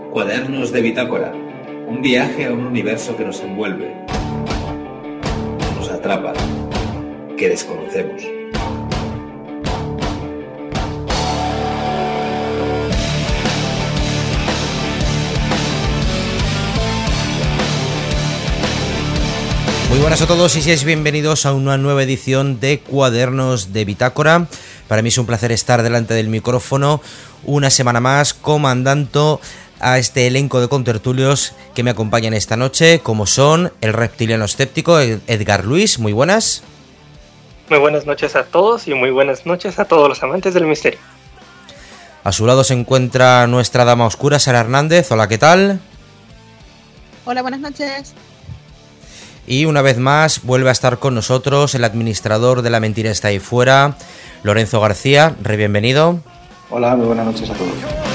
Cuadernos de Bitácora, un viaje a un universo que nos envuelve, nos atrapa, que desconocemos. Muy buenas a todos y seáis bienvenidos a una nueva edición de Cuadernos de Bitácora. Para mí es un placer estar delante del micrófono una semana más comandando a este elenco de contertulios que me acompañan esta noche, como son el reptiliano escéptico Edgar Luis. Muy buenas. Muy buenas noches a todos y muy buenas noches a todos los amantes del misterio. A su lado se encuentra nuestra dama oscura, Sara Hernández. Hola, ¿qué tal? Hola, buenas noches. Y una vez más vuelve a estar con nosotros el administrador de La Mentira Está Ahí Fuera, Lorenzo García. Bienvenido. Hola, muy buenas noches a todos.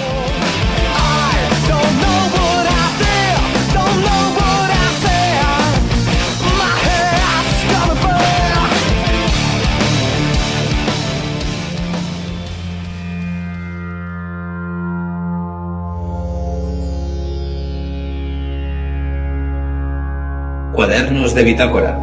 Cuadernos de Bitácora.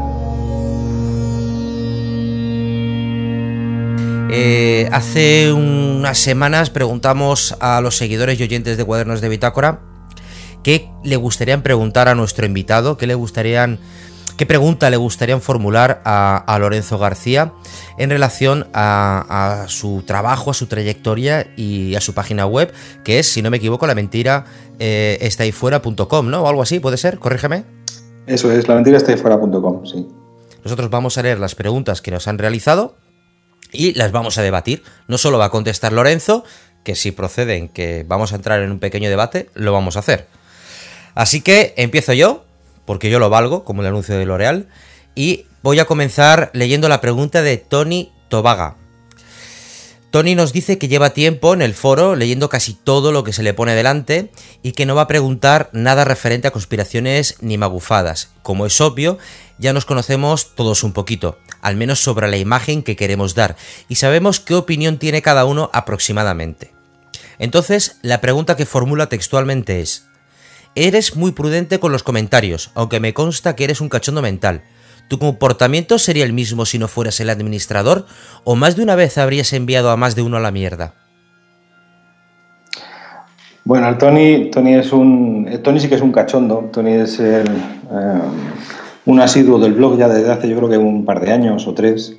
Hace unas semanas preguntamos a los seguidores y oyentes de Cuadernos de Bitácora qué le gustarían preguntar a nuestro invitado, qué pregunta le gustarían formular a Lorenzo García en relación a su trabajo, a su trayectoria y a su página web, que es, si no me equivoco, lamentiraestahayfuera.com, ¿no? O algo así, ¿puede ser? Corrígeme. Eso es, lamentiraestahayfuera.com, sí. Nosotros vamos a leer las preguntas que nos han realizado y las vamos a debatir. No solo va a contestar Lorenzo, que si proceden que vamos a entrar en un pequeño debate, lo vamos a hacer. Así que empiezo yo, porque yo lo valgo, como el anuncio de L'Oreal, y voy a comenzar leyendo la pregunta de Tony Tobaga. Tony nos dice que lleva tiempo en el foro leyendo casi todo lo que se le pone delante y que no va a preguntar nada referente a conspiraciones ni magufadas. Como es obvio, ya nos conocemos todos un poquito, al menos sobre la imagen que queremos dar, y sabemos qué opinión tiene cada uno aproximadamente. Entonces, la pregunta que formula textualmente es: eres muy prudente con los comentarios, aunque me consta que eres un cachondo mental. ¿Tu comportamiento sería el mismo si no fueras el administrador? ¿O más de una vez habrías enviado a más de uno a la mierda? Bueno, el Tony sí que es un cachondo. Tony es un asiduo del blog ya desde hace, yo creo que un par de años o 3.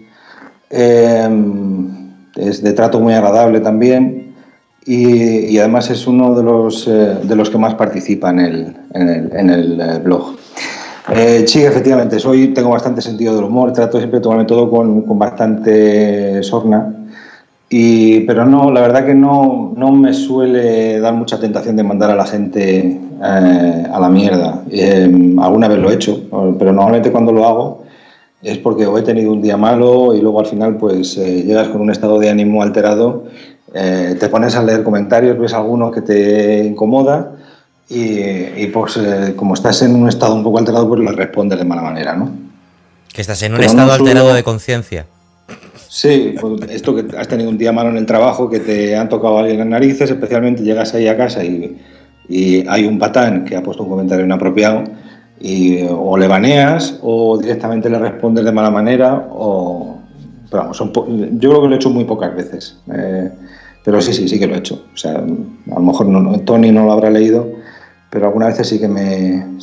Es de trato muy agradable también y además es uno de los que más participa en el blog. Sí, efectivamente, tengo bastante sentido del humor, trato siempre de tomarme todo con bastante sorna, pero no, la verdad que no me suele dar mucha tentación de mandar a la gente a la mierda. Alguna vez lo he hecho, pero normalmente cuando lo hago es porque o he tenido un día malo y luego al final pues llegas con un estado de ánimo alterado, te pones a leer comentarios, ves alguno que te incomoda. Y pues como estás en un estado un poco alterado, pues le respondes de mala manera, ¿no? Que estás en un estado alterado de conciencia. Sí, pues esto que has tenido un día malo en el trabajo, que te han tocado alguien en las narices, especialmente llegas ahí a casa y hay un patán que ha puesto un comentario inapropiado o le baneas o directamente le respondes de mala manera pero vamos, yo creo que lo he hecho muy pocas veces. Pero sí que lo he hecho. O sea, a lo mejor Tony no lo habrá leído, pero algunas veces sí que me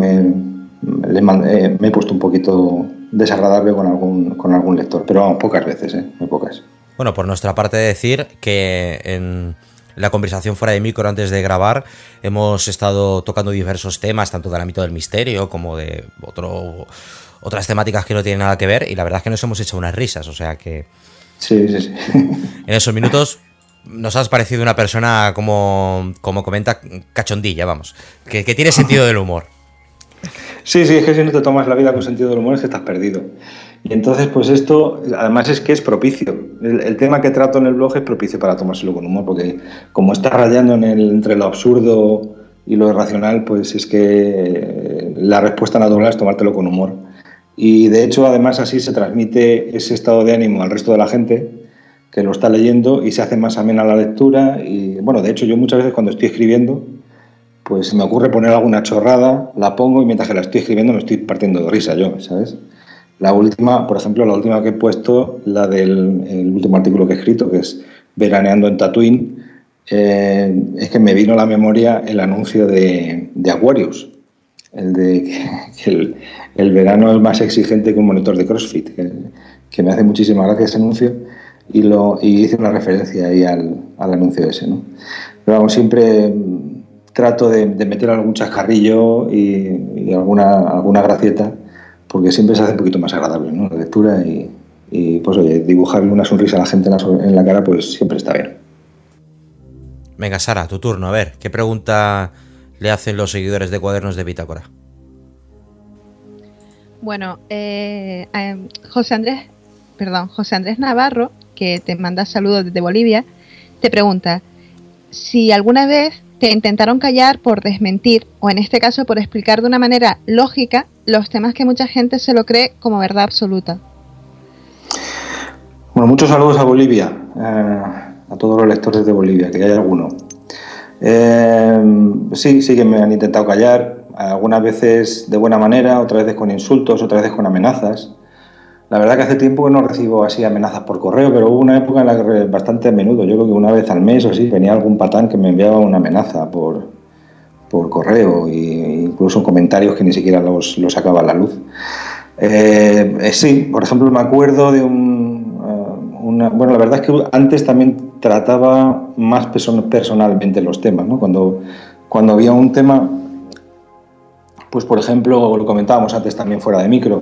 he puesto un poquito desagradable con algún lector, pero vamos, pocas veces, muy pocas. Bueno, por nuestra parte decir que en la conversación fuera de micro antes de grabar hemos estado tocando diversos temas, tanto del ámbito del misterio como de otras temáticas que no tienen nada que ver, y la verdad es que nos hemos hecho unas risas, o sea que... Sí. En esos minutos... Nos has parecido una persona, como comenta, cachondilla, vamos, que tiene sentido del humor. Sí, es que si no te tomas la vida con sentido del humor es que estás perdido. Y entonces, pues esto, además es que es propicio. El tema que trato en el blog es propicio para tomárselo con humor, porque como está rayando entre lo absurdo y lo irracional, pues es que la respuesta natural es tomártelo con humor. Y de hecho, además, así se transmite ese estado de ánimo al resto de la gente que lo está leyendo y se hace más amena la lectura. Y bueno, de hecho yo muchas veces cuando estoy escribiendo pues se me ocurre poner alguna chorrada, la pongo y mientras que la estoy escribiendo me estoy partiendo de risa yo, ¿sabes? La última, por ejemplo, la última que he puesto, la del último artículo que he escrito, que es Veraneando en Tatooine, es que me vino a la memoria el anuncio de Aquarius, el de que el verano es más exigente que un monitor de CrossFit, que me hace muchísima gracia ese anuncio, y hice una referencia ahí al anuncio ese, ¿no? Pero vamos, siempre trato de meter algún chascarrillo y alguna gracieta, porque siempre se hace un poquito más agradable, ¿no?, la lectura, y pues oye, dibujarle una sonrisa a la gente en la cara, pues siempre está bien. Venga, Sara, tu turno. A ver, ¿qué pregunta le hacen los seguidores de Cuadernos de Bitácora? Bueno, José Andrés Navarro, que te manda saludos desde Bolivia, te pregunta si alguna vez te intentaron callar por desmentir, o en este caso por explicar de una manera lógica los temas que mucha gente se lo cree como verdad absoluta. Bueno, muchos saludos a Bolivia, a todos los lectores de Bolivia, que hay alguno. Sí que me han intentado callar, algunas veces de buena manera, otras veces con insultos, otras veces con amenazas. La verdad que hace tiempo que no recibo así amenazas por correo, pero hubo una época en la que bastante a menudo, yo creo que una vez al mes o así, venía algún patán que me enviaba una amenaza por correo, e incluso comentarios que ni siquiera los sacaba a la luz. Sí, por ejemplo, me acuerdo de bueno, la verdad es que antes también trataba más personalmente los temas, ¿no? Cuando había un tema, pues por ejemplo, lo comentábamos antes también fuera de micro,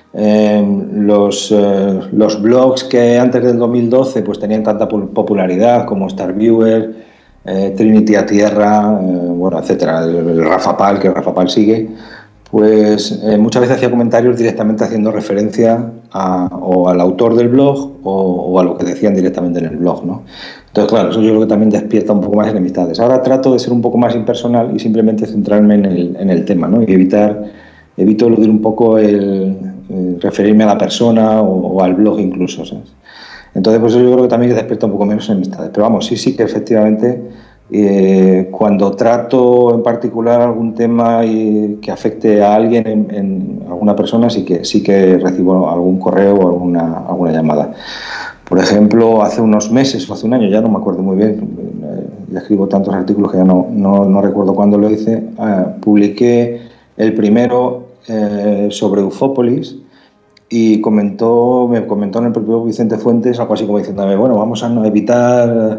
los blogs que antes del 2012 pues tenían tanta popularidad como Starviewer, Trinity a Tierra, bueno, etcétera, el Rafa Pal, que Rafa Pal sigue, pues muchas veces hacía comentarios directamente haciendo referencia o al autor del blog o a lo que decían directamente en el blog, ¿no? Entonces, claro, eso yo creo que también despierta un poco más enemistades. Ahora trato de ser un poco más impersonal y simplemente centrarme en el tema, ¿no? Y evito eludir un poco el referirme a la persona o al blog incluso, ¿sabes? Entonces, pues yo creo que también despierta un poco menos enemistades. Pero vamos, sí que efectivamente cuando trato en particular algún tema que afecte a alguien, en alguna persona, sí que recibo algún correo o alguna llamada. Por ejemplo, hace unos meses o hace un año, ya no me acuerdo muy bien, ya escribo tantos artículos que ya no recuerdo cuándo lo hice, publiqué el primero sobre Ufópolis, y me comentó en el propio Vicente Fuentes algo así como diciéndome, bueno, vamos a evitar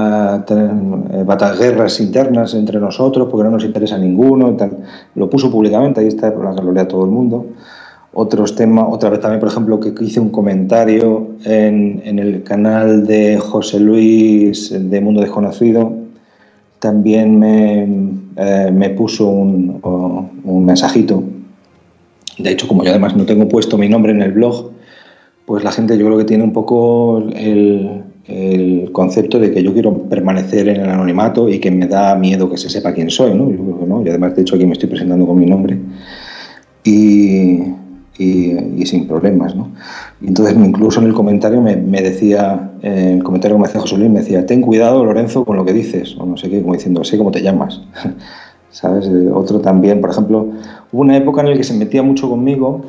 guerras internas entre nosotros porque no nos interesa ninguno y tal. Lo puso públicamente, ahí está, para que lo lea todo el mundo. Otros temas, otra vez también, por ejemplo, que hice un comentario en el canal de José Luis de Mundo Desconocido, también me puso un mensajito. De hecho, como yo además no tengo puesto mi nombre en el blog, pues la gente yo creo que tiene un poco el concepto de que yo quiero permanecer en el anonimato y que me da miedo que se sepa quién soy, ¿no? Yo creo que no, y además de hecho aquí me estoy presentando con mi nombre y sin problemas, ¿no? Y entonces incluso en el comentario me decía, el comentario que me hacía José Luis me decía, ten cuidado, Lorenzo, con lo que dices, o no sé qué, como diciendo, sé cómo te llamas. ¿Sabes? Otro también, por ejemplo, hubo una época en la que se metía mucho conmigo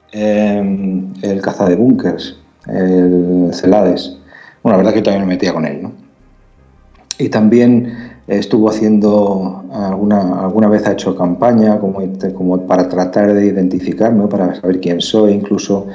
el caza de búnkers, el Celades. Bueno, la verdad que yo también me metía con él, ¿no? Y también estuvo haciendo, alguna vez ha hecho campaña como para tratar de identificarme, para saber quién soy, incluso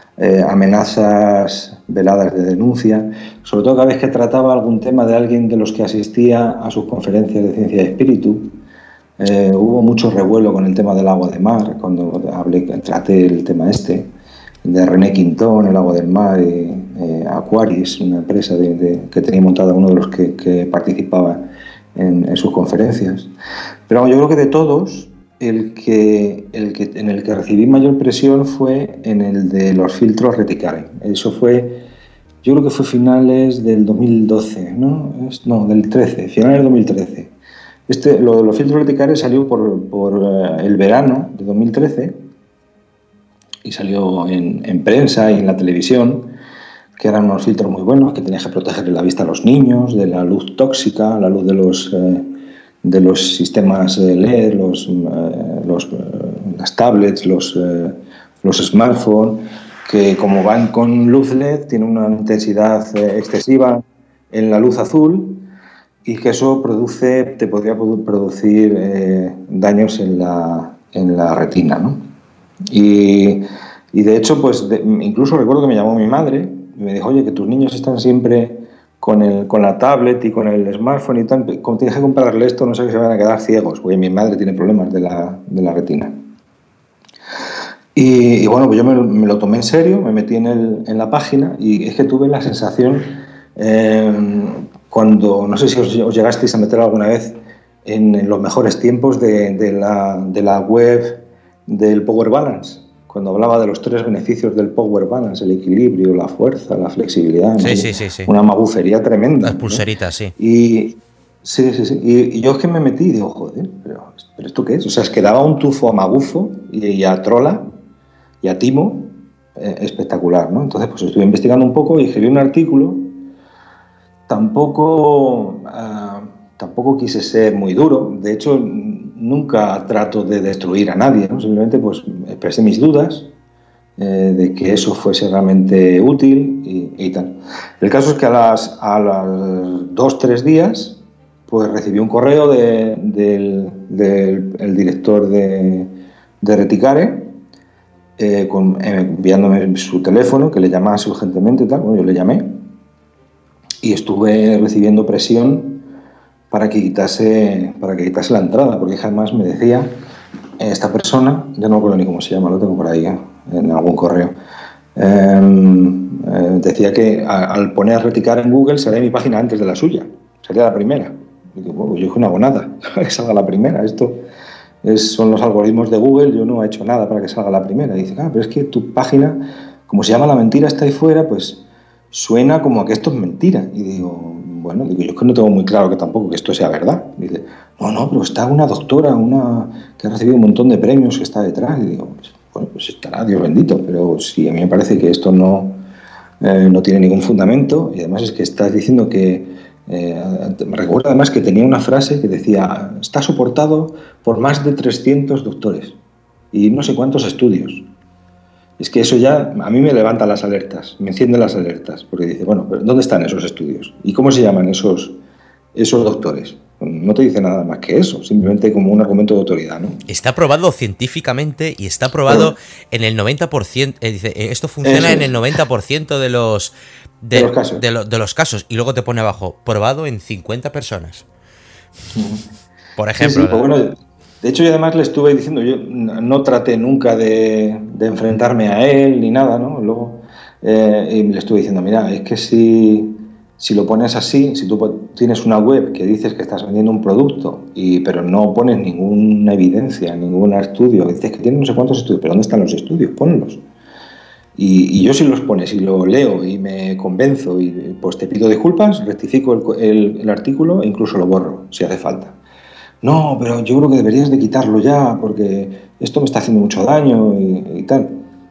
amenazas veladas de denuncia, sobre todo cada vez que trataba algún tema de alguien de los que asistía a sus conferencias de ciencia y espíritu. Hubo mucho revuelo con el tema del agua de mar, cuando traté el tema de René Quintón, el agua del mar, y Aquaris, una empresa que tenía montada uno de los que participaba en sus conferencias. Pero yo creo que de todos, en el que recibí mayor presión fue en el de los filtros Reticare. Eso fue, yo creo que fue finales del 2012, ¿no? No, del 13, finales del 2013. Lo de los filtros Reticare salió por el verano de 2013 y salió en prensa y en la televisión, que eran unos filtros muy buenos, que tenías que proteger la vista a los niños de la luz tóxica, la luz de los sistemas LED, las tablets, los smartphones, que como van con luz LED tienen una intensidad excesiva en la luz azul y que eso te podría producir daños en la retina, ¿no? Y de hecho, pues incluso recuerdo que me llamó mi madre y me dijo, oye, que tus niños están siempre con la tablet y con el smartphone y tal, como tienes que comprarle esto, no sé, que se van a quedar ciegos, porque mi madre tiene problemas de la retina. Y bueno, pues yo me lo tomé en serio, me metí en la página y es que tuve la sensación, cuando, no sé si os llegasteis a meter alguna vez en los mejores tiempos de la web del Power Balance, cuando hablaba de los 3 beneficios del Power Balance: el equilibrio, la fuerza, la flexibilidad, ¿no? Sí. Una magufería tremenda. Las pulseritas, ¿no? Sí. Y yo es que me metí y digo, joder, pero ¿esto qué es? O sea, es que daba un tufo a magufo y a trola y a timo espectacular, ¿no? Entonces, pues estuve investigando un poco y escribí un artículo. Tampoco quise ser muy duro. De hecho, nunca trato de destruir a nadie, ¿no? Simplemente pues expresé mis dudas de que eso fuese realmente útil y tal. El caso es que a las 2-3 días pues recibí un correo del director de Reticare, enviándome su teléfono, que le llamase urgentemente y tal. Bueno, yo le llamé y estuve recibiendo presión para que quitase la entrada, porque además me decía esta persona, ya no me acuerdo ni cómo se llama, lo tengo por ahí en algún correo, decía que al poner Reticare en Google salía mi página antes de la suya, salía la primera. Y digo, bueno, yo hice una abonada, que salga la primera, son los algoritmos de Google, yo no he hecho nada para que salga la primera. Y dice, pero es que tu página, como se llama La Mentira está ahí fuera, pues suena como a que esto es mentira. Y digo, bueno, yo es que no tengo muy claro que tampoco que esto sea verdad. Y dice, no, pero está una doctora, que ha recibido un montón de premios, que está detrás. Y digo, bueno, pues estará, Dios bendito, pero sí, a mí me parece que esto no tiene ningún fundamento. Y además es que estás diciendo que me recuerdo además que tenía una frase que decía, está soportado por más de 300 doctores y no sé cuántos estudios. Es que eso ya a mí me levanta las alertas, me enciende las alertas, porque dice, bueno, pero ¿dónde están esos estudios? ¿Y cómo se llaman esos doctores? No te dice nada más que eso, simplemente como un argumento de autoridad, ¿no? Está probado científicamente y está probado en el 90%. Dice, esto funciona en el 90% de los casos. Y luego te pone abajo, probado en 50 personas. Por ejemplo. Sí, pues bueno, de hecho, yo además le estuve diciendo, yo no traté nunca de enfrentarme a él ni nada, ¿no? Luego, y le estuve diciendo, mira, es que si lo pones así, si tú tienes una web que dices que estás vendiendo un producto, pero no pones ninguna evidencia, ningún estudio, dices que tienes no sé cuántos estudios, pero ¿dónde están los estudios? Ponlos. Y yo si los pones y lo leo y me convenzo y pues te pido disculpas, rectifico el artículo e incluso lo borro si hace falta. No, pero yo creo que deberías de quitarlo ya porque esto me está haciendo mucho daño y tal.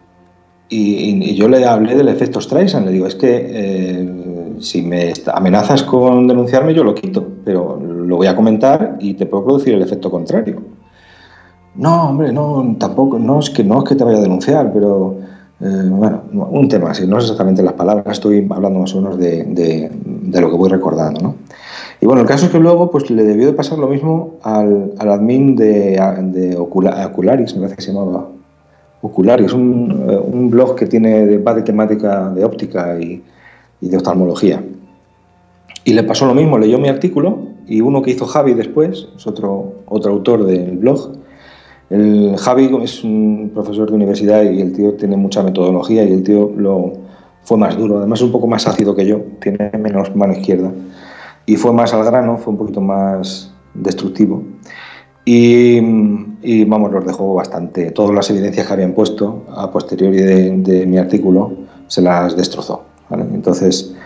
Y yo le hablé del efecto Streisand, le digo, es que si me amenazas con denunciarme yo lo quito, pero lo voy a comentar y te puedo producir el efecto contrario. No, hombre, no, tampoco, no es que te vaya a denunciar, pero bueno, un tema así, no es exactamente las palabras, estoy hablando más o menos de lo que voy recordando, ¿no? Y bueno, el caso es que luego pues le debió de pasar lo mismo al admin de Ocularis, me parece que se llamaba Ocularis, un blog que va de temática de óptica y de oftalmología. Y le pasó lo mismo, leyó mi artículo y uno que hizo Javi después, es otro autor del blog. El Javi es un profesor de universidad y el tío tiene mucha metodología y el tío fue más duro, además es un poco más ácido que yo, tiene menos mano izquierda. Y fue más al grano, fue un poquito más destructivo. Y vamos, los dejó bastante. Todas las evidencias que habían puesto a posteriori de mi artículo se las destrozó, ¿vale? Entonces,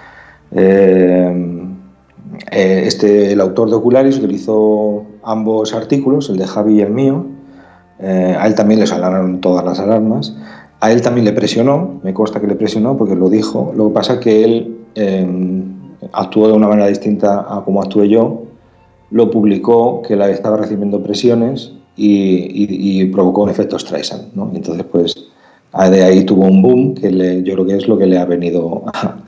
el autor de Ocularis utilizó ambos artículos, el de Javi y el mío. A él también le sonaron todas las alarmas. A él también le presionó, me consta que le presionó porque lo dijo. Lo que pasa es que él actuó de una manera distinta a como actué yo lo publicó que la estaba recibiendo presiones y provocó un efecto Streisand, ¿no? Y entonces, pues, de ahí tuvo un boom que yo creo que es lo que le ha venido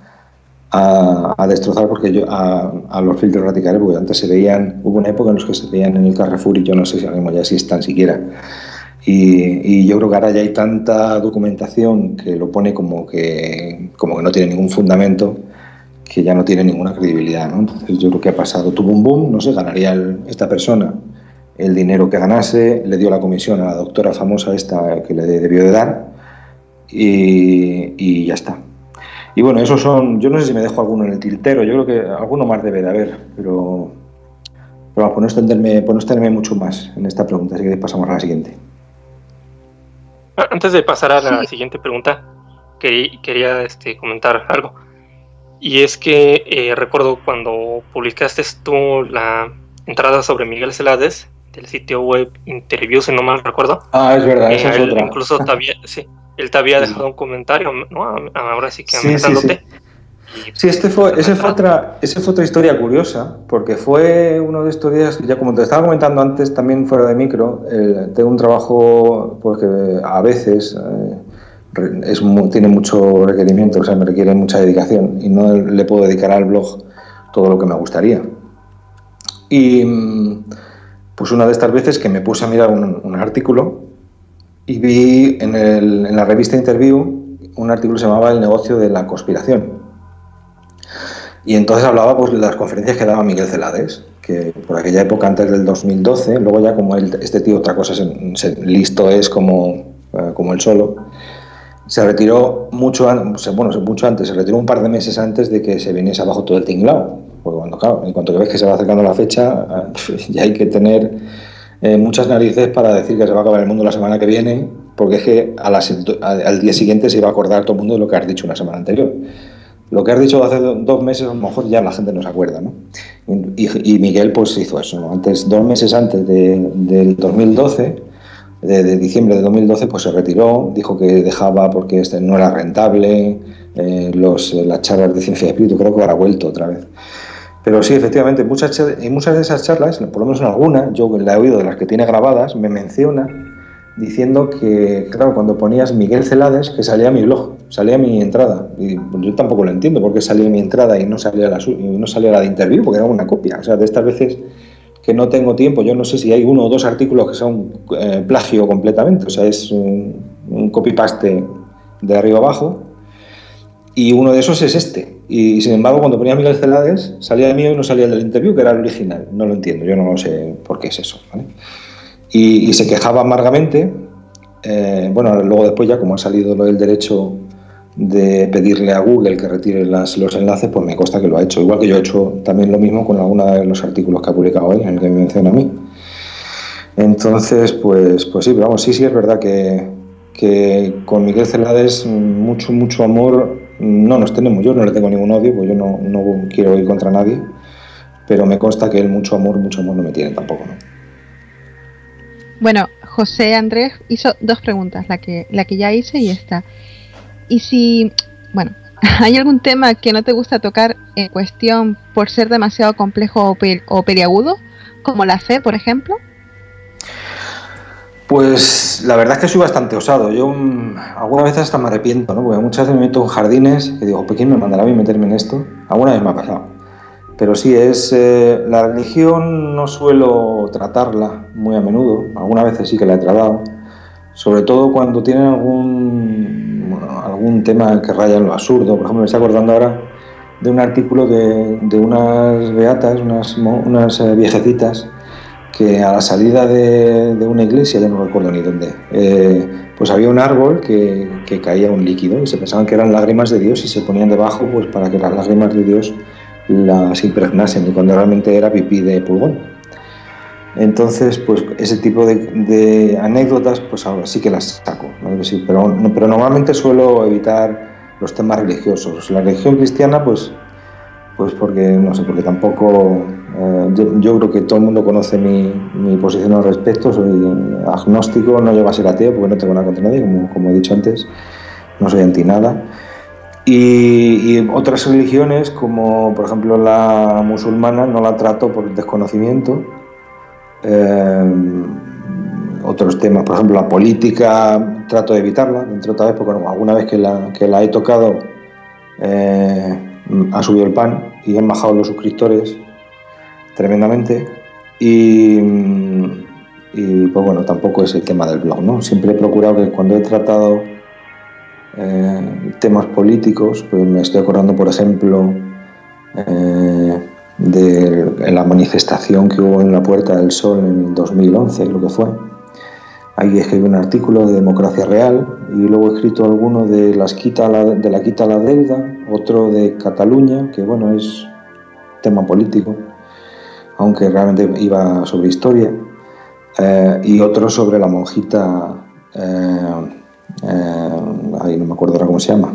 a destrozar, porque a los filtros radicales, porque antes se veían, hubo una época en los que se veían en el Carrefour y yo no sé si ahora mismo ya existan siquiera. Y yo creo que ahora ya hay tanta documentación que lo pone como que no tiene ningún fundamento, que ya no tiene ninguna credibilidad, ¿no? Entonces yo creo que ha pasado, tuvo un boom, no sé, ganaría esta persona el dinero que ganase, le dio la comisión a la doctora famosa esta que le debió de dar y ya está. Y bueno, esos son, yo no sé si me dejo alguno en el tintero, yo creo que alguno más debe de haber, pero por no extenderme mucho más en esta pregunta, así que pasamos a la siguiente. Antes de pasar a la siguiente pregunta, quería comentar algo. Y es que recuerdo cuando publicaste tú la entrada sobre Miguel Celades del sitio web Interviews, si no mal recuerdo. Ah, es verdad, esa es él otra. Incluso él te había dejado un comentario, ¿no? Ahora sí que amenazándote. Sí, esa fue otra historia curiosa, porque fue uno de estos días, ya como te estaba comentando antes, también fuera de micro, tengo un trabajo pues, que a veces tiene mucho requerimiento, o sea, me requiere mucha dedicación y no le puedo dedicar al blog todo lo que me gustaría. Y pues una de estas veces que me puse a mirar un artículo y vi en la revista Interview un artículo que se llamaba El negocio de la conspiración. Y entonces hablaba pues, de las conferencias que daba Miguel Celades, que por aquella época, antes del 2012, luego ya como este tío otra cosa listo es como él solo, se retiró mucho antes, se retiró un par de meses antes de que se viniese abajo todo el tinglao. Porque en cuanto ves que se va acercando la fecha, ya hay que tener muchas narices para decir que se va a acabar el mundo la semana que viene, porque es que al día siguiente se iba a acordar todo el mundo de lo que has dicho una semana anterior. Lo que has dicho hace 2 meses, a lo mejor ya la gente no se acuerda, ¿no? Y Miguel pues hizo eso, ¿no? 2 meses antes del 2012, de diciembre de 2012, pues se retiró, dijo que dejaba porque no era rentable, las charlas de ciencia y espíritu, creo que ahora ha vuelto otra vez. Pero sí, efectivamente, muchas de esas charlas, por lo menos en alguna, yo la he oído de las que tiene grabadas, me menciona diciendo que, claro, cuando ponías Miguel Celades, que salía mi blog, salía mi entrada. Y yo tampoco lo entiendo por qué salía mi entrada y no salía la de Interview, porque era una copia. O sea, de estas veces que no tengo tiempo, yo no sé si hay 1 o 2 artículos que son plagio completamente. O sea, es un copy-paste de arriba abajo. Y uno de esos es este. Y sin embargo, cuando ponía Miguel Celades, salía el mío y no salía el del Interview, que era el original. No lo entiendo, yo no sé por qué es eso, ¿vale? Y se quejaba amargamente. Bueno, luego después ya como ha salido lo del derecho de pedirle a Google que retire los enlaces, pues me consta que lo ha hecho. Igual que yo he hecho también lo mismo con algunos de los artículos que ha publicado hoy, en el que me menciona a mí. Entonces, pues sí, pero vamos, sí es verdad que con Miguel Celades mucho amor no nos tenemos. Yo no le tengo ningún odio, pues yo no quiero ir contra nadie, pero me consta que él mucho amor no me tiene tampoco, ¿no? Bueno, José Andrés hizo 2 preguntas, la que ya hice y esta. Y si, bueno, ¿hay algún tema que no te gusta tocar en cuestión por ser demasiado complejo o peliagudo, como la fe, por ejemplo? Pues la verdad es que soy bastante osado. Yo algunas veces hasta me arrepiento, ¿no? Porque muchas veces me meto en jardines y digo, ¿quién me mandará a mí meterme en esto? Alguna vez me ha pasado. Pero sí, la religión no suelo tratarla muy a menudo, algunas veces sí que la he tratado, sobre todo cuando tienen algún tema que raya en lo absurdo. Por ejemplo, me estoy acordando ahora de un artículo de unas beatas, unas viejecitas, que a la salida de una iglesia, ya no recuerdo ni dónde, pues había un árbol que caía un líquido y se pensaban que eran lágrimas de Dios y se ponían debajo pues para que las lágrimas de Dios las impregnasen, y cuando realmente era pipí de pulgón. Entonces, pues ese tipo de anécdotas, pues ahora sí que las saco, ¿no? Sí, pero normalmente suelo evitar los temas religiosos. La religión cristiana, pues porque, no sé, porque tampoco... yo creo que todo el mundo conoce mi posición al respecto. Soy agnóstico, no llego a ser ateo porque no tengo nada contra nadie, como he dicho antes, no soy anti nada. Y otras religiones, como por ejemplo la musulmana, no la trato por desconocimiento. Otros temas, por ejemplo la política, trato de evitarla, entre otras veces, porque alguna vez que la he tocado ha subido el pan y han bajado los suscriptores tremendamente. Y pues bueno, tampoco es el tema del blog, ¿no? Siempre he procurado que cuando he tratado temas políticos, pues me estoy acordando, por ejemplo, de la manifestación que hubo en la Puerta del Sol en 2011, creo que fue. Ahí escribí un artículo de democracia real y luego he escrito alguno de la quita a la deuda, otro de Cataluña, que bueno, es tema político, aunque realmente iba sobre historia, y otro sobre la monjita, ahí no me acuerdo ahora cómo se llama,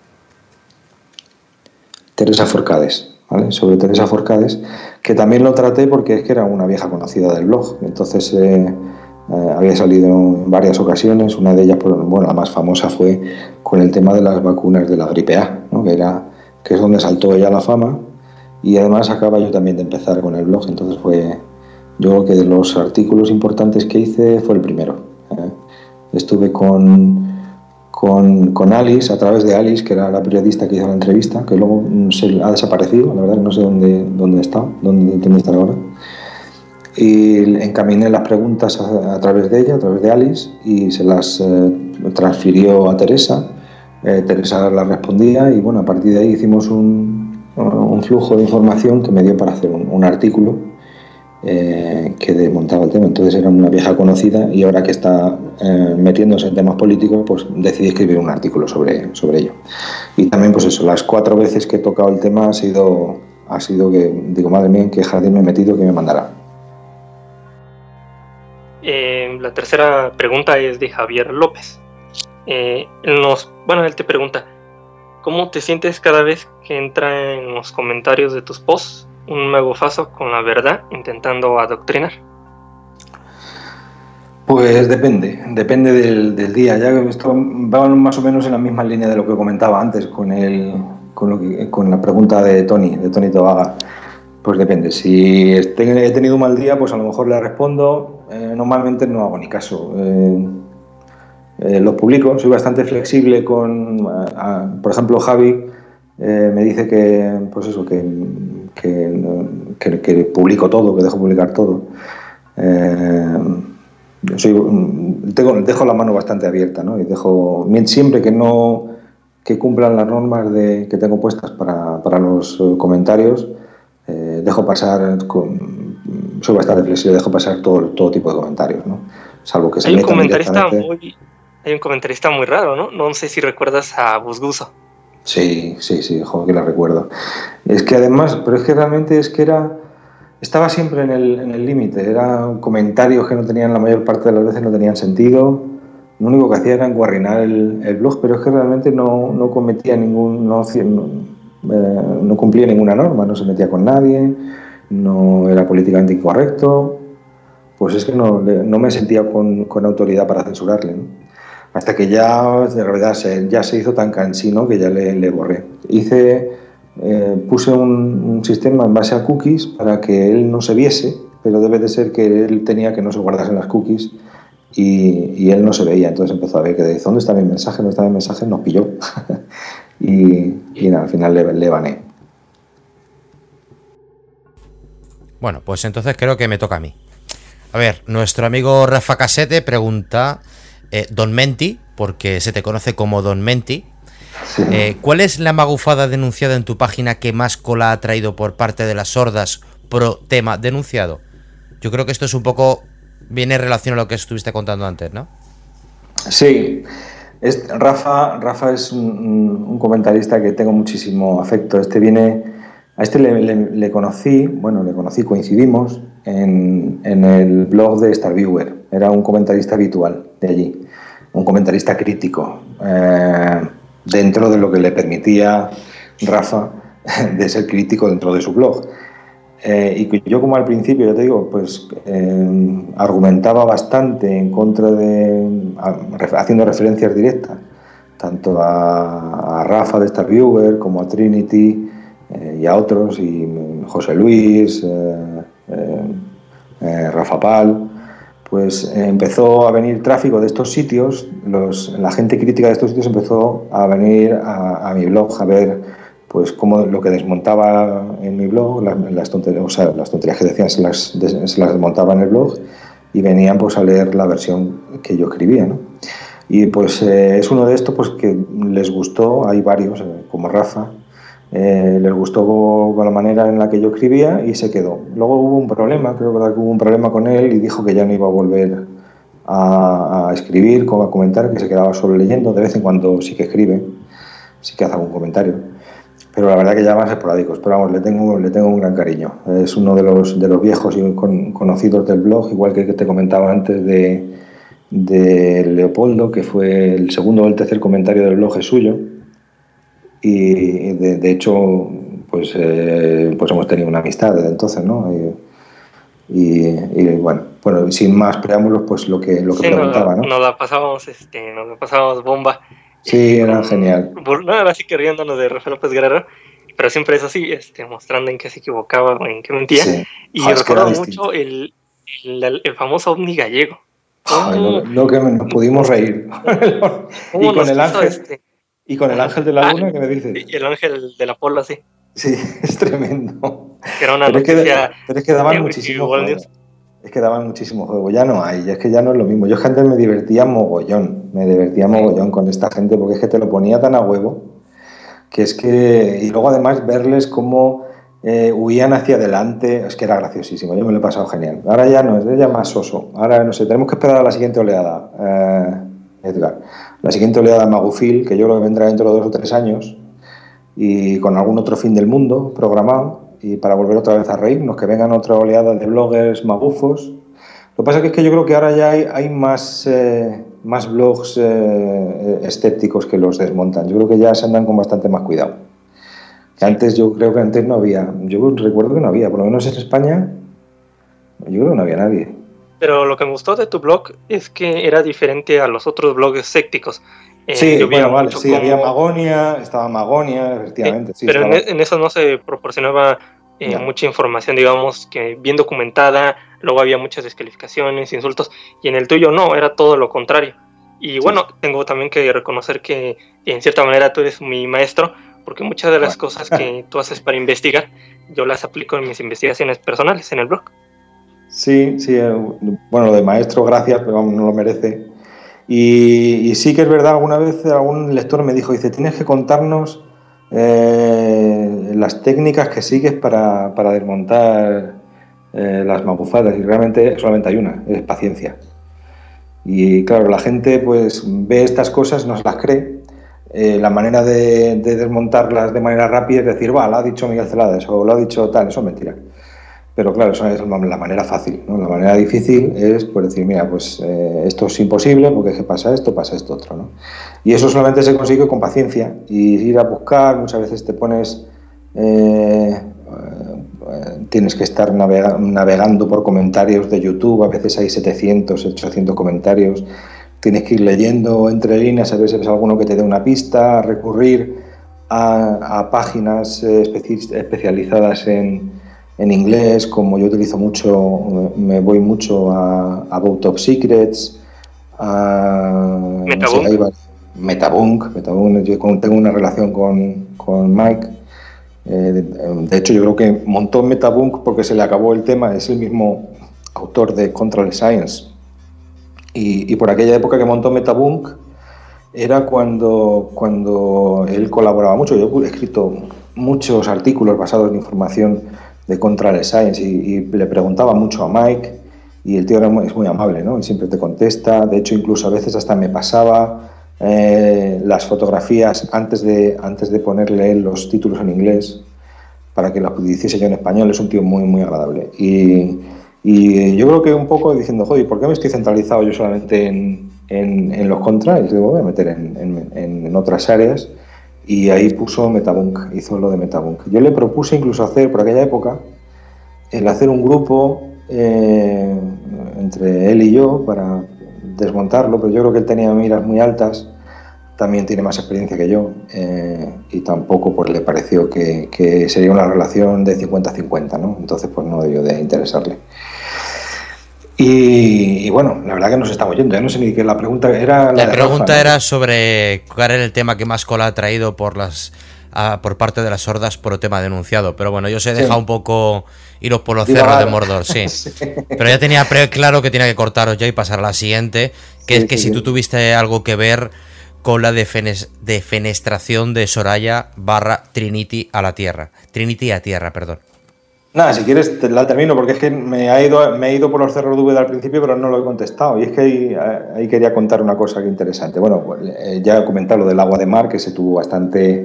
Teresa Forcades, ¿vale? Sobre Teresa Forcades, que también lo traté porque es que era una vieja conocida del blog, entonces había salido en varias ocasiones. Una de ellas, bueno, la más famosa fue con el tema de las vacunas de la gripe A, ¿no? que es donde saltó ella a la fama, y además acaba yo también de empezar con el blog, entonces yo creo que de los artículos importantes que hice fue el primero. Estuve con Alice, a través de Alice, que era la periodista que hizo la entrevista, que luego se ha desaparecido, la verdad que no sé dónde está, dónde está ahora. Y encaminé las preguntas a través de ella, a través de Alice, y se las transfirió a Teresa. Teresa las respondía y bueno, a partir de ahí hicimos un flujo de información que me dio para hacer un artículo que desmontaba el tema. Entonces era una vieja conocida y ahora que está metiéndose en temas políticos, pues decidí escribir un artículo sobre ello. Y también pues eso, las 4 veces que he tocado el tema ha sido que digo, madre mía, en qué jardín me he metido, que me mandará. La tercera pregunta es de Javier López. Él te pregunta: ¿cómo te sientes cada vez que entra en los comentarios de tus posts un magofazo con la verdad intentando adoctrinar? Pues depende del día. Ya que esto va más o menos en la misma línea de lo que comentaba antes con la pregunta de Tony Tobaga. Pues depende. Si he tenido un mal día, pues a lo mejor le respondo. Normalmente no hago ni caso. Los publico. Soy bastante flexible con... por ejemplo, Javi me dice que publico todo, que dejo publicar todo. Dejo la mano bastante abierta, ¿no? Y dejo siempre que cumplan las normas que tengo puestas para los comentarios. Dejo pasar, soy bastante flexible, dejo pasar todo tipo de comentarios, ¿no? Salvo que se metan directamente. Hay un comentarista muy raro, ¿no? No sé si recuerdas a Busguso. Sí, joder, que la recuerdo. Es que además, pero es que realmente estaba siempre en el límite. Eran comentarios que la mayor parte de las veces no tenían sentido. Lo único que hacía era enguarrinar el blog, pero es que realmente no cometía no cumplía ninguna norma, no se metía con nadie, no era políticamente incorrecto. Pues es que no me sentía con autoridad para censurarle, ¿no? Hasta que ya de verdad ya se hizo tan cansino que ya le borré. Puse un sistema en base a cookies para que él no se viese, pero debe de ser que él tenía que no se guardasen las cookies y él no se veía. Entonces empezó a ver que ¿dónde está mi mensaje? ¿Dónde está mi mensaje? Nos pilló. y nada, al final le bané. Bueno, pues entonces creo que me toca a mí. A ver, nuestro amigo Rafa Casete pregunta, Don Menti, porque se te conoce como Don Menti, sí. ¿Cuál es la magufada denunciada en tu página que más cola ha traído por parte de las sordas pro tema denunciado? Yo creo que esto es un poco, viene en relación a lo que estuviste contando antes, ¿no? Sí, Rafa es un comentarista que tengo muchísimo afecto. A este le conocí, coincidimos en el blog de Star Viewer. Era un comentarista habitual de allí, un comentarista crítico, dentro de lo que le permitía Rafa de ser crítico dentro de su blog. Y yo, como al principio, ya te digo, pues argumentaba bastante en contra haciendo referencias directas tanto a Rafa de Starviewer como a Trinity y a otros, y José Luis, Rafa Pal, pues empezó a venir tráfico de estos sitios, la gente crítica de estos sitios empezó a venir a mi blog a ver pues cómo lo que desmontaba en mi blog, las tonterías que decían se las desmontaba en el blog y venían pues a leer la versión que yo escribía, ¿no? Y pues es uno de estos pues que les gustó, hay varios, como Rafa, les gustó con la manera en la que yo escribía y se quedó. Luego hubo un problema, creo que hubo un problema con él y dijo que ya no iba a volver a escribir, a comentar, que se quedaba solo leyendo. De vez en cuando sí que escribe, sí que hace algún comentario, pero la verdad que ya más esporádicos. Pero vamos, le tengo un gran cariño. Es uno de los viejos y conocidos del blog, igual que te comentaba antes de Leopoldo, que fue el segundo o el tercer comentario del blog es suyo. Y de hecho pues hemos tenido una amistad desde entonces, ¿no? Y bueno, sin más preámbulos, pues lo que sí, preguntaba, ¿no? Nos la pasábamos bomba. Sí, era genial. Ahora sí que riéndonos de Rafael López Guerrero, pero siempre es así, mostrando en qué se equivocaba o en qué mentía. Sí. Y recuerdo mucho el famoso ovni gallego. Ay, lo que nos pudimos reír. Y con el ángel. Y con el ángel de la luna, ¿qué me dices? Y el ángel del Apolo, sí. Sí, es tremendo. Era una noticia. Pero es que daban muchísimo juego. Es que daban muchísimo juego. Ya no hay, es que ya no es lo mismo. Yo antes me divertía mogollón con esta gente, porque es que te lo ponía tan a huevo, que es que... Y luego además verles cómo huían hacia adelante, es que era graciosísimo. Yo me lo he pasado genial. Ahora ya no, es ya más soso. Ahora, no sé, tenemos que esperar a la siguiente oleada, Edgar. La siguiente oleada de Magufil, que yo creo que vendrá dentro de 2 o 3 años, y con algún otro fin del mundo programado, y para volver otra vez a reírnos, que vengan otra oleada de bloggers magufos. Lo que pasa es que yo creo que ahora ya hay más blogs escépticos que los desmontan. Yo creo que ya se andan con bastante más cuidado. Que antes, yo creo que antes no había, yo recuerdo que no había, por lo menos en España, yo creo que no había nadie. Pero lo que me gustó de tu blog es que era diferente a los otros blogs escépticos. Sí, bueno, vale, sí, había Magonia, estaba Magonia, efectivamente. Sí, pero en eso no se proporcionaba mucha información, digamos, que bien documentada, luego había muchas descalificaciones, insultos, y en el tuyo no, era todo lo contrario. Y bueno, tengo también que reconocer que en cierta manera tú eres mi maestro, porque muchas de las cosas que tú haces para investigar, yo las aplico en mis investigaciones personales en el blog. Sí, bueno, lo de maestro, gracias, pero vamos, no lo merece. Y sí que es verdad, alguna vez algún lector me dijo, dice, tienes que contarnos las técnicas que sigues para desmontar las magufadas, y realmente solamente hay una, es paciencia. Y claro, la gente pues ve estas cosas, no se las cree. La manera de desmontarlas de manera rápida es decir, lo ha dicho Miguel Celades o lo ha dicho tal, eso es mentira. Pero claro, eso es la manera fácil, ¿no? La manera difícil es pues decir, mira, pues esto es imposible porque es que pasa esto otro, ¿no? Y eso solamente se consigue con paciencia y ir a buscar. Muchas veces te pones, tienes que estar navegando por comentarios de YouTube, a veces hay 700, 800 comentarios, tienes que ir leyendo entre líneas a ver si ves alguno que te dé una pista, recurrir a páginas especializadas en inglés, como yo utilizo mucho, me voy mucho a About Top Secrets, a Metabunk. Yo tengo una relación con Mike. De hecho, yo creo que montó Metabunk porque se le acabó el tema. Es el mismo autor de Control Science. Y por aquella época que montó Metabunk era cuando él colaboraba mucho. Yo he escrito muchos artículos basados en información de Control Science y le preguntaba mucho a Mike, y el tío es muy amable, ¿no? Y siempre te contesta. De hecho, incluso a veces hasta me pasaba las fotografías antes de ponerle él los títulos en inglés para que las hiciese yo en español. Es un tío muy, muy agradable. Y yo creo que un poco diciendo, joder, ¿por qué me estoy centralizado yo solamente en los contras? Digo, voy a meter en otras áreas. Y ahí puso Metabunk, hizo lo de Metabunk. Yo le propuse incluso hacer, por aquella época, el hacer un grupo entre él y yo para desmontarlo, pero yo creo que él tenía miras muy altas también tiene más experiencia que yo, y tampoco pues le pareció que sería una relación de 50-50, ¿no? Entonces pues no debió de interesarle. Y bueno, la verdad que nos estamos yendo, ya no sé ni qué la pregunta era. La pregunta Rafa, ¿no? Era sobre cuál era el tema que más cola ha traído por parte de las hordas por el tema denunciado, pero bueno, yo os he dejado un poco iros por los cerros de Mordor, sí. Pero ya tenía claro que tenía que cortaros ya y pasar a la siguiente, que es que si tú tuviste algo que ver con la defenestración de Soraya / Trinity a la Tierra. Trinity a Tierra, perdón. Nada, si quieres la termino, porque es que me he ido por los cerros de Úbeda al principio, pero no lo he contestado. Y es que ahí quería contar una cosa que interesante. Bueno, ya he comentado lo del agua de mar, que se tuvo bastante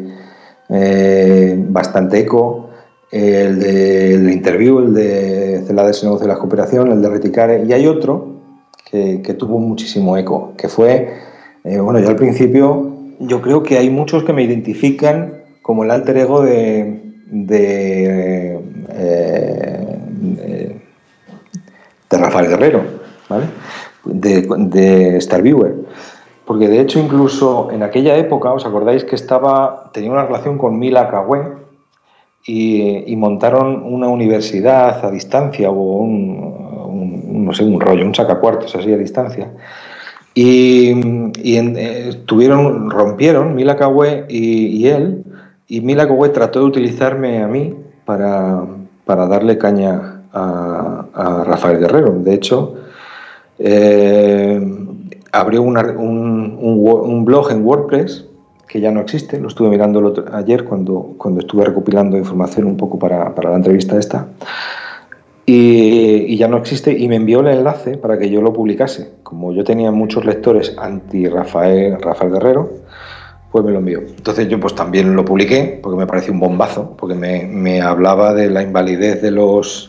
eco. El de Interview, el de Celades y Negocios de la Cooperación, el de Reticare. Y hay otro que tuvo muchísimo eco, que fue, bueno, yo al principio, yo creo que hay muchos que me identifican como el alter ego de Rafael Guerrero, ¿vale? De Starviewer, porque de hecho incluso en aquella época, ¿os acordáis que tenía una relación con Mila Cagüe y montaron una universidad a distancia o no sé, un rollo, un sacacuartos así a distancia, rompieron Mila Cagüe y él. Y Mila Cagüe trató de utilizarme a mí para darle caña a Rafael Guerrero. De hecho, abrió un blog en WordPress que ya no existe. Lo estuve mirando ayer cuando estuve recopilando información un poco para la entrevista esta. Y ya no existe, y me envió el enlace para que yo lo publicase. Como yo tenía muchos lectores anti-Rafael Guerrero, pues me lo envió. Entonces yo pues también lo publiqué porque me pareció un bombazo, porque me hablaba de la invalidez de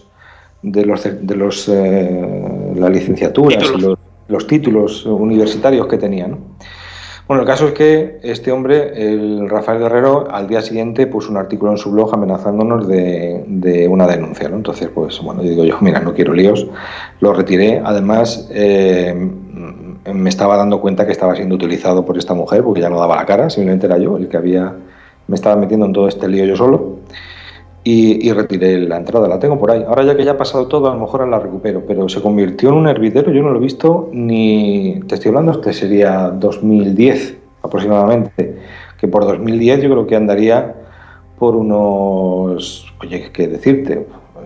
las licenciaturas y los títulos universitarios que tenía, ¿no? Bueno, el caso es que este hombre, el Rafael Guerrero, al día siguiente puso un artículo en su blog amenazándonos de una denuncia, ¿no? Entonces, pues bueno, yo digo mira, no quiero líos, lo retiré. Además, me estaba dando cuenta que estaba siendo utilizado por esta mujer, porque ya no daba la cara, simplemente era yo el que me estaba metiendo en todo este lío yo solo, y retiré la entrada. La tengo por ahí. Ahora ya que ya ha pasado todo, a lo mejor la recupero, pero se convirtió en un hervidero. Yo no lo he visto ni, te estoy hablando, este sería 2010 aproximadamente, que por 2010 yo creo que andaría por unos, oye, qué decirte,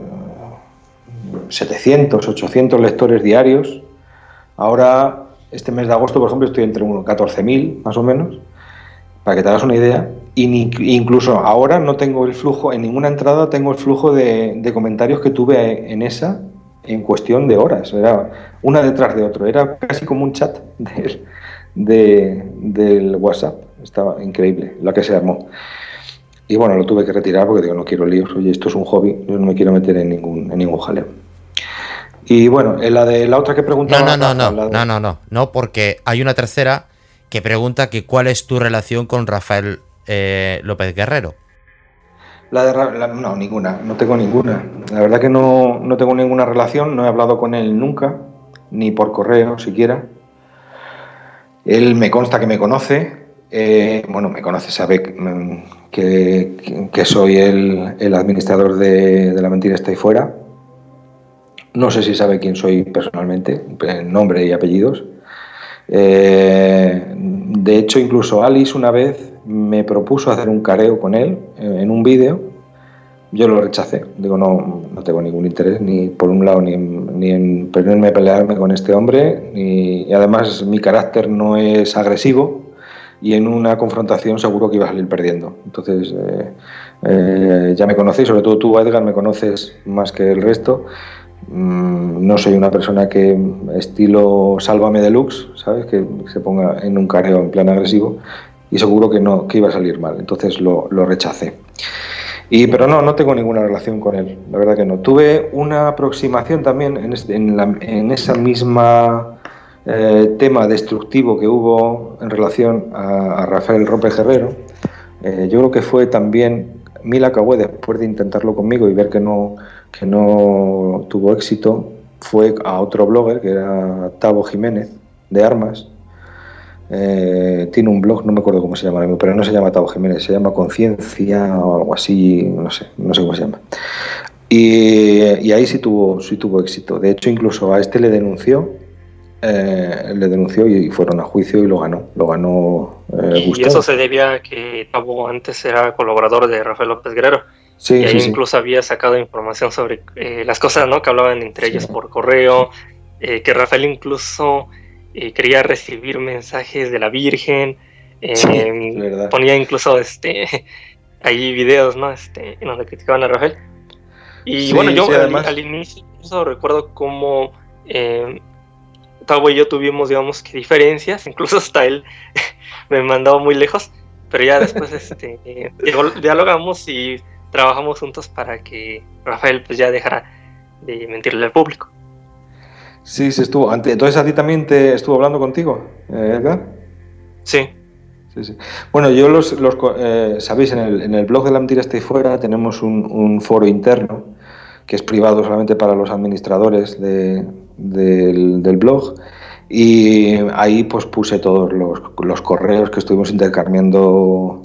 700, 800 lectores diarios. Ahora, este mes de agosto, por ejemplo, estoy entre unos 14.000, más o menos, para que te hagas una idea. Incluso ahora no tengo el flujo, en ninguna entrada tengo el flujo de comentarios que tuve en cuestión de horas. Era una detrás de otro. Era casi como un chat del WhatsApp. Estaba increíble la que se armó. Y bueno, lo tuve que retirar porque digo, no quiero líos. Oye, esto es un hobby, yo no me quiero meter en ningún jaleo. Y bueno, la otra que preguntaba... No, porque hay una tercera que pregunta que cuál es tu relación con Rafael López Guerrero. No, ninguna, no tengo ninguna. La verdad que no tengo ninguna relación, no he hablado con él nunca, ni por correo siquiera. Él me consta que me conoce, me conoce, sabe que soy el administrador de La Mentira Está Ahí Fuera. No sé si sabe quién soy personalmente, nombre y apellidos. De hecho, incluso Alice una vez me propuso hacer un careo con él en un vídeo. Yo lo rechacé. Digo, no tengo ningún interés, ni por un lado, ni en ponerme a pelearme con este hombre. Y además, mi carácter no es agresivo y en una confrontación seguro que iba a salir perdiendo. Entonces, ya me conocéis, sobre todo tú, Edgar, me conoces más que el resto. No soy una persona que estilo Sálvame Deluxe, ¿sabes? Que se ponga en un careo en plan agresivo, y seguro que iba a salir mal. Entonces lo rechacé. Pero no tengo ninguna relación con él, la verdad que no. Tuve una aproximación también en esa misma tema destructivo que hubo en relación a Rafael López Guerrero. Yo creo que fue también Mila Cagüe, después de intentarlo conmigo y ver que no tuvo éxito, fue a otro blogger que era Tavo Jiménez de Armas, tiene un blog, no me acuerdo cómo se llama, pero no se llama Tavo Jiménez, se llama Conciencia o algo así, no sé cómo se llama. Y ahí sí tuvo éxito. De hecho, incluso a este le denunció y fueron a juicio y lo ganó. Y Gustavo. eso se debía a que Tavo antes era colaborador de Rafael López Guerrero. Sí, y ahí sí, incluso había sacado información sobre las cosas, ¿no?, que hablaban entre ellos por correo, que Rafael incluso quería recibir mensajes de la Virgen, ponía incluso ahí videos, ¿no?, en donde criticaban a Rafael. Y sí, bueno, yo sí, al inicio incluso recuerdo cómo Tavo y yo tuvimos, digamos, que diferencias, incluso hasta él me mandaba muy lejos, pero ya después dialogamos y trabajamos juntos para que Rafael pues ya dejara de mentirle al público. Sí, se estuvo. Entonces, ¿a ti también te estuvo hablando contigo, Edgar? Sí. Sí. Bueno, yo sabéis, en el blog de La Mentira Está Ahí Fuera tenemos un foro interno que es privado solamente para los administradores del blog, y ahí pues puse todos los correos que estuvimos intercambiando.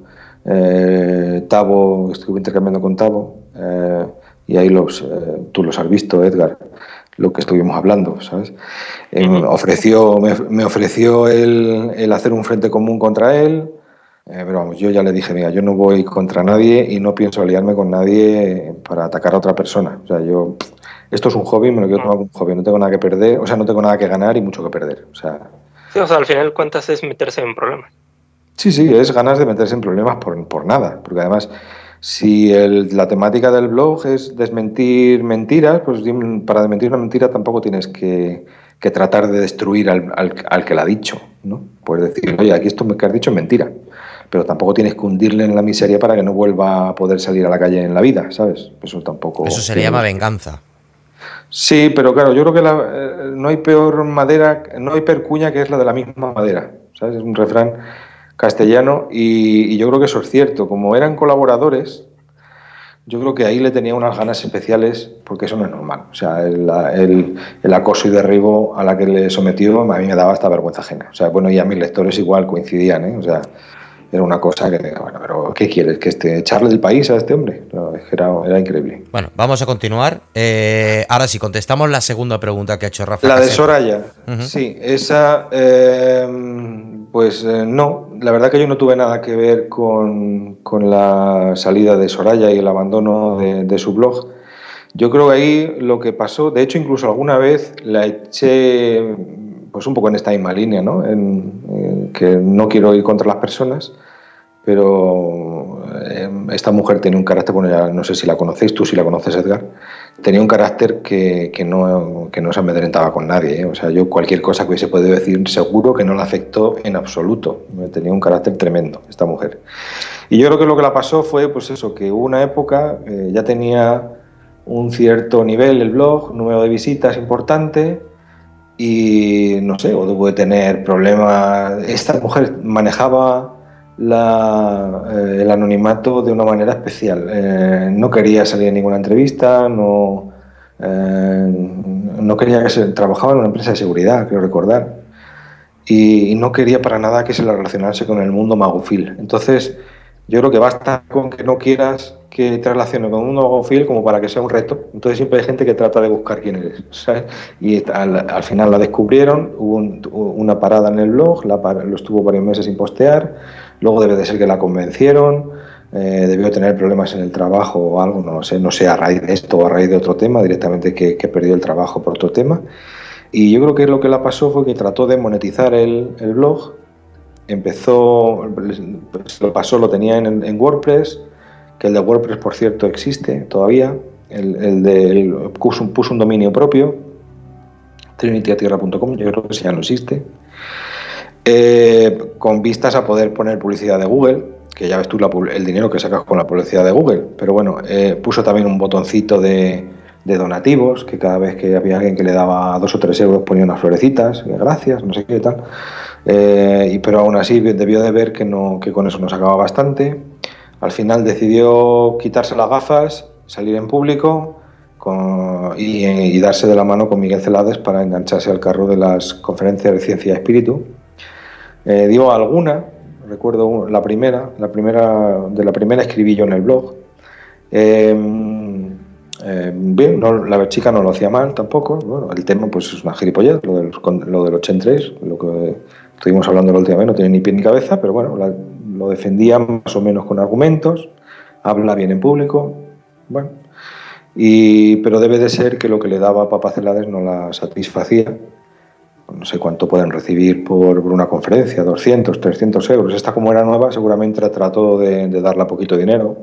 Estuve intercambiando con Tavo, y ahí tú los has visto, Edgar, lo que estuvimos hablando, ¿sabes? Me ofreció el hacer un frente común contra él, pero vamos, yo ya le dije, mira, yo no voy contra nadie y no pienso aliarme con nadie para atacar a otra persona. O sea, esto es un hobby, me lo quiero tomar como un hobby, no tengo nada que perder, o sea, no tengo nada que ganar y mucho que perder. Sí, al final cuentas es meterse en problemas. Sí, es ganas de meterse en problemas por nada, porque además, si la temática del blog es desmentir mentiras, pues para desmentir una mentira tampoco tienes que tratar de destruir al que la ha dicho, ¿no? Puedes decir, oye, aquí esto que has dicho es mentira, pero tampoco tienes que hundirle en la miseria para que no vuelva a poder salir a la calle en la vida, ¿sabes? Eso se le llama venganza. Sí, pero claro, yo creo que no hay peor madera, no hay peor cuña que es la de la misma madera, ¿sabes? Es un refrán castellano, y yo creo que eso es cierto. Como eran colaboradores, yo creo que ahí le tenía unas ganas especiales, porque eso no es normal. O sea, el acoso y derribo a la que le sometió a mí me daba hasta vergüenza ajena. O sea, bueno, y a mis lectores igual coincidían, ¿eh? O sea, era una cosa que, bueno, pero ¿qué quieres? ¿Que echarle del país a este hombre? No, es que era increíble. Bueno, vamos a continuar. Ahora sí, contestamos la segunda pregunta que ha hecho Rafa. La de Soraya. Sí, esa, pues no. La verdad que yo no tuve nada que ver con la salida de Soraya y el abandono de su blog. Yo creo que ahí lo que pasó, de hecho incluso alguna vez la eché pues un poco en esta misma línea, ¿no? Que no quiero ir contra las personas, pero esta mujer tiene un carácter, bueno, ya no sé si la conocéis, tú si la conoces, Edgar, tenía un carácter que no se amedrentaba con nadie, ¿eh? O sea, yo cualquier cosa que hubiese podido decir seguro que no la afectó en absoluto. Tenía un carácter tremendo esta mujer. Y yo creo que lo que la pasó fue pues eso, que hubo una época, ya tenía un cierto nivel el blog, número de visitas importante, y no sé, o tuvo de tener problemas. Esta mujer manejaba el anonimato de una manera especial. No quería salir en ninguna entrevista, no quería trabajaba en una empresa de seguridad, creo recordar, y no quería para nada que se la relacionase con el mundo magufil. Entonces yo creo que basta con que no quieras que te relacione con un magufil como para que sea un reto. Entonces siempre hay gente que trata de buscar quién eres, ¿sabes? Y al final la descubrieron, hubo una parada en el blog, lo estuvo varios meses sin postear, luego debe de ser que la convencieron, debió tener problemas en el trabajo o algo, no sé a raíz de esto o a raíz de otro tema, directamente que perdió el trabajo por otro tema. Y yo creo que lo que le pasó fue que trató de monetizar el blog. Empezó, lo tenía en WordPress, que el de WordPress, por cierto, existe todavía. Puso un dominio propio, trinityaTierra.com, yo creo que ese ya no existe, con vistas a poder poner publicidad de Google, que ya ves tú el dinero que sacas con la publicidad de Google. Pero bueno, puso también un botoncito de donativos, que cada vez que había alguien que le daba 2 o 3 euros ponía unas florecitas, gracias, no sé qué tal. Pero aún así debió de ver que con eso no sacaba bastante. Al final decidió quitarse las gafas, salir en público y darse de la mano con Miguel Celades para engancharse al carro de las conferencias de Ciencia y Espíritu. Dio alguna, recuerdo la primera escribí yo en el blog. Bien, la chica no lo hacía mal tampoco. Bueno, el tema pues es una gilipollez, lo del 83, lo que estuvimos hablando la última vez, no tiene ni pie ni cabeza, pero bueno, lo defendía más o menos con argumentos, habla bien en público, bueno, pero debe de ser que lo que le daba a Papa Celades no la satisfacía. No sé cuánto pueden recibir por una conferencia, 200, 300 euros. Esta, como era nueva, seguramente trató de darle poquito dinero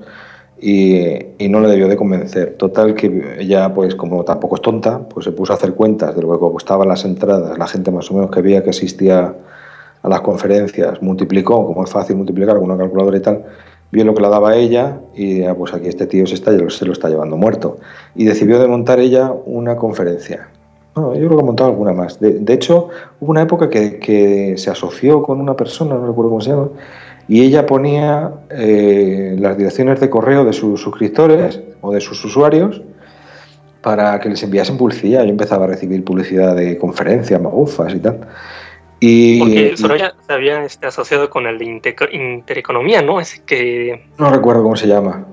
y no le debió de convencer. Total, que ella, pues como tampoco es tonta, pues se puso a hacer cuentas de lo que costaban las entradas, la gente más o menos que veía que asistía a las conferencias, multiplicó, como es fácil multiplicar con una calculadora y tal, vio lo que le daba ella y pues aquí este tío se lo está llevando muerto. Y decidió de montar ella una conferencia. No, yo creo que ha montado alguna más. De hecho, hubo una época que se asoció con una persona, no recuerdo cómo se llama, y ella ponía las direcciones de correo de sus suscriptores o de sus usuarios para que les enviasen publicidad. Yo empezaba a recibir publicidad de conferencias, magufas y tal. Porque Soraya se había asociado con el de Intereconomía, ¿no? Es que... No recuerdo cómo se llama.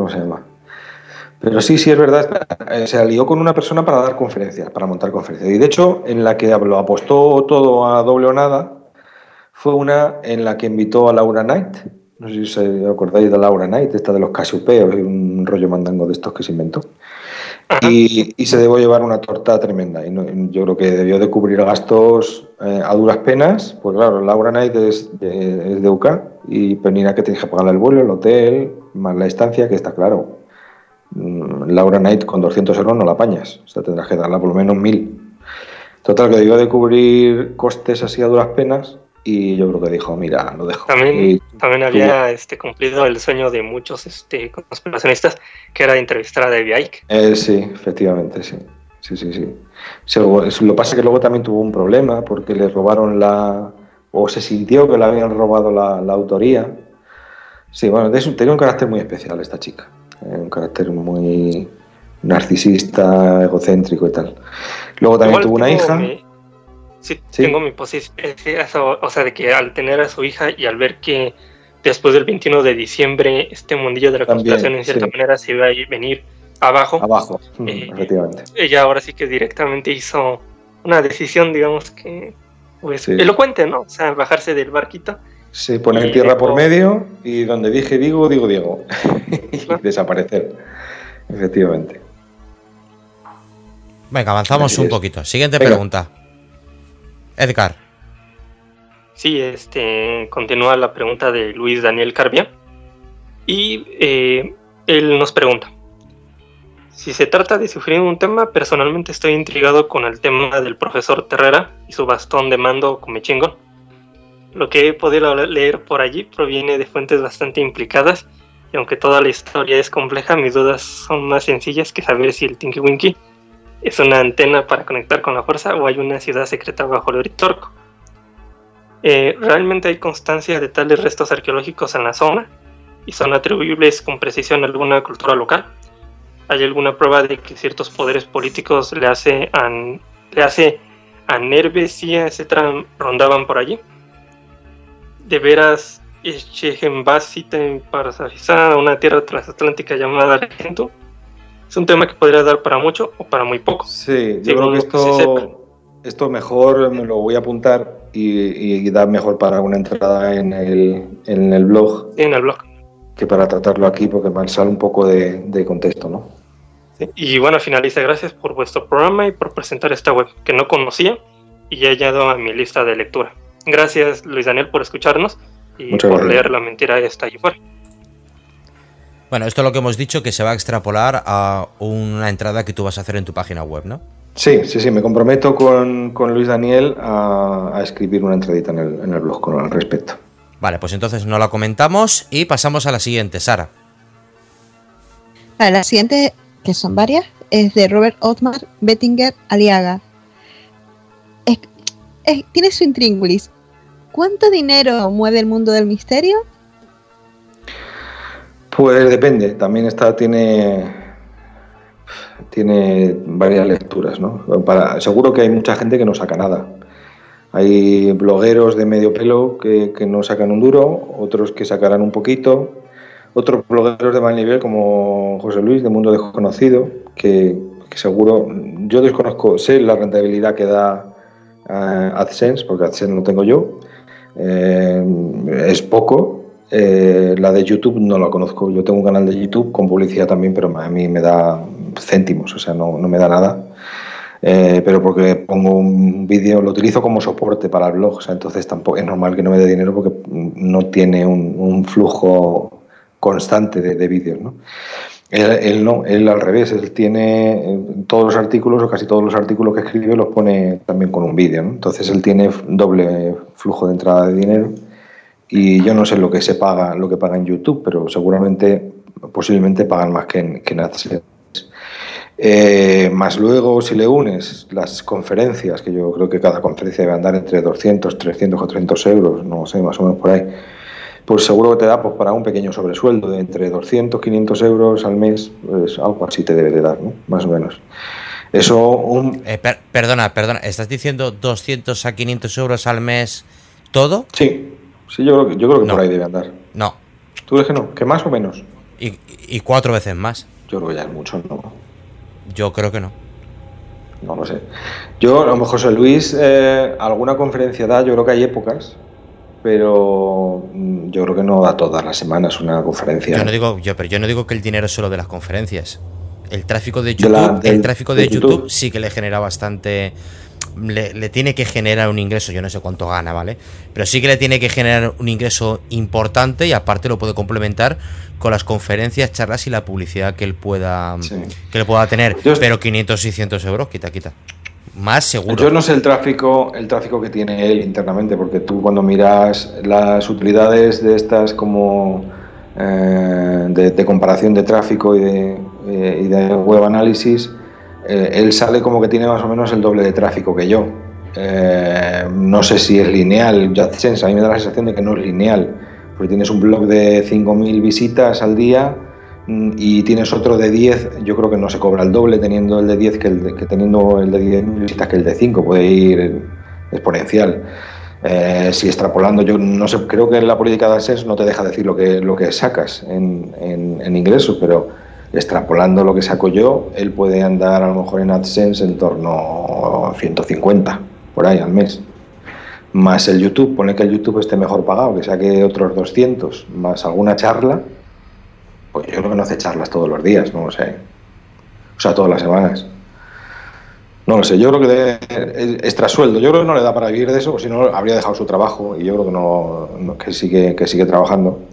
Pero sí es verdad, se alió con una persona para dar conferencias, para montar conferencias. Y de hecho, en la que lo apostó todo a doble o nada, fue una en la que invitó a Laura Knight. No sé si os acordáis de Laura Knight, esta de los Casiopeos, un rollo mandango de estos que se inventó. Y se debió llevar una torta tremenda. Y yo creo que debió de cubrir gastos a duras penas. Pues claro, Laura Knight es de UK y Penina, que tienes que pagarle el vuelo, el hotel, más la estancia, que está claro. Laura Knight con 200 euros no la apañas, o sea, tendrás que darla por lo menos 1000. Total, que debió de cubrir costes así a duras penas y yo creo que dijo, mira, lo dejo. También había cumplido el sueño de muchos conspiracionistas, que era entrevistar a Debbie Icke. Sí, efectivamente, sí. Lo que pasa es que luego también tuvo un problema porque le robaron o se sintió que le habían robado la autoría. Sí, bueno, tenía un carácter muy especial esta chica. Un carácter muy narcisista, egocéntrico y tal. Luego también tuvo una hija. Tengo mi posición, o sea, de que al tener a su hija y al ver que después del 21 de diciembre este mundillo de la conspiración en cierta manera se iba a venir abajo, efectivamente. Ella ahora sí que directamente hizo una decisión, digamos que pues elocuente, ¿no? O sea, bajarse del barquito. Sí, poner tierra por medio y donde dije digo Diego. Y desaparecer, efectivamente. Venga, avanzamos un poquito. Siguiente pregunta. Edgar. Sí, continúa la pregunta de Luis Daniel Carbia. Y él nos pregunta: si se trata de sufrir un tema, personalmente estoy intrigado con el tema del profesor Terrera y su bastón de mando come chingón. Lo que he podido leer por allí proviene de fuentes bastante implicadas, y aunque toda la historia es compleja, mis dudas son más sencillas que saber si el Tinky Winky es una antena para conectar con la fuerza o hay una ciudad secreta bajo el Uritorco. ¿Realmente hay constancia de tales restos arqueológicos en la zona y son atribuibles con precisión a alguna cultura local? ¿Hay alguna prueba de que ciertos poderes políticos le hace a Nerves y etcétera rondaban por allí? ¿De veras Echejembasite para una tierra transatlántica llamada Argento? Es un tema que podría dar para mucho o para muy poco. Sí, yo creo que esto mejor me lo voy a apuntar y dar mejor para una entrada en el blog. Sí, en el blog. Que para tratarlo aquí, porque me sale un poco de contexto, ¿no? Sí. Y bueno, finaliza. Gracias por vuestro programa y por presentar esta web que no conocía y ya he añadido a mi lista de lectura. Gracias, Luis Daniel, por escucharnos y por leer la mentira esta allí fuera. Bueno, esto es lo que hemos dicho, que se va a extrapolar a una entrada que tú vas a hacer en tu página web, ¿no? Sí, me comprometo con Luis Daniel a escribir una entradita en el blog con el respecto. Vale, pues entonces no la comentamos y pasamos a la siguiente, Sara. Vale, la siguiente, que son varias, es de Robert Otmar Bettinger Aliaga. Tiene su intríngulis. ¿Cuánto dinero mueve el mundo del misterio? Pues depende, también tiene varias lecturas, ¿no? Seguro que hay mucha gente que no saca nada. Hay blogueros de medio pelo que no sacan un duro, otros que sacarán un poquito, otros blogueros de mal nivel como José Luis de Mundo Desconocido, que seguro, yo desconozco, sé la rentabilidad que da AdSense, porque AdSense no tengo yo, es poco. La de YouTube no la conozco, yo tengo un canal de YouTube con publicidad también, pero a mí me da céntimos, o sea, no me da nada. Pero porque pongo un vídeo, lo utilizo como soporte para el blog, o sea, entonces tampoco es normal que no me dé dinero porque no tiene un flujo constante de vídeos, ¿no? Él no, él al revés, él tiene todos los artículos o casi todos los artículos que escribe los pone también con un vídeo, ¿no? Entonces él tiene doble flujo de entrada de dinero y yo no sé lo que paga en YouTube, pero seguramente, posiblemente pagan más que en AdSense. Más luego, si le unes las conferencias, que yo creo que cada conferencia debe andar entre 200, 300 o 300 euros, no sé, más o menos por ahí, pues seguro que te da pues, para un pequeño sobresueldo de entre 200, 500 euros al mes, pues algo así te debe de dar, ¿no? Más o menos. Eso... Perdona, ¿estás diciendo 200 a 500 euros al mes todo? Sí, yo creo que no, por ahí debe andar. No. ¿Tú crees que no? ¿Que más o menos? Y 4 veces más. Yo creo que ya es mucho, ¿no? Yo creo que no. No lo sé. Yo, a lo mejor José Luis, alguna conferencia da, yo creo que hay épocas, pero yo creo que no da todas las semanas una conferencia. Yo no digo que el dinero es solo de las conferencias. El tráfico de YouTube, YouTube sí que le genera bastante... Le tiene que generar un ingreso, yo no sé cuánto gana, ¿vale? Pero sí que le tiene que generar un ingreso importante y aparte lo puede complementar con las conferencias, charlas y la publicidad que él pueda tener. Pero 500, 600 euros, quita. Más seguro. Yo no sé el tráfico que tiene él internamente, porque tú cuando miras las utilidades de estas como de comparación de tráfico y de web análisis, él sale como que tiene más o menos el doble de tráfico que yo. No sé si es lineal. AdSense, a mí me da la sensación de que no es lineal, porque tienes un blog de 5.000 visitas al día y tienes otro de 10. Yo creo que no se cobra el doble teniendo el de 10 que teniendo el de 10 visitas que el de 5. Puede ir exponencial. Si extrapolando, yo no sé, creo que la política de AdSense no te deja decir lo que sacas en ingresos, pero extrapolando lo que saco yo, él puede andar a lo mejor en AdSense en torno a 150 por ahí al mes. Más el YouTube, pone que el YouTube esté mejor pagado, que saque otros 200, más alguna charla, pues yo creo que no hace charlas todos los días, no lo sé. O sea, todas las semanas. No lo sé, yo creo que extra sueldo, yo creo que no le da para vivir de eso, si no habría dejado su trabajo y yo creo que sigue trabajando.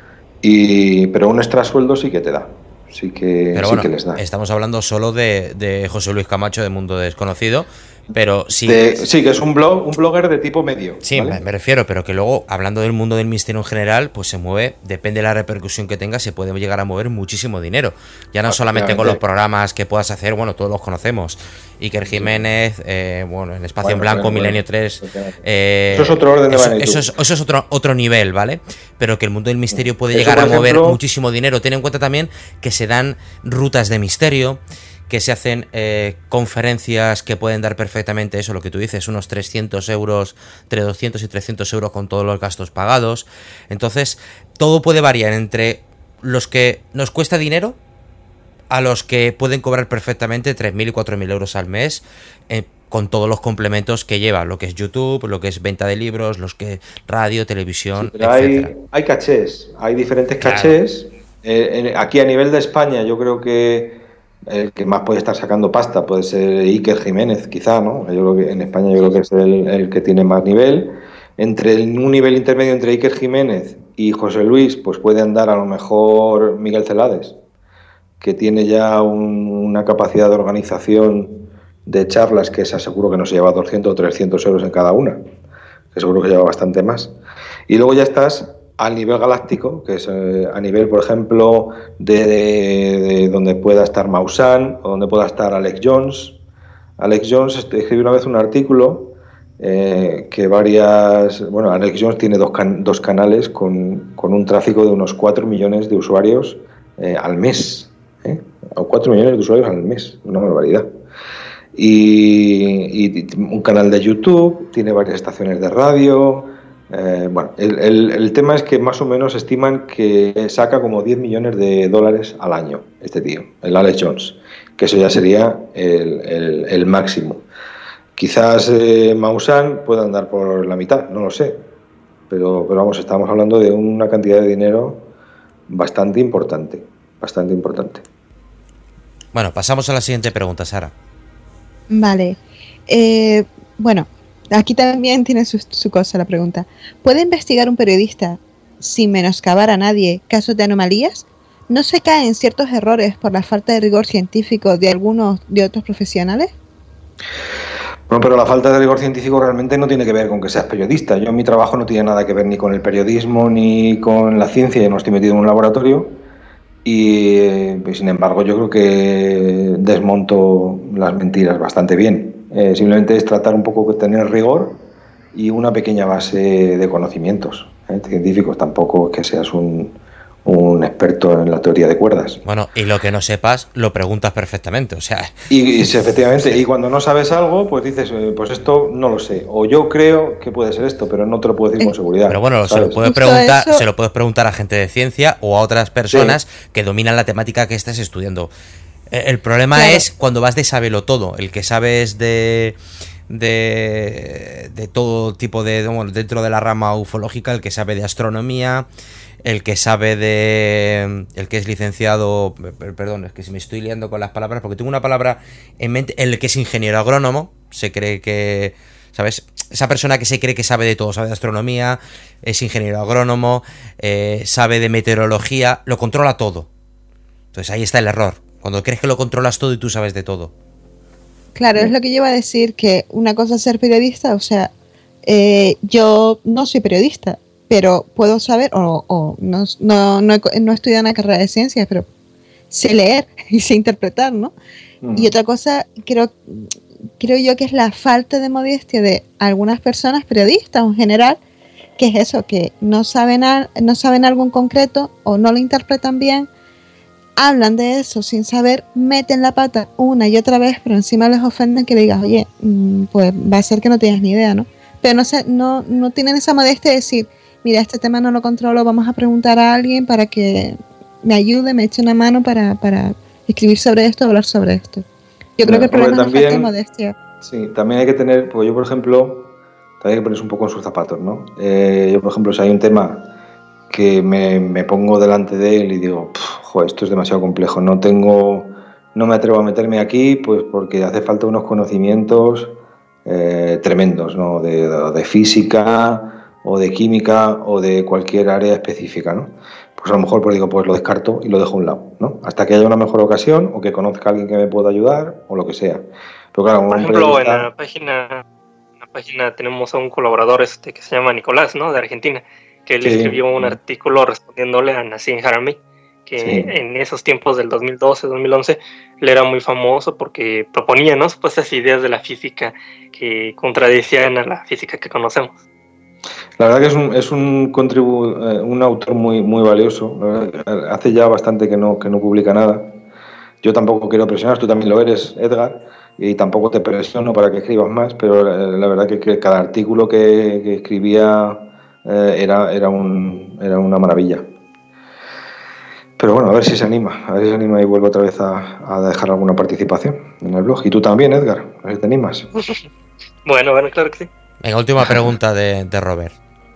Pero un extra sueldo sí que te da. Sí que les da. Estamos hablando solo de José Luis Camacho de Mundo Desconocido, pero sí. Sí, que es un blogger de tipo medio. Sí, ¿vale? me refiero, pero que luego, hablando del mundo del misterio en general, pues se mueve, depende de la repercusión que tenga, se puede llegar a mover muchísimo dinero. Ya no solamente con los programas que puedas hacer, bueno, todos los conocemos. Iker Jiménez, en Espacio en Blanco, Milenio 3. Eso es otro orden de magnitud. Eso es otro nivel, ¿vale? Pero que el mundo del misterio puede llegar a mover muchísimo dinero. Ten en cuenta también que se dan rutas de misterio, que se hacen conferencias que pueden dar perfectamente eso, lo que tú dices, unos 300 euros, entre 200 y 300 euros con todos los gastos pagados. Entonces, todo puede variar entre los que nos cuesta dinero a los que pueden cobrar perfectamente 3.000 y 4.000 euros al mes con todos los complementos que lleva, lo que es YouTube, lo que es venta de libros, los que radio, televisión, pero etcétera. Hay cachés, hay diferentes cachés. Aquí a nivel de España yo creo que el que más puede estar sacando pasta puede ser Iker Jiménez, quizá, ¿no? Yo creo que en España yo creo que es el que tiene más nivel. Un nivel intermedio entre Iker Jiménez y José Luis, pues puede andar a lo mejor Miguel Celades, que tiene ya una capacidad de organización de charlas que seguro que no se lleva 200 o 300 euros en cada una, que seguro que lleva bastante más. Y luego ya estás al nivel galáctico, que es a nivel, por ejemplo, de donde pueda estar Maussan o donde pueda estar Alex Jones. Alex Jones escribió una vez un artículo Alex Jones tiene dos canales con un tráfico de unos 4 millones de usuarios al mes. O 4 millones de usuarios al mes, una barbaridad. y un canal de YouTube, tiene varias estaciones de radio. Bueno, el tema es que más o menos estiman que saca como 10 millones de dólares al año este tío, el Alex Jones, que eso ya sería el máximo. Quizás Maussan pueda andar por la mitad, no lo sé, pero vamos, estamos hablando de una cantidad de dinero bastante importante, bastante importante. Bueno, pasamos a la siguiente pregunta, Sara. Vale. Bueno, aquí también tiene su cosa la pregunta. ¿Puede investigar un periodista sin menoscabar a nadie casos de anomalías? ¿No se caen ciertos errores por la falta de rigor científico de algunos de otros profesionales? Bueno, pero la falta de rigor científico realmente no tiene que ver con que seas periodista. Yo, mi trabajo no tiene nada que ver ni con el periodismo ni con la ciencia. Yo no estoy metido en un laboratorio y, pues, sin embargo, yo creo que desmonto las mentiras bastante bien. Simplemente es tratar un poco de tener rigor y una pequeña base de conocimientos científicos. Tampoco es que seas un experto en la teoría de cuerdas. Bueno, y lo que no sepas, lo preguntas perfectamente, o sea... Y efectivamente, y cuando no sabes algo, pues dices, pues esto no lo sé, o yo creo que puede ser esto, pero no te lo puedo decir con seguridad. Pero bueno, ¿sabes? se lo puedes preguntar a gente de ciencia o a otras personas que dominan la temática que estés estudiando. El problema es cuando vas de sábelo todo, el que sabes de todo tipo de... Bueno, dentro de la rama ufológica, el que sabe de astronomía... El que sabe el que es licenciado, perdón, es que si me estoy liando con las palabras, porque tengo una palabra en mente, el que es ingeniero agrónomo, se cree que, ¿sabes? Esa persona que se cree que sabe de todo, sabe de astronomía, es ingeniero agrónomo, sabe de meteorología, lo controla todo. Entonces ahí está el error, cuando crees que lo controlas todo y tú sabes de todo. Claro, es lo que yo iba a decir, que una cosa es ser periodista, o sea, yo no soy periodista, pero puedo saber, no he estudiado una carrera de ciencias, pero sé leer y sé interpretar, ¿no? Y otra cosa, creo yo que es la falta de modestia de algunas personas, periodistas en general, que es eso, que no saben algo en concreto o no lo interpretan bien, hablan de eso sin saber, meten la pata una y otra vez, pero encima les ofenden que le digas, oye, pues va a ser que no tienes ni idea, ¿no? Pero no tienen esa modestia de decir, mira, este tema no lo controlo, vamos a preguntar a alguien para que me ayude, me eche una mano para escribir sobre esto, hablar sobre esto. Yo creo que el problema es la falta de modestia. Sí, también hay que tener, pues yo por ejemplo, también hay que ponerse un poco en sus zapatos, ¿no? Yo por ejemplo, si hay un tema que me pongo delante de él y digo, joder, esto es demasiado complejo, no me atrevo a meterme aquí, pues porque hace falta unos conocimientos tremendos, ¿no? De física o de química o de cualquier área específica, ¿no? Pues a lo mejor pues digo, pues lo descarto y lo dejo a un lado, ¿no? Hasta que haya una mejor ocasión o que conozca a alguien que me pueda ayudar o lo que sea. Pero claro, por ejemplo, en la página tenemos a un colaborador que se llama Nicolás, ¿no? De Argentina, que él escribió un artículo respondiéndole a Nassim Haramein, que en esos tiempos del 2012, 2011, él era muy famoso porque proponía, ¿no? Supuestas ideas de la física que contradecían a la física que conocemos. La verdad que es un autor muy, muy valioso. Hace ya bastante que no publica nada. Yo tampoco quiero presionar, tú también lo eres, Edgar, y tampoco te presiono para que escribas más, pero la verdad que cada artículo que escribía era una maravilla. Pero bueno, a ver si se anima y vuelve otra vez a dejar alguna participación en el blog. Y tú también, Edgar, a ver si te animas. Bueno, claro que sí. Venga, última pregunta de Robert.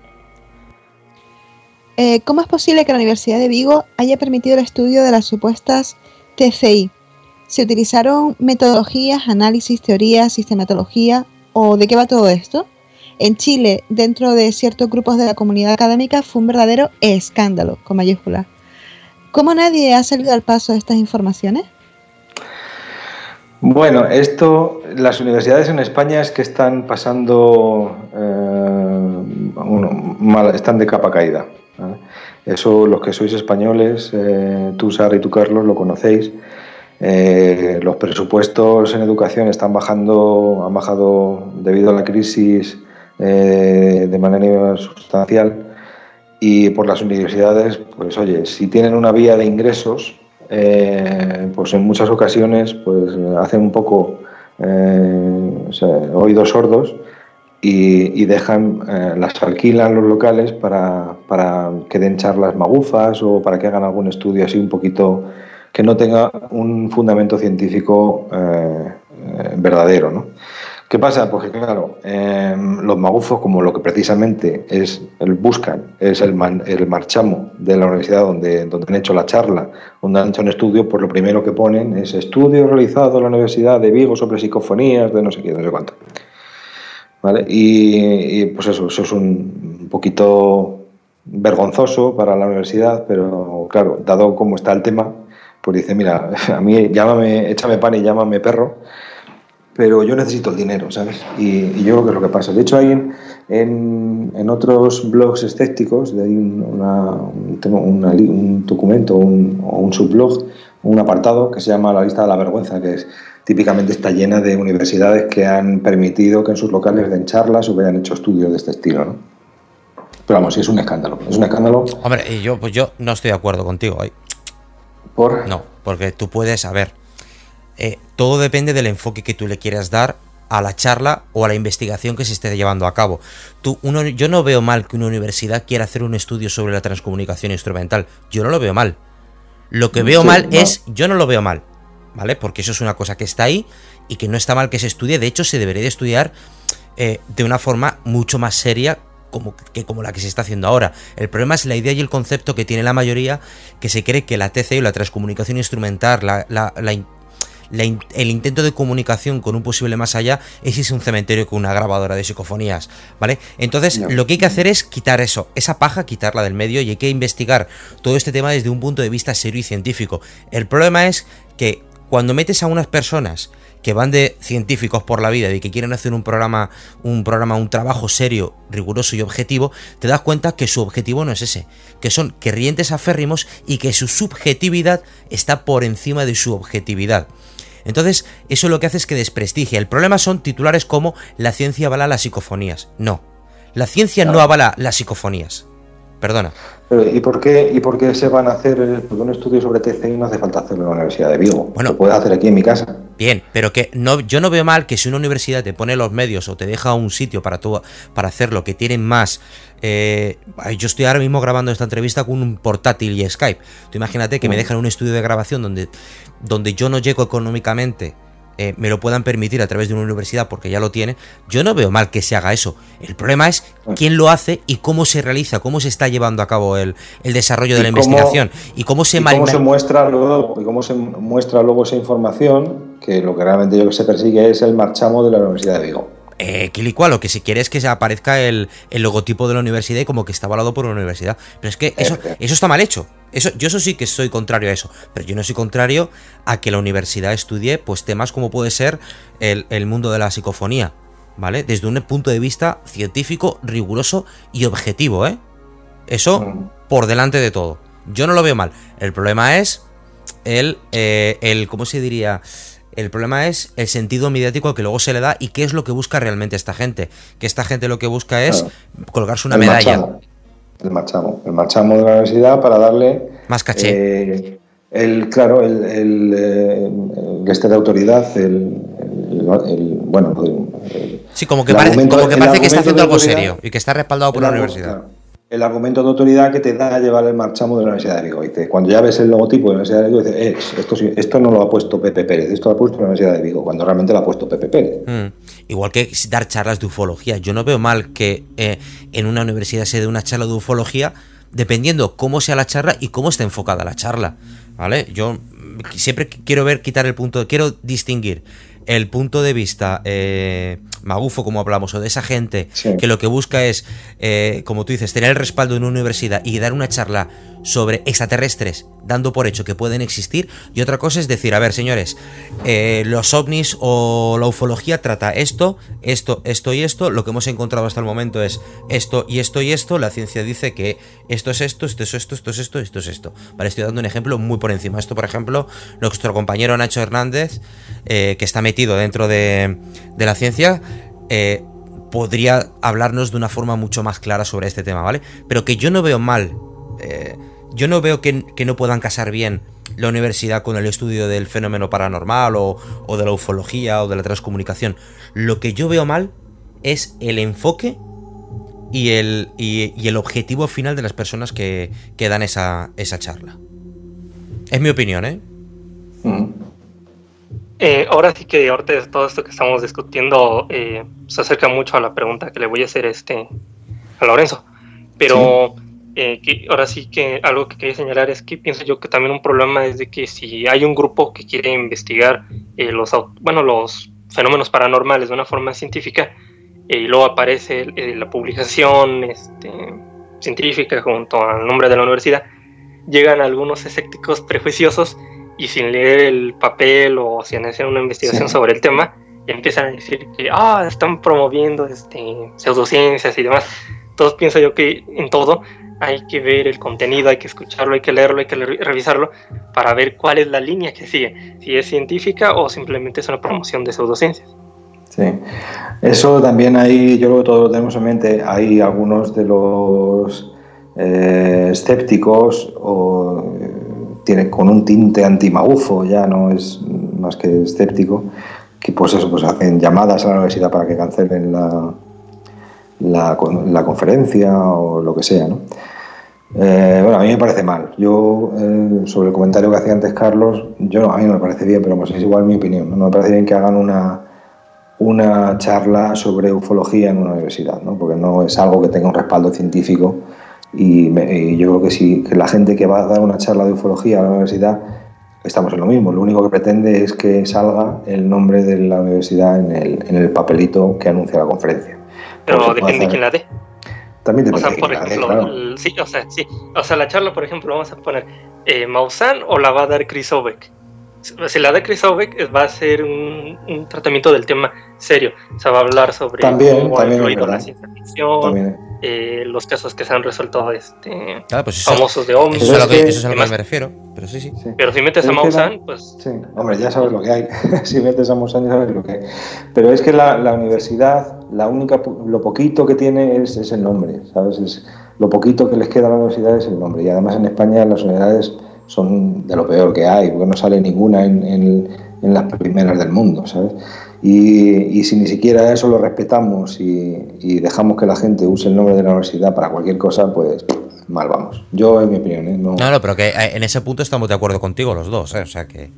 ¿Cómo es posible que la Universidad de Vigo haya permitido el estudio de las supuestas TCI? ¿Se utilizaron metodologías, análisis, teorías, sistematología? ¿O de qué va todo esto? En Chile, dentro de ciertos grupos de la comunidad académica, fue un verdadero escándalo, con mayúsculas. ¿Cómo nadie ha salido al paso de estas informaciones? Bueno, las universidades en España es que están pasando, están de capa caída, ¿vale? Eso, los que sois españoles, tú, Sara, y tú, Carlos, lo conocéis. Los presupuestos en educación han bajado debido a la crisis de manera sustancial, y por las universidades, pues oye, si tienen una vía de ingresos, pues en muchas ocasiones pues hacen un poco o sea, oídos sordos, y dejan, las alquilan los locales para que den charlas magufas o para que hagan algún estudio así un poquito que no tenga un fundamento científico verdadero, ¿no? ¿Qué pasa? Pues que claro, los magufos, como lo que precisamente buscan es el marchamo de la universidad donde han hecho la charla, donde han hecho un estudio, pues lo primero que ponen es estudio realizado en la Universidad de Vigo sobre psicofonías de no sé qué, no sé cuánto. ¿Vale? Y pues eso es un poquito vergonzoso para la universidad, pero claro, dado cómo está el tema, pues dice, mira, a mí échame pan y llámame perro, pero yo necesito el dinero, ¿sabes? Y yo creo que es lo que pasa. De hecho, hay en otros blogs escépticos, hay un documento o un subblog, un apartado que se llama La lista de la vergüenza, que típicamente está llena de universidades que han permitido que en sus locales den charlas o hayan hecho estudios de este estilo, ¿no? Pero vamos, sí, es un escándalo. Es un escándalo. Hombre, yo no estoy de acuerdo contigo. ¿Por? No, porque tú puedes saber. Todo depende del enfoque que tú le quieras dar a la charla o a la investigación que se esté llevando a cabo. Yo no veo mal que una universidad quiera hacer un estudio sobre la transcomunicación instrumental. Yo no lo veo mal. Lo que veo mal es, yo no lo veo mal, ¿vale? Porque eso es una cosa que está ahí y que no está mal que se estudie. De hecho, se debería de estudiar de una forma mucho más seria como la que se está haciendo ahora. El problema es la idea y el concepto que tiene la mayoría, que se cree que la TCI o la transcomunicación instrumental, el intento de comunicación con un posible más allá es irse a un cementerio con una grabadora de psicofonías, ¿vale? Entonces, lo que hay que hacer es quitar esa paja, quitarla del medio, y hay que investigar todo este tema desde un punto de vista serio y científico. El problema es que cuando metes a unas personas que van de científicos por la vida y que quieren hacer un trabajo serio, riguroso y objetivo, te das cuenta que su objetivo no es ese, que son querrientes aférrimos y que su subjetividad está por encima de su objetividad. Entonces, eso lo que hace es que desprestigia. El problema son titulares como la ciencia avala las psicofonías. No, la ciencia no avala las psicofonías. Perdona. ¿Y por qué se van a hacer un estudio sobre TCI? No hace falta hacerlo en la Universidad de Vigo. Bueno, lo puedes hacer aquí en mi casa. Bien, pero que no, yo no veo mal que si una universidad te pone los medios o te deja un sitio para hacerlo, que tienen más. Yo estoy ahora mismo grabando esta entrevista con un portátil y Skype. Tú imagínate que me dejan un estudio de grabación donde yo no llego económicamente, me lo puedan permitir a través de una universidad porque ya lo tiene. Yo no veo mal que se haga eso. El problema es quién lo hace y cómo se realiza, cómo se está llevando a cabo el desarrollo de la investigación y cómo se muestra luego esa información, que lo que realmente yo que se persigue es el marchamo de la Universidad de Vigo. Lo que si quiere es que se aparezca el logotipo de la universidad y como que está avalado por la universidad. Pero es que eso está mal hecho. Yo sí que soy contrario a eso. Pero yo no soy contrario a que la universidad estudie pues temas como puede ser el mundo de la psicofonía, ¿vale? Desde un punto de vista científico, riguroso y objetivo, ¿eh? Eso por delante de todo. Yo no lo veo mal. El problema es ¿cómo se diría? El problema es el sentido mediático que luego se le da y qué es lo que busca realmente esta gente. Que esta gente lo que busca es colgarse una medalla. El marchamo de la universidad para darle más caché. El de autoridad, sí, como que parece que está haciendo algo serio y que está respaldado por la universidad. Claro. El argumento de autoridad que te da a llevar el marchamo de la Universidad de Vigo. Dice, cuando ya ves el logotipo de la Universidad de Vigo, dices, esto no lo ha puesto Pepe Pérez, esto lo ha puesto la Universidad de Vigo, cuando realmente lo ha puesto Pepe Pérez. Igual que dar charlas de ufología. Yo no veo mal que en una universidad se dé una charla de ufología, dependiendo cómo sea la charla y cómo esté enfocada la charla, ¿vale? Yo siempre quiero quiero distinguir el punto de vista magufo, como hablamos, o de esa gente que lo que busca es, como tú dices, tener el respaldo de una universidad y dar una charla sobre extraterrestres, dando por hecho que pueden existir, y otra cosa es decir, a ver, señores, los ovnis o la ufología trata esto y esto, lo que hemos encontrado hasta el momento es esto y esto y esto, la ciencia dice que esto es esto, esto es esto, esto es esto, esto es esto. Vale, estoy dando un ejemplo muy por encima. Esto, por ejemplo, nuestro compañero Nacho Hernández, que está metido dentro de la ciencia, podría hablarnos de una forma mucho más clara sobre este tema, ¿vale? Pero que yo no veo mal, yo no veo que no puedan casar bien la universidad con el estudio del fenómeno paranormal o de la ufología o de la transcomunicación. Lo que yo veo mal es el enfoque y el objetivo final de las personas que dan esa charla. Es mi opinión, ¿eh? Ahora sí que ahorita de todo esto que estamos discutiendo se acerca mucho a la pregunta que le voy a hacer a Lorenzo. Pero ahora sí que algo que quería señalar es que pienso yo que también un problema es de que si hay un grupo que quiere investigar los fenómenos paranormales de una forma científica, y luego aparece la publicación científica junto al nombre de la universidad, llegan algunos escépticos prejuiciosos y sin leer el papel o sin hacer una investigación sobre el tema, empiezan a decir que están promoviendo pseudociencias y demás. Entonces pienso yo que en todo hay que ver el contenido, hay que escucharlo, hay que leerlo, hay que revisarlo para ver cuál es la línea que sigue, si es científica o simplemente es una promoción de pseudociencias. Sí, eso también hay, yo creo que todos lo tenemos en mente. Hay algunos de los escépticos tiene con un tinte anti-magufo, ya no es más que escéptico, que pues hacen llamadas a la universidad para que cancelen la conferencia o lo que sea, ¿no? Bueno, a mí me parece mal. Yo, sobre el comentario que hacía antes Carlos, a mí no me parece bien, pero es igual mi opinión, ¿no? No me parece bien que hagan una charla sobre ufología en una universidad, ¿no? Porque no es algo que tenga un respaldo científico y yo creo que sí, que la gente que va a dar una charla de ufología a la universidad, estamos en lo mismo. Lo único que pretende es que salga el nombre de la universidad en el papelito que anuncia la conferencia. Pero depende de quién la dé. También depende de quién la dé, claro. O sea, la charla, por ejemplo, vamos a poner Maussan o la va a dar Chris Obeck. Si la da Chris Obeck, va a ser un tratamiento del tema serio. O sea, va a hablar sobre cómo ha influido la ciencia ficción, los casos que se han resuelto famosos de ovnis. Eso es a lo que me refiero. Pero sí. Pero si metes a Maussan, pues... Sí, hombre, ya sabes lo que hay. Si metes a Maussan, ya sabes lo que hay. Pero es que la universidad, lo poquito que tiene es el nombre, ¿sabes? Lo poquito que les queda a la universidad es el nombre. Y además en España las universidades son de lo peor que hay, porque no sale ninguna en las primeras del mundo, ¿sabes? Y si ni siquiera eso lo respetamos y dejamos que la gente use el nombre de la universidad para cualquier cosa, pues mal vamos. Yo, en mi opinión, ¿eh? No, pero que en ese punto estamos de acuerdo contigo los dos, ¿eh? O sea que...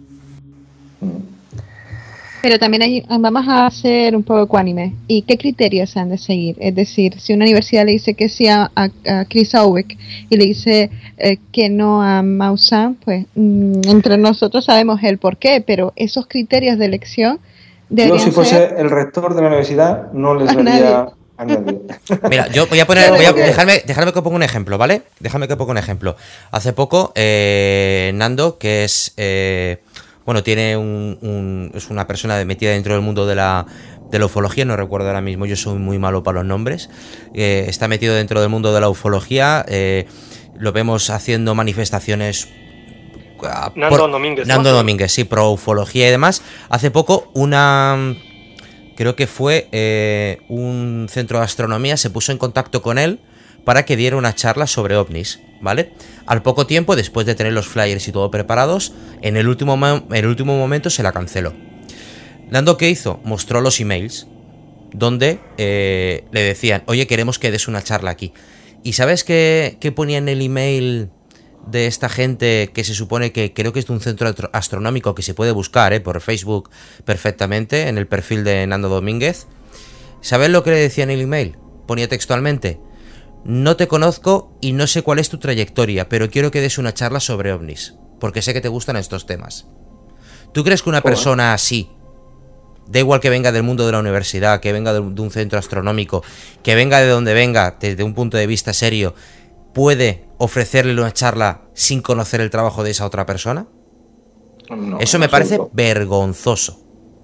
Pero también vamos a ser un poco ecuánime. ¿Y qué criterios se han de seguir? Es decir, si una universidad le dice que sí a Chris Obeck y le dice que no a Maussan, pues entre nosotros sabemos el porqué, pero esos criterios de elección deberían ser... Yo, si fuese el rector de la universidad, no les daría a nadie. Mira, yo voy a dejarme que ponga un ejemplo, ¿vale? Déjame que ponga un ejemplo. Hace poco, Nando, que es... tiene es una persona metida dentro del mundo de la ufología, no recuerdo ahora mismo, yo soy muy malo para los nombres. Está metido dentro del mundo de la ufología, lo vemos haciendo manifestaciones. Nando Domínguez, sí, pro ufología y demás. Hace poco creo que fue un centro de astronomía, se puso en contacto con él para que diera una charla sobre ovnis, ¿vale? Al poco tiempo, después de tener los flyers y todo preparados, en el último momento se la canceló. Nando, ¿qué hizo? Mostró los emails donde le decían, oye, queremos que des una charla aquí. ¿Y sabes qué ponía en el email de esta gente que se supone que creo que es de un centro astronómico que se puede buscar por Facebook perfectamente en el perfil de Nando Domínguez? ¿Sabes lo que le decía en el email? Ponía textualmente: no te conozco y no sé cuál es tu trayectoria, pero quiero que des una charla sobre ovnis, porque sé que te gustan estos temas. ¿Tú crees que una persona así, da igual que venga del mundo de la universidad, que venga de un centro astronómico, que venga de donde venga, desde un punto de vista serio, puede ofrecerle una charla sin conocer el trabajo de esa otra persona? No, eso me parece vergonzoso.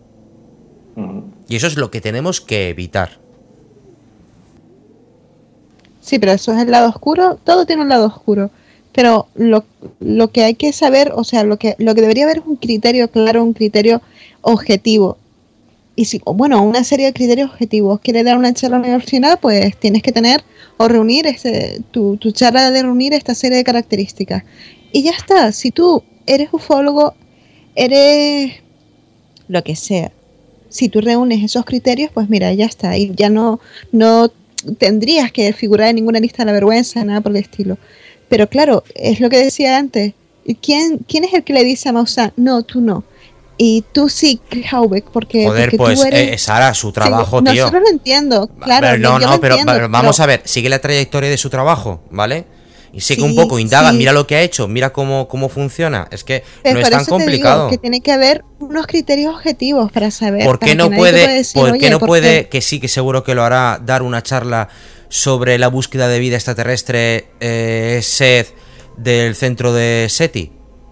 Y eso es lo que tenemos que evitar. Sí, pero eso es el lado oscuro. Todo tiene un lado oscuro. Pero lo que hay que saber, o sea, lo que debería haber es un criterio claro, un criterio objetivo. Y si, una serie de criterios objetivos. ¿Quieres dar una charla universitaria? Pues tienes que tener o reunir tu charla de reunir esta serie de características. Y ya está. Si tú eres ufólogo, eres lo que sea. Si tú reúnes esos criterios, pues mira, ya está. Y ya no tendrías que figurar en ninguna lista de la vergüenza, nada por el estilo. Pero claro, es lo que decía antes. ¿Quién es el que le dice a Maussan? No, tú no. Y tú sí, Chris Haubeck, porque... Joder, porque pues tú eres... Sara, su trabajo, sí, tío. Nosotros lo entiendo, claro. Pero vamos a ver, sigue la trayectoria de su trabajo, ¿vale? Y sigue un poco, indaga, mira lo que ha hecho, mira cómo funciona. Es que pero no es tan complicado. Que tiene que haber unos criterios objetivos para saber. ¿Por qué no puede, que sí, que seguro que lo hará, dar una charla sobre la búsqueda de vida extraterrestre SET del centro de SETI?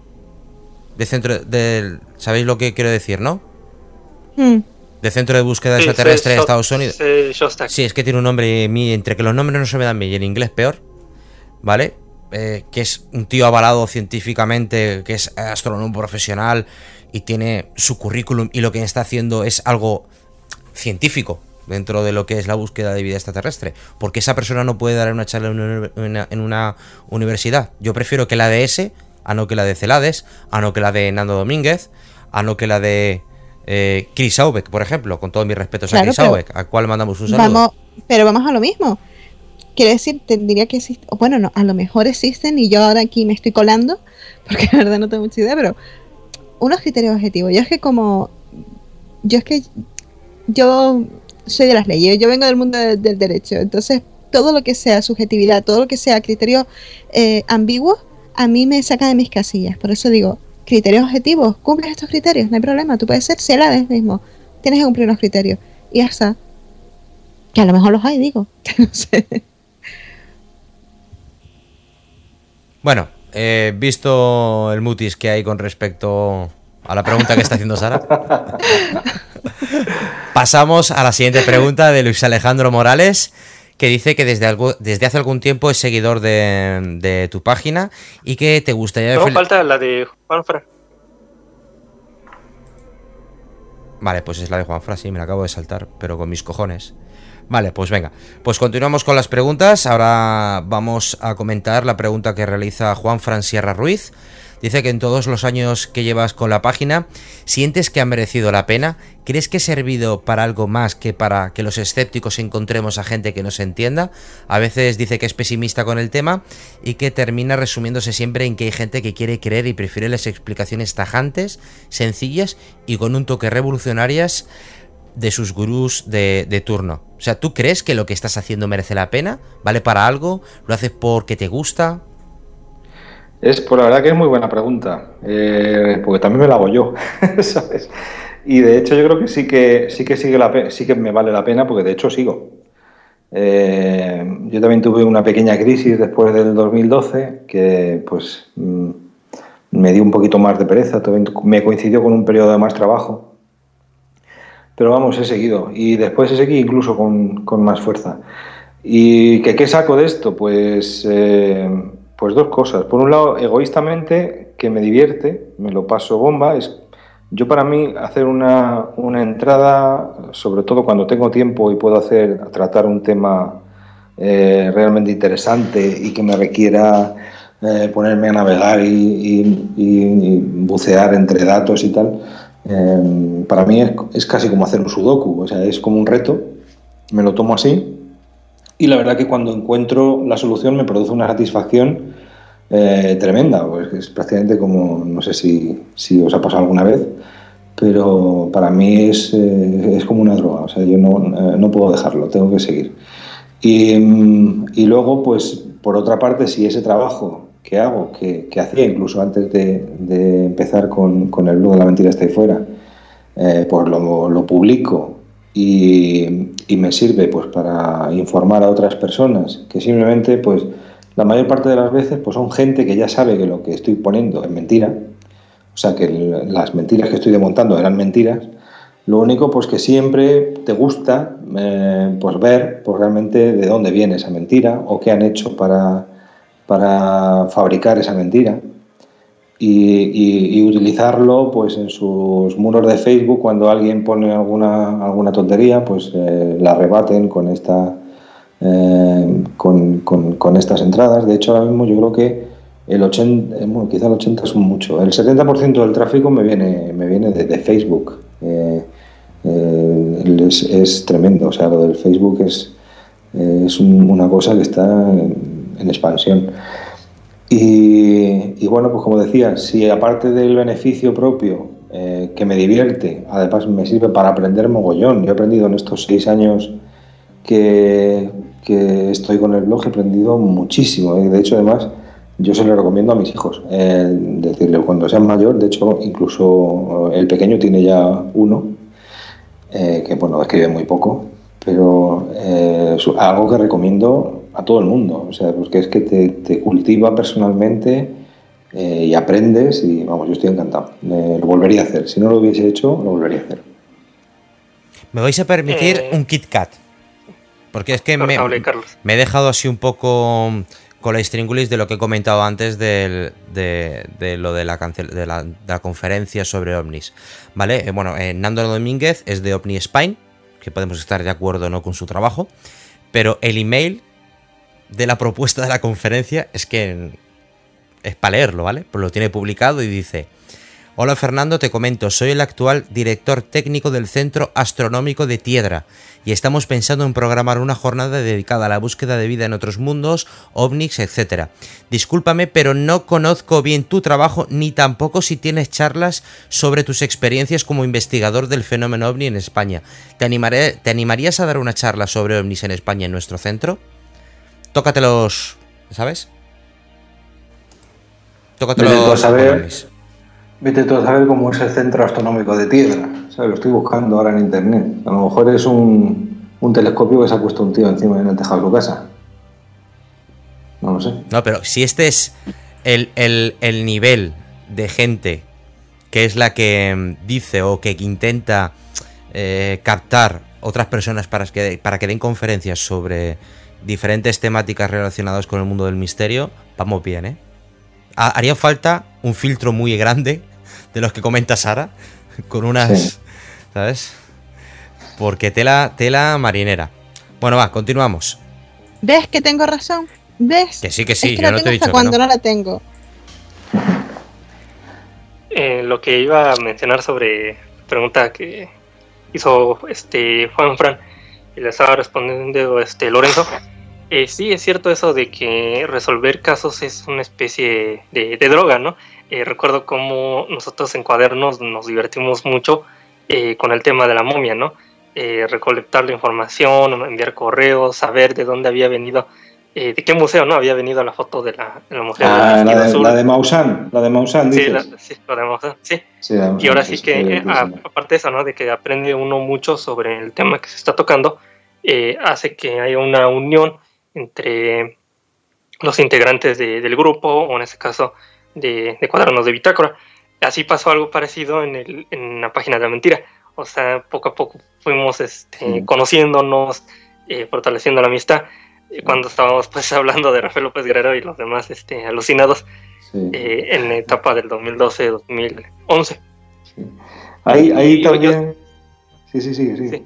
¿Sabéis lo que quiero decir, no? Del Centro de Búsqueda Extraterrestre de Estados Unidos. Sí, es que tiene un nombre, entre que los nombres no se me dan bien y en inglés peor, ¿vale? Que es un tío avalado científicamente, que es astrónomo profesional y tiene su currículum y lo que está haciendo es algo científico dentro de lo que es la búsqueda de vida extraterrestre. Porque esa persona no puede dar una charla en una universidad. Yo prefiero que la de ese, a no que la de Celades, a no que la de Nando Domínguez, a no que la de Chris Haubeck, por ejemplo, con todos mis respetos a Chris Haubeck, al cual mandamos un saludo. Pero vamos a lo mismo. Quiere decir, tendría que existir, bueno, no, a lo mejor existen y yo ahora aquí me estoy colando, porque la verdad no tengo mucha idea, pero unos criterios objetivos. Yo soy de las leyes, yo vengo del mundo del derecho, entonces todo lo que sea subjetividad, todo lo que sea criterios ambiguos, a mí me saca de mis casillas. Por eso digo, criterios objetivos, cumples estos criterios, no hay problema, tú puedes ser Celades mismo, tienes que cumplir unos criterios y ya está. Que a lo mejor los hay, digo, no sé. Bueno, visto el mutis que hay con respecto a la pregunta que está haciendo Sara, pasamos a la siguiente pregunta de Luis Alejandro Morales, que dice que desde hace algún tiempo es seguidor de tu página y que te gustaría... No, falta la de Juanfra. Vale, pues es la de Juanfra, sí, me la acabo de saltar, pero con mis cojones. Vale, pues venga, pues continuamos con las preguntas. Ahora vamos a comentar la pregunta que realiza Juanfran Sierra Ruiz. Dice que en todos los años que llevas con la página, ¿sientes que ha merecido la pena? ¿Crees que ha servido para algo más que para que los escépticos encontremos a gente que nos entienda? A veces dice que es pesimista con el tema y que termina resumiéndose siempre en que hay gente que quiere creer y prefiere las explicaciones tajantes, sencillas y con un toque revolucionarias de sus gurús de turno. O sea, ¿tú crees que lo que estás haciendo merece la pena? ¿Vale para algo? ¿Lo haces porque te gusta? Pues la verdad que es muy buena pregunta, porque también me la hago yo, ¿sabes? Y de hecho yo creo que sí que me vale la pena, porque de hecho sigo. Yo también tuve una pequeña crisis después del 2012, que pues me dio un poquito más de pereza, me coincidió con un periodo de más trabajo. Pero vamos, he seguido y después he seguido incluso con más fuerza. ¿Y qué saco de esto? Pues dos cosas. Por un lado, egoístamente, que me divierte, me lo paso bomba. Yo para mí hacer una entrada, sobre todo cuando tengo tiempo y puedo tratar un tema realmente interesante y que me requiera ponerme a navegar y bucear entre datos y tal, para mí es casi como hacer un sudoku, o sea, es como un reto, me lo tomo así y la verdad que cuando encuentro la solución me produce una satisfacción tremenda, pues es prácticamente como, no sé si os ha pasado alguna vez, pero para mí es como una droga, o sea, yo no puedo dejarlo, tengo que seguir. Y luego, pues por otra parte, si ese trabajo que hago, que hacía incluso antes de empezar con el blog de La Mentira está ahí fuera, pues lo publico y me sirve pues para informar a otras personas que simplemente, pues la mayor parte de las veces pues son gente que ya sabe que lo que estoy poniendo es mentira, o sea que las mentiras que estoy desmontando eran mentiras. Lo único pues que siempre te gusta pues ver pues realmente de dónde viene esa mentira o qué han hecho para fabricar esa mentira y utilizarlo pues en sus muros de Facebook. Cuando alguien pone alguna tontería, pues la rebaten con estas entradas. De hecho, ahora mismo yo creo que El 80, bueno, quizá el 80 es mucho. El 70% del tráfico me viene de Facebook. Es tremendo. O sea, lo del Facebook es una cosa que está en expansión. Y bueno, pues como decía, si aparte del beneficio propio que me divierte, además me sirve para aprender mogollón. Yo he aprendido en estos 6 años que estoy con el blog, he aprendido muchísimo. De hecho, además, yo se lo recomiendo a mis hijos. Decirle, cuando sean mayor, de hecho, incluso el pequeño tiene ya uno, que bueno, escribe muy poco, pero es algo que recomiendo a todo el mundo, o sea, porque es que te cultiva personalmente y aprendes y vamos, yo estoy encantado. Lo volvería a hacer, si no lo hubiese hecho, lo volvería a hacer. Me vais a permitir un Kit Kat, porque es que me he dejado así un poco con la intríngulis de lo que he comentado antes de lo de la conferencia sobre ovnis, ¿vale? Bueno, Nando Domínguez es de OVNI Spain, que podemos estar de acuerdo o no con su trabajo, pero el email de la propuesta de la conferencia es que es para leerlo, ¿vale? Pues lo tiene publicado y dice: hola Fernando, te comento, soy el actual director técnico del Centro Astronómico de Tiedra y estamos pensando en programar una jornada dedicada a la búsqueda de vida en otros mundos, ovnis, etc. Discúlpame, pero no conozco bien tu trabajo ni tampoco si tienes charlas sobre tus experiencias como investigador del fenómeno ovni en España. ¿Te animarías a dar una charla sobre ovnis en España en nuestro centro? Tócatelos, ¿sabes? Tócatelos ovnis. Vete tú a saber cómo es el Centro Astronómico de Tiedra. ¿Sabes? Lo estoy buscando ahora en internet. A lo mejor es un telescopio que se ha puesto un tío encima en el tejado de su casa. No lo sé. No, pero si este es el nivel de gente que es la que dice o que intenta captar otras personas para que den conferencias sobre diferentes temáticas relacionadas con el mundo del misterio, vamos bien, ¿eh? Haría falta un filtro muy grande de los que comenta Sara, con unas, sí, ¿sabes? Porque tela marinera. Bueno, va, continuamos. ¿Ves que tengo razón? ¿Ves? Que sí, es que yo no te he dicho cuando que no la tengo. Lo que iba a mencionar sobre la pregunta que hizo Juan Fran y le estaba respondiendo Lorenzo. Sí, es cierto eso de que resolver casos es una especie de droga, ¿no? Recuerdo cómo nosotros en Cuadernos nos divertimos mucho con el tema de la momia, ¿no? Recolectar la información, enviar correos, saber de dónde había venido, de qué museo, ¿no? Había venido la foto de la museo del la de Maussan, dices. Sí, la de Maussan, sí. Sí, la de Maussan, y ahora sí que, aparte de eso, ¿no? De que aprende uno mucho sobre el tema que se está tocando, hace que haya una unión entre los integrantes del grupo, o en este caso de Cuadernos de Bitácora. Así pasó algo parecido en la página de la mentira. O sea, poco a poco fuimos conociéndonos, fortaleciendo la amistad. Cuando estábamos pues hablando de Rafael López Guerrero y los demás alucinados, en la etapa del 2012-2011. Sí. Ahí también... Sí.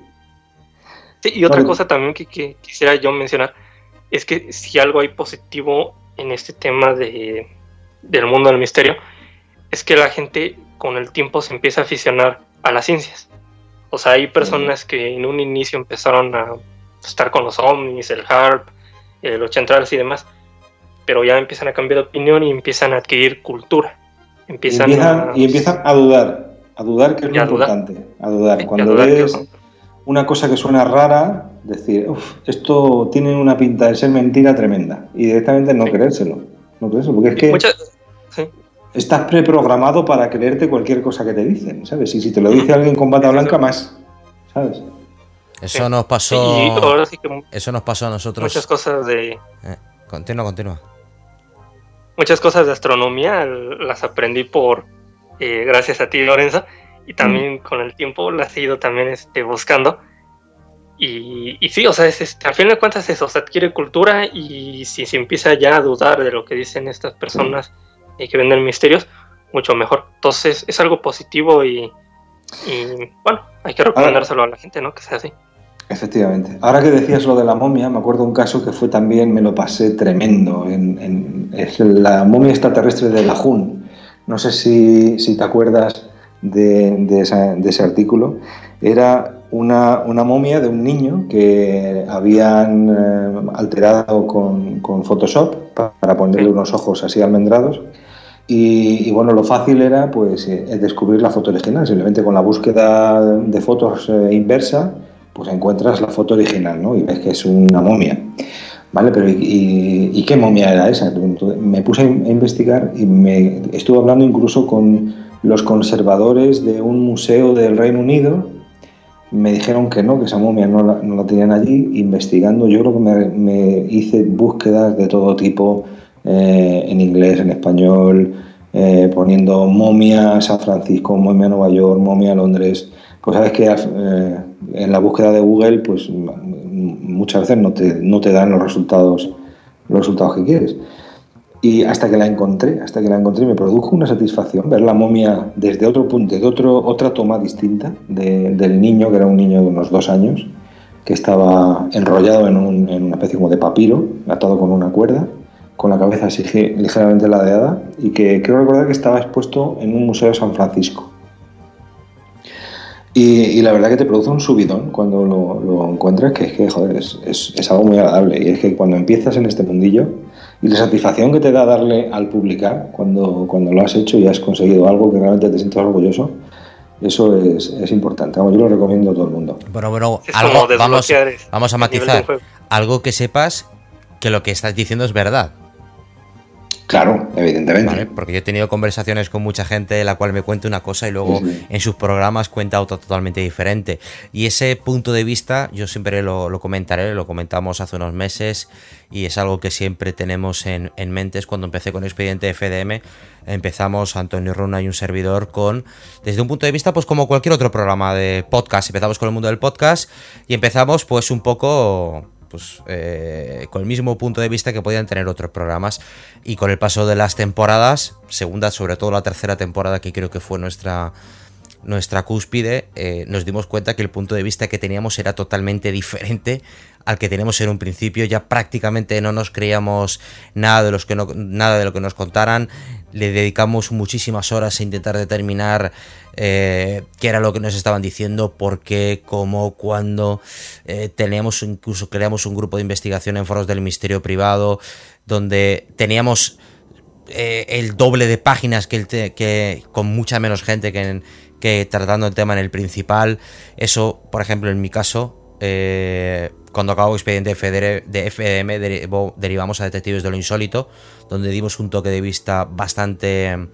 Sí, y otra cosa también que quisiera yo mencionar es que si algo hay positivo en este tema del mundo del misterio, es que la gente con el tiempo se empieza a aficionar a las ciencias. O sea, hay personas que en un inicio empezaron a estar con los ovnis, el HARP, los chemtrails y demás, pero ya empiezan a cambiar de opinión y empiezan a adquirir cultura. Empiezan a dudar, que es lo importante. A dudar. Sí, cuando ves una cosa que suena rara, decir, esto tiene una pinta de ser mentira tremenda, y directamente no creérselo, porque es que estás preprogramado para creerte cualquier cosa que te dicen, ¿sabes? Y si te lo dice alguien con bata blanca, más, ¿sabes? Eso nos pasó. Y ahora sí que eso nos pasó a nosotros. Muchas cosas de. Continúa. Muchas cosas de astronomía las aprendí gracias a ti, Lorenzo, y también con el tiempo las he ido también buscando. Y sí, o sea, al final de cuentas eso, se adquiere cultura, y si se empieza ya a dudar de lo que dicen estas personas que venden misterios, mucho mejor. Entonces es algo positivo y bueno, hay que recomendárselo a la gente, ¿no? Que sea así. Efectivamente. Ahora que decías lo de la momia, me acuerdo un caso que fue también, me lo pasé tremendo, es la momia extraterrestre de Gajún. No sé si te acuerdas de ese artículo. Era una momia de un niño que habían alterado con Photoshop para ponerle unos ojos así almendrados. Y bueno, lo fácil era pues descubrir la foto original. Simplemente con la búsqueda de fotos inversa, pues encuentras la foto original, ¿no? Y ves que es una momia. ¿Vale? Pero ¿y qué momia era esa? Me puse a investigar y me estuve hablando incluso con los conservadores de un museo del Reino Unido. Me dijeron que no, que esa momia no la tenían allí. Investigando, yo creo que me hice búsquedas de todo tipo, en inglés, en español, poniendo momia San Francisco, momia Nueva York, momia Londres. Pues sabes que en la búsqueda de Google, pues muchas veces no te dan los resultados que quieres. Y hasta que la encontré, me produjo una satisfacción ver la momia desde otro punto, otra toma distinta del niño, que era un niño de unos 2 años, que estaba enrollado en una especie como de papiro, atado con una cuerda, con la cabeza así ligeramente ladeada, y que creo recordar que estaba expuesto en un museo de San Francisco. Y la verdad que te produce un subidón cuando lo encuentras, que es que, joder, es algo muy agradable. Y es que cuando empiezas en este mundillo, y la satisfacción que te da darle al publicar, cuando lo has hecho y has conseguido algo que realmente te sientes orgulloso, eso es importante. Vamos, yo lo recomiendo a todo el mundo. Bueno, Es algo, como desbloquear vamos a el nivel matizar. del juego. Algo que sepas que lo que estás diciendo es verdad. Claro, evidentemente. ¿Vale? Porque yo he tenido conversaciones con mucha gente la cual me cuenta una cosa y luego Sí. en sus programas cuenta otra totalmente diferente. Y ese punto de vista yo siempre lo comentaré, lo comentamos hace unos meses y es algo que siempre tenemos en mente. Cuando empecé con Expediente FDM, empezamos Antonio Runa y un servidor desde un punto de vista pues como cualquier otro programa de podcast. Empezamos con el mundo del podcast y empezamos pues un poco... con el mismo punto de vista que podían tener otros programas, y con el paso de las temporadas, segunda, sobre todo la tercera temporada, que creo que fue nuestra cúspide, nos dimos cuenta que el punto de vista que teníamos era totalmente diferente al que teníamos en un principio. Ya prácticamente no nos creíamos nada de lo que nos contaran, le dedicamos muchísimas horas a intentar determinar qué era lo que nos estaban diciendo, por qué, cómo, cuándo. Incluso creamos un grupo de investigación en foros del misterio privado, donde teníamos el doble de páginas que con mucha menos gente que tratando el tema en el principal. Eso, por ejemplo, en mi caso, cuando acabó Expediente de FDM, derivamos a Detectives de lo Insólito, donde dimos un toque de vista bastante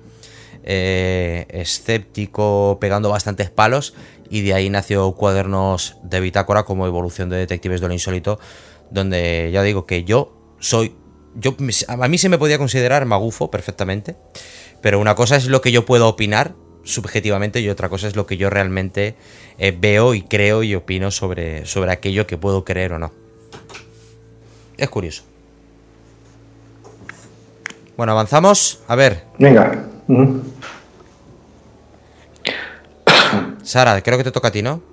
escéptico, pegando bastantes palos, y de ahí nació Cuadernos de Bitácora como evolución de Detectives de lo Insólito, donde ya digo que a mí se me podía considerar magufo perfectamente, pero una cosa es lo que yo puedo opinar subjetivamente y otra cosa es lo que yo realmente veo y creo y opino sobre aquello que puedo creer o no. Es curioso. Bueno, avanzamos. A ver. Venga. Sara, creo que te toca a ti, ¿no?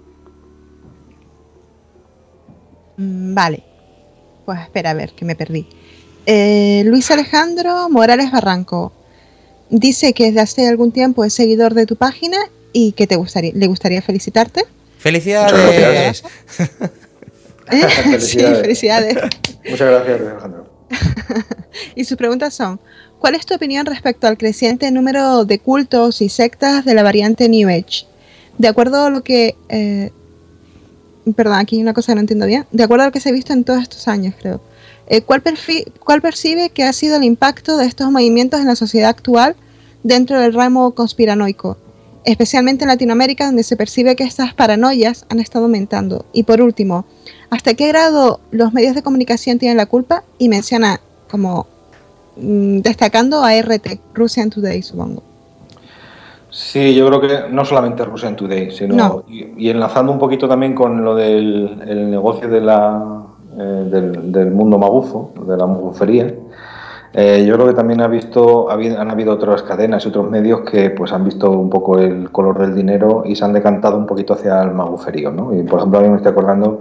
Vale. Pues espera, a ver, que me perdí. Luis Alejandro Morales Barranco dice que desde hace algún tiempo es seguidor de tu página y que le gustaría felicitarte. ¡Felicidades! Felicidades. Sí, felicidades. Muchas gracias, Alejandro. Y sus preguntas son: ¿cuál es tu opinión respecto al creciente número de cultos y sectas de la variante New Age? De acuerdo a lo que... perdón, aquí hay una cosa que no entiendo bien. De acuerdo a lo que se ha visto en todos estos años, creo. ¿Cuál percibe que ha sido el impacto de estos movimientos en la sociedad actual dentro del ramo conspiranoico? Especialmente en Latinoamérica, donde se percibe que estas paranoias han estado aumentando. Y por último, ¿hasta qué grado los medios de comunicación tienen la culpa? Y menciona como destacando a RT, Russian Today, supongo. Sí, yo creo que no solamente Russian Today, sino No. y enlazando un poquito también con lo del negocio del mundo magufo, de la magufería. Yo creo que también han habido otras cadenas y otros medios que pues han visto un poco el color del dinero y se han decantado un poquito hacia el maguferío, ¿no? Y por ejemplo, a mí me estoy acordando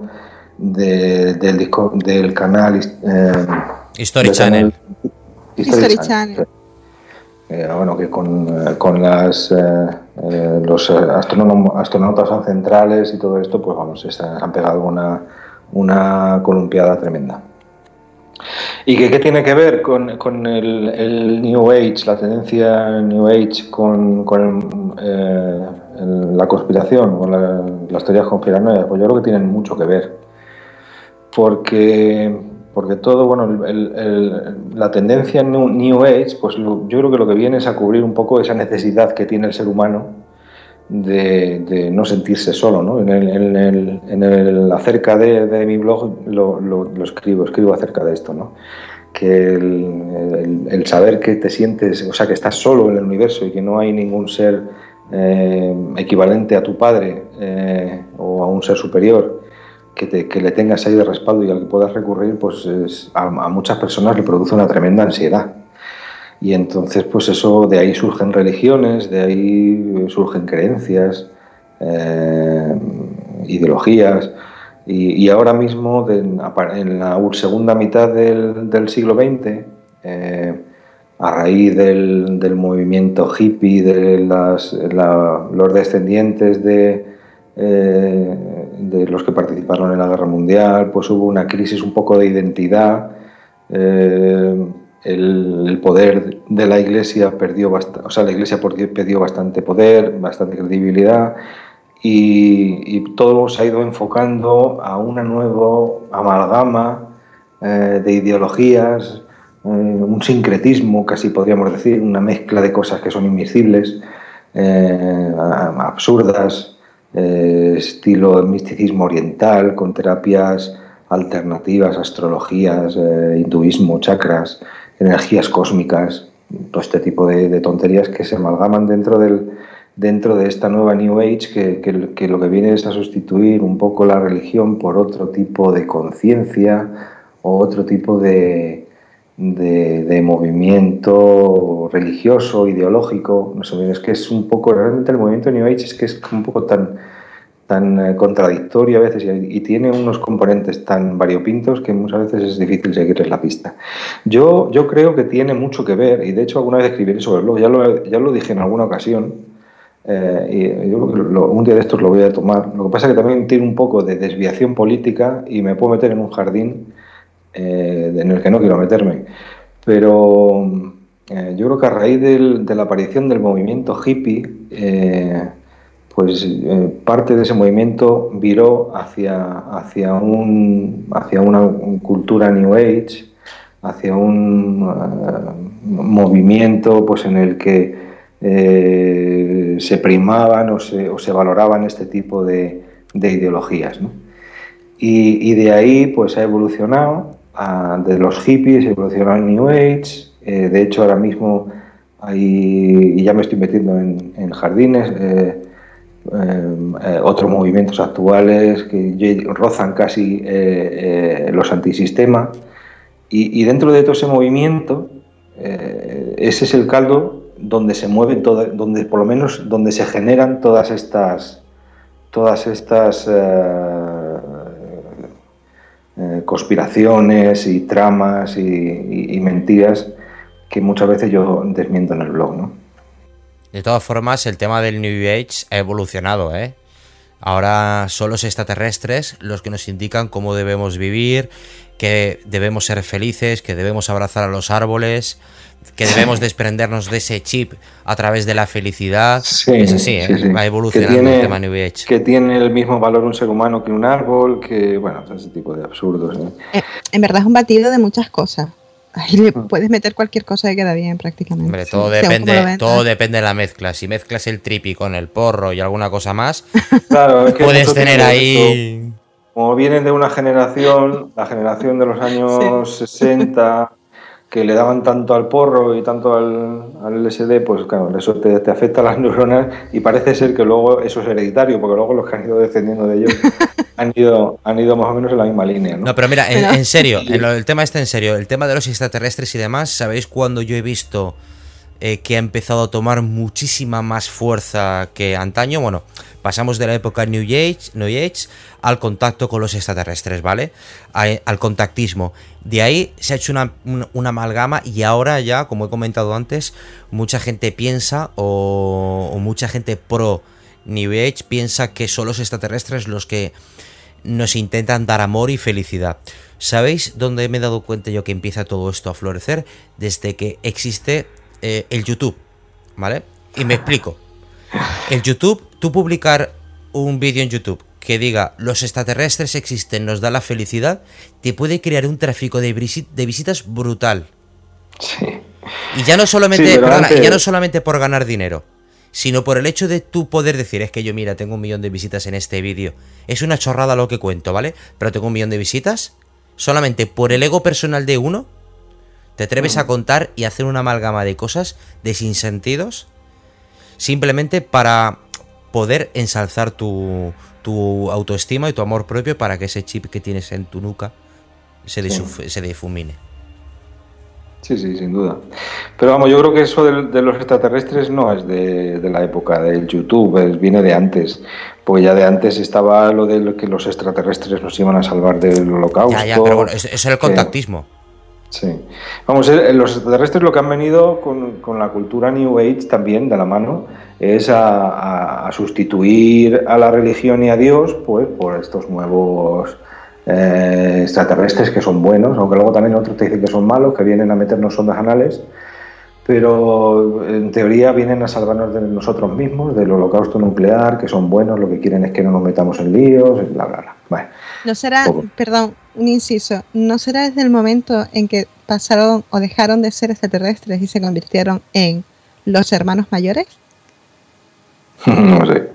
del canal History Channel. History Channel. Bueno, que con los astronautas ancestrales y todo esto, pues vamos, se han pegado una columpiada tremenda. ¿Y qué tiene que ver con el New Age, la tendencia New Age con la conspiración o las teorías conspiranoicas? Pues yo creo que tienen mucho que ver. Porque todo, bueno, la tendencia New Age, pues yo creo que lo que viene es a cubrir un poco esa necesidad que tiene el ser humano de no sentirse solo, ¿no? Acerca de mi blog lo escribo acerca de esto, ¿no? Que el saber que te sientes, o sea, que estás solo en el universo y que no hay ningún ser equivalente a tu padre o a un ser superior que le tengas ahí de respaldo y al que puedas recurrir, pues a muchas personas le produce una tremenda ansiedad. Y entonces, pues eso, de ahí surgen religiones, de ahí surgen creencias, ideologías. Y ahora mismo, en la segunda mitad del siglo XX, a raíz del movimiento hippie, de los descendientes de los que participaron en la Guerra Mundial, pues hubo una crisis un poco de identidad. El poder de la Iglesia perdió bastante poder, bastante credibilidad, y todo se ha ido enfocando a una nueva amalgama de ideologías, un sincretismo, casi podríamos decir, una mezcla de cosas que son invisibles, absurdas, estilo misticismo oriental, con terapias alternativas, astrologías, hinduismo, chakras, energías cósmicas, todo este tipo de tonterías que se amalgaman dentro de esta nueva New Age que lo que viene es a sustituir un poco la religión por otro tipo de conciencia o otro tipo de movimiento religioso, ideológico. No sé, es que es un poco, realmente el movimiento New Age es que es un poco tan contradictorio a veces y tiene unos componentes tan variopintos que muchas veces es difícil seguirles la pista. Yo creo que tiene mucho que ver, y de hecho alguna vez escribiré sobre el blog, ya lo dije en alguna ocasión, y yo un día de estos lo voy a tomar. Lo que pasa es que también tiene un poco de desviación política y me puedo meter en un jardín en el que no quiero meterme, pero yo creo que a raíz de la aparición del movimiento hippie, pues parte de ese movimiento viró hacia una cultura New Age, hacia un movimiento pues en el que se primaban o se valoraban este tipo de ideologías, ¿no? Y de ahí pues ha evolucionado de los hippies, ha evolucionado al New Age. De hecho ahora mismo y ya me estoy metiendo en jardines, otros movimientos actuales que rozan casi los antisistema, y dentro de todo ese movimiento ese es el caldo donde se mueven donde por lo menos donde se generan todas estas conspiraciones y tramas y mentiras que muchas veces yo desmiento en el blog, ¿no? De todas formas, el tema del New Age ha evolucionado, ¿eh? Ahora son los extraterrestres los que nos indican cómo debemos vivir, que debemos ser felices, que debemos abrazar a los árboles, que debemos desprendernos de ese chip a través de la felicidad. Sí, es así, ¿eh? Sí. Va evolucionando el tema New Age. Que tiene el mismo valor un ser humano que un árbol, que, bueno, ese tipo de absurdos, ¿eh? En verdad es un batido de muchas cosas. Ahí le puedes meter cualquier cosa que queda bien prácticamente. Hombre, todo depende de la mezcla. Si mezclas el tripi con el porro y alguna cosa más, claro, es que puedes tener ahí... Como vienen de una generación, la generación de los años 60, que le daban tanto al porro y tanto al LSD, pues claro, eso te afecta a las neuronas y parece ser que luego eso es hereditario, porque luego los que han ido descendiendo de ellos han ido más o menos en la misma línea, ¿no? No, pero mira, en serio, el tema está en serio, el tema de los extraterrestres y demás, ¿sabéis cuándo yo he visto que ha empezado a tomar muchísima más fuerza que antaño? Bueno, pasamos de la época New Age al contacto con los extraterrestres, ¿vale? Al contactismo. De ahí se ha hecho una amalgama y ahora ya, como he comentado antes, mucha gente piensa o mucha gente pro New Age piensa que son los extraterrestres los que nos intentan dar amor y felicidad. ¿Sabéis dónde me he dado cuenta yo que empieza todo esto a florecer? Desde que existe el YouTube, ¿vale? Y me explico. El YouTube, tú publicar un vídeo en YouTube que diga los extraterrestres existen, nos da la felicidad, te puede crear un tráfico de visitas brutal. Sí. Y ya no solamente, sí, y ya no solamente por ganar dinero, sino por el hecho de tú poder decir, es que yo mira, tengo 1 millón de visitas en este vídeo. Es una chorrada lo que cuento, ¿vale? Pero tengo 1 millón de visitas. Solamente por el ego personal de uno, te atreves a contar y hacer una amalgama de cosas, de sinsentidos, simplemente para poder ensalzar tu autoestima y tu amor propio para que ese chip que tienes en tu nuca se difumine. Sí, sin duda. Pero vamos, yo creo que eso de los extraterrestres no es de la época del YouTube, viene de antes. Porque ya de antes estaba lo de que los extraterrestres nos iban a salvar del holocausto. Ya, pero bueno, eso es el contactismo. Sí. Vamos, los extraterrestres lo que han venido con la cultura New Age también de la mano es a sustituir a la religión y a Dios pues por estos nuevos extraterrestres que son buenos, aunque luego también otros te dicen que son malos, que vienen a meternos sondas anales, pero en teoría vienen a salvarnos de nosotros mismos, del holocausto nuclear, que son buenos, lo que quieren es que no nos metamos en líos, bla, bla, bla. Bueno, no será, perdón, un inciso, ¿no será desde el momento en que pasaron o dejaron de ser extraterrestres y se convirtieron en los hermanos mayores? No sé.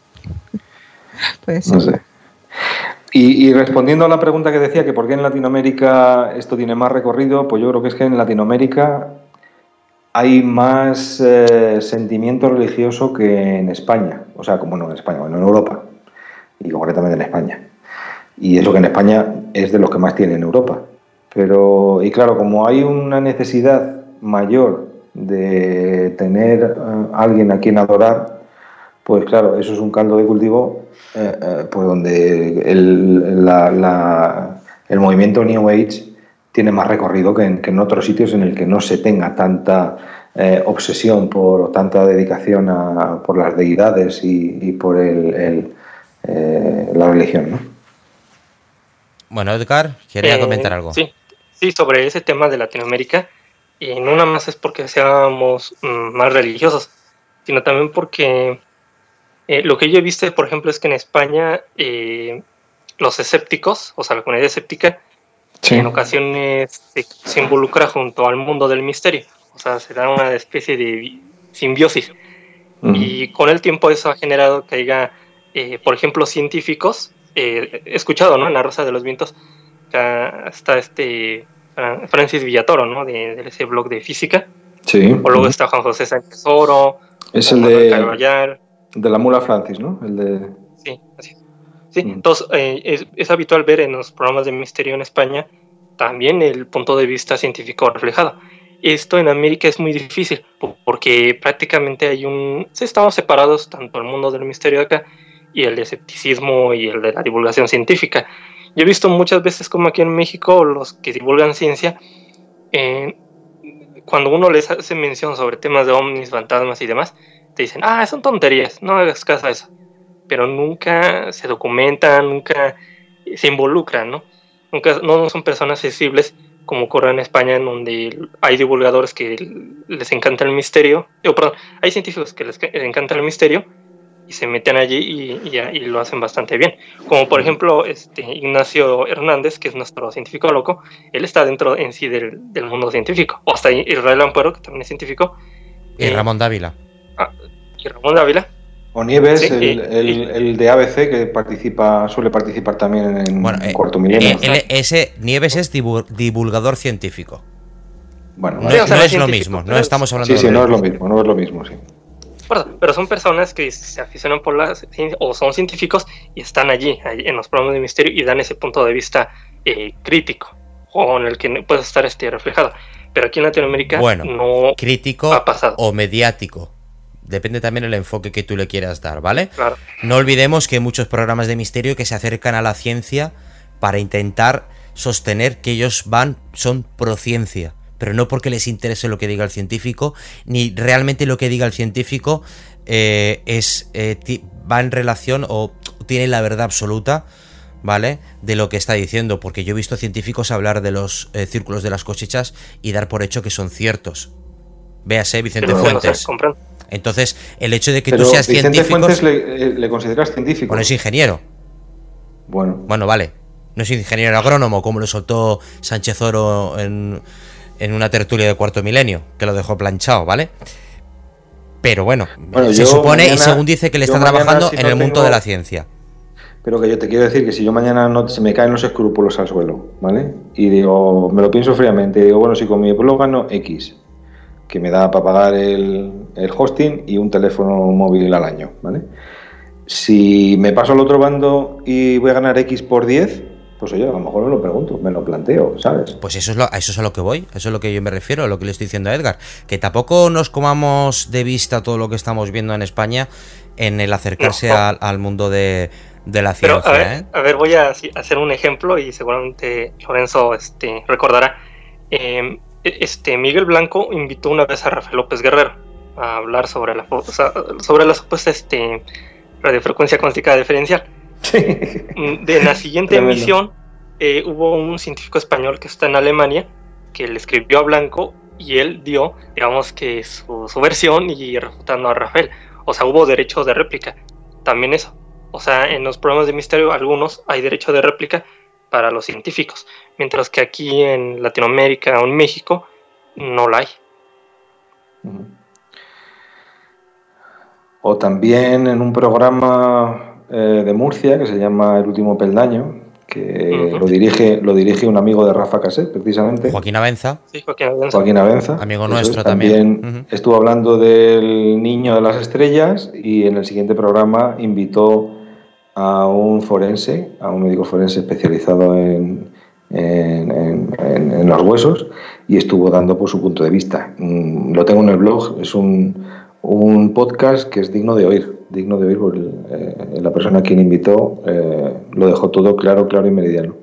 Pues no sé. Y respondiendo a la pregunta que decía que por qué en Latinoamérica esto tiene más recorrido, pues yo creo que es que en Latinoamérica hay más sentimiento religioso que en España, o sea, como no en España, bueno, en Europa, y concretamente en España. Y eso que en España es de los que más tiene en Europa. Pero, y claro, como hay una necesidad mayor de tener a alguien a quien adorar, pues claro, eso es un caldo de cultivo pues donde el movimiento New Age tiene más recorrido que en otros sitios en el que no se tenga tanta obsesión o tanta dedicación por las deidades y por la religión, ¿no? Bueno, Edgar, quería comentar algo. Sí, sobre ese tema de Latinoamérica, y no nada más es porque seamos más religiosos, sino también porque lo que yo he visto, por ejemplo, es que en España los escépticos, o sea, la comunidad escéptica, sí, en ocasiones se involucra junto al mundo del misterio, o sea, se da una especie de simbiosis. Y con el tiempo eso ha generado que haya, por ejemplo, científicos, he escuchado, ¿no?, en La Rosa de los Vientos, está Francis Villatoro, ¿no?, de ese blog de física. Sí. O luego está Juan José Sánchez Oro. Es el de la mula Francis, ¿no? Sí, así es. Sí, entonces es habitual ver en los programas de misterio en España también el punto de vista científico reflejado. Esto en América es muy difícil porque prácticamente estamos separados tanto el mundo del misterio de acá y el de escepticismo y el de la divulgación científica. Yo he visto muchas veces como aquí en México los que divulgan ciencia, cuando uno les hace mención sobre temas de ovnis, fantasmas y demás, te dicen, son tonterías, no hagas caso a eso. Pero nunca se documentan, nunca se involucran, ¿no? No son personas sensibles como ocurre en España, en donde hay divulgadores que les encanta el misterio, hay científicos que les encanta el misterio y se meten allí y lo hacen bastante bien. Como por ejemplo Ignacio Hernández, que es nuestro científico loco, él está dentro en sí del mundo científico. O hasta Israel Ampuero, que también es científico. Y Ramón Dávila. Y Ramón Dávila. O Nieves, sí, el de ABC, que suele participar también en Cuarto Milenio. Ese Nieves es divulgador científico. Bueno, No, Sí, o sea, no no es lo científico, mismo, no pero- estamos hablando sí, sí, de no es lo mismo, sí. Pero son personas que se aficionan por la ciencia o son científicos y están allí en los programas de misterio y dan ese punto de vista crítico o en el que puede estar reflejado. Pero aquí en Latinoamérica Bueno, no crítico ha pasado. o mediático. Depende también el enfoque que tú le quieras dar, ¿vale? Claro. No olvidemos que hay muchos programas de misterio que se acercan a la ciencia para intentar sostener que ellos son prociencia, pero no porque les interese lo que diga el científico, ni realmente lo que diga el científico va en relación o tiene la verdad absoluta, ¿vale? De lo que está diciendo, porque yo he visto científicos hablar de los círculos de las cosechas y dar por hecho que son ciertos. Véase Vicente Pero no Fuentes. se compran. Entonces, el hecho de que Pero tú seas Vicente científico... Fuentes le consideras científico. Bueno, es ingeniero. Bueno, Vale. No es ingeniero agrónomo, como lo soltó Sánchez Oro en una tertulia de Cuarto Milenio, que lo dejó planchado, ¿vale? Pero bueno, se yo supone, mañana- y según dice, que le yo está mañana, trabajando si en no el mundo tengo- de la ciencia. pero que yo te quiero decir que si yo mañana no se me caen los escrúpulos al suelo, ¿vale? Y digo, me lo pienso fríamente, y digo, bueno, si con mi blog gano X, que me da para pagar el hosting y un teléfono móvil al año, ¿vale? Si me paso al otro bando y voy a ganar X por 10, pues oye, a lo mejor me lo pregunto, me lo planteo, ¿sabes? Pues eso es a lo que voy, eso es lo que yo me refiero, a lo que le estoy diciendo a Edgar. Que tampoco nos comamos de vista todo lo que estamos viendo en España en el acercarse No. al mundo de la Pero ciencia, a ver, voy a hacer un ejemplo y seguramente Lorenzo recordará. Miguel Blanco invitó una vez a Rafael López Guerrero a hablar sobre la supuesta radiofrecuencia cuántica diferencial. De la siguiente Tremendo. emisión hubo un científico español que está en Alemania que le escribió a Blanco y él dio, digamos que su versión y refutando a Rafael. O sea, hubo derecho de réplica. También eso. O sea, en los programas de misterio algunos hay derecho de réplica para los científicos, mientras que aquí en Latinoamérica o en México no la hay. O también en un programa de Murcia que se llama El Último Peldaño, que lo dirige un amigo de Rafa Caset, precisamente. Joaquín Avenza, Sí, Joaquín Avenza. amigo Eso nuestro es, también. Estuvo hablando del niño de las estrellas y en el siguiente programa invitó a un médico forense especializado en los huesos y estuvo dando por su punto de vista. Lo tengo en el blog, es un podcast que es digno de oír porque la persona a quien invitó lo dejó todo claro y meridiano.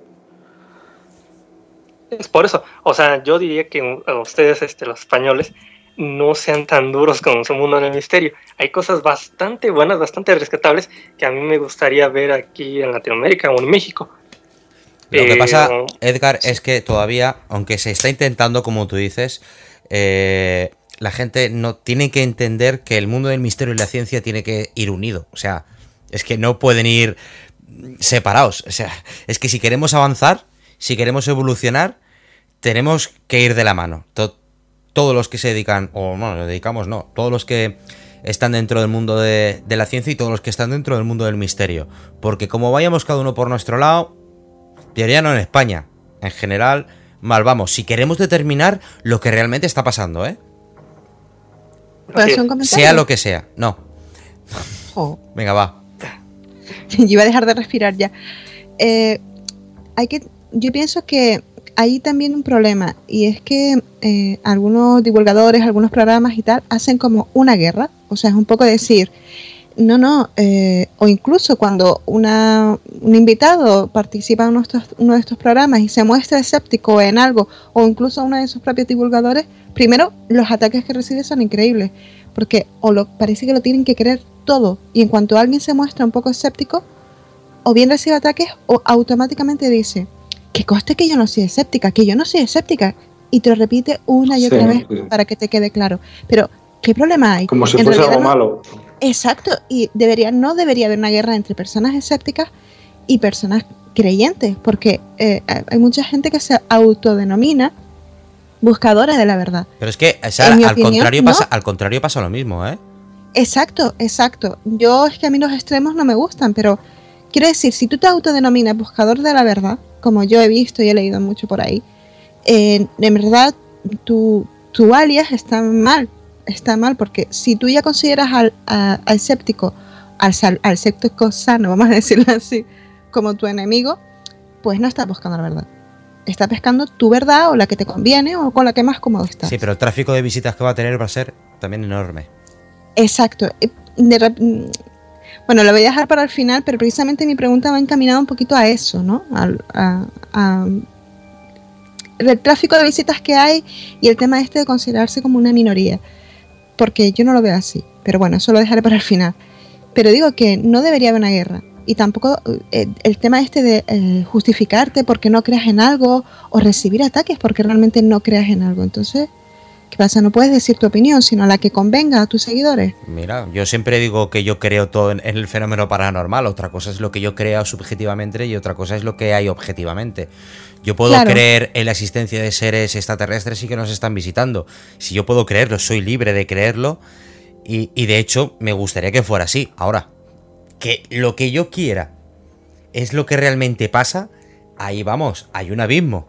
Es por eso, o sea, yo diría que ustedes, los españoles, no sean tan duros con su mundo en el misterio. Hay cosas bastante buenas, bastante rescatables que a mí me gustaría ver aquí en Latinoamérica o en México. Lo que pasa, Edgar, es que todavía, aunque se está intentando, como tú dices, la gente no tiene que entender que el mundo del misterio y la ciencia tiene que ir unido. O sea, es que no pueden ir separados. O sea, es que si queremos avanzar, si queremos evolucionar, tenemos que ir de la mano. Todos los que se dedican, o no, nos dedicamos, no, todos los que están dentro del mundo de la ciencia y todos los que están dentro del mundo del misterio. Porque como vayamos cada uno por nuestro lado, ya no en España, en general, mal vamos. Si queremos determinar lo que realmente está pasando, ¿Puedo hacer un comentario? sea lo que sea, no. Oh. Venga, va. Yo iba a dejar de respirar ya. Yo pienso que hay también un problema, y es que algunos divulgadores, algunos programas y tal, hacen como una guerra. O sea, es un poco decir, o incluso cuando un invitado participa en uno de estos programas y se muestra escéptico en algo, o incluso uno de sus propios divulgadores, primero los ataques que recibe son increíbles, porque parece que lo tienen que creer todo, y en cuanto alguien se muestra un poco escéptico, o bien recibe ataques o automáticamente dice, que conste que yo no soy escéptica, y te lo repite una y otra vez para que te quede claro. Pero, ¿qué problema hay? Como si fuese algo malo. Exacto, y no debería haber una guerra entre personas escépticas y personas creyentes, porque hay mucha gente que se autodenomina buscadora de la verdad. Pero es que, o sea, al contrario pasa lo mismo, ¿eh? Exacto. Yo es que a mí los extremos no me gustan, pero quiero decir, si tú te autodenominas buscador de la verdad, como yo he visto y he leído mucho por ahí, en verdad tu alias está mal porque si tú ya consideras al escéptico, al escéptico sano, vamos a decirlo así, como tu enemigo, pues no estás buscando la verdad. Estás pescando tu verdad o la que te conviene o con la que más cómodo estás. Sí, pero el tráfico de visitas que va a tener va a ser también enorme. Exacto. Bueno, lo voy a dejar para el final, pero precisamente mi pregunta va encaminada un poquito a eso, ¿no? El tráfico de visitas que hay y el tema de considerarse como una minoría. Porque yo no lo veo así. Pero bueno, eso lo dejaré para el final. Pero digo que no debería haber una guerra. Y tampoco el tema de justificarte porque no creas en algo o recibir ataques porque realmente no creas en algo. Entonces, ¿qué pasa? No puedes decir tu opinión, sino la que convenga a tus seguidores. Mira, yo siempre digo que yo creo todo en el fenómeno paranormal. Otra cosa es lo que yo creo subjetivamente y otra cosa es lo que hay objetivamente. Yo puedo creer en la existencia de seres extraterrestres y que nos están visitando. Si yo puedo creerlo, soy libre de creerlo y de hecho me gustaría que fuera así. Ahora, que lo que yo quiera es lo que realmente pasa, ahí vamos, hay un abismo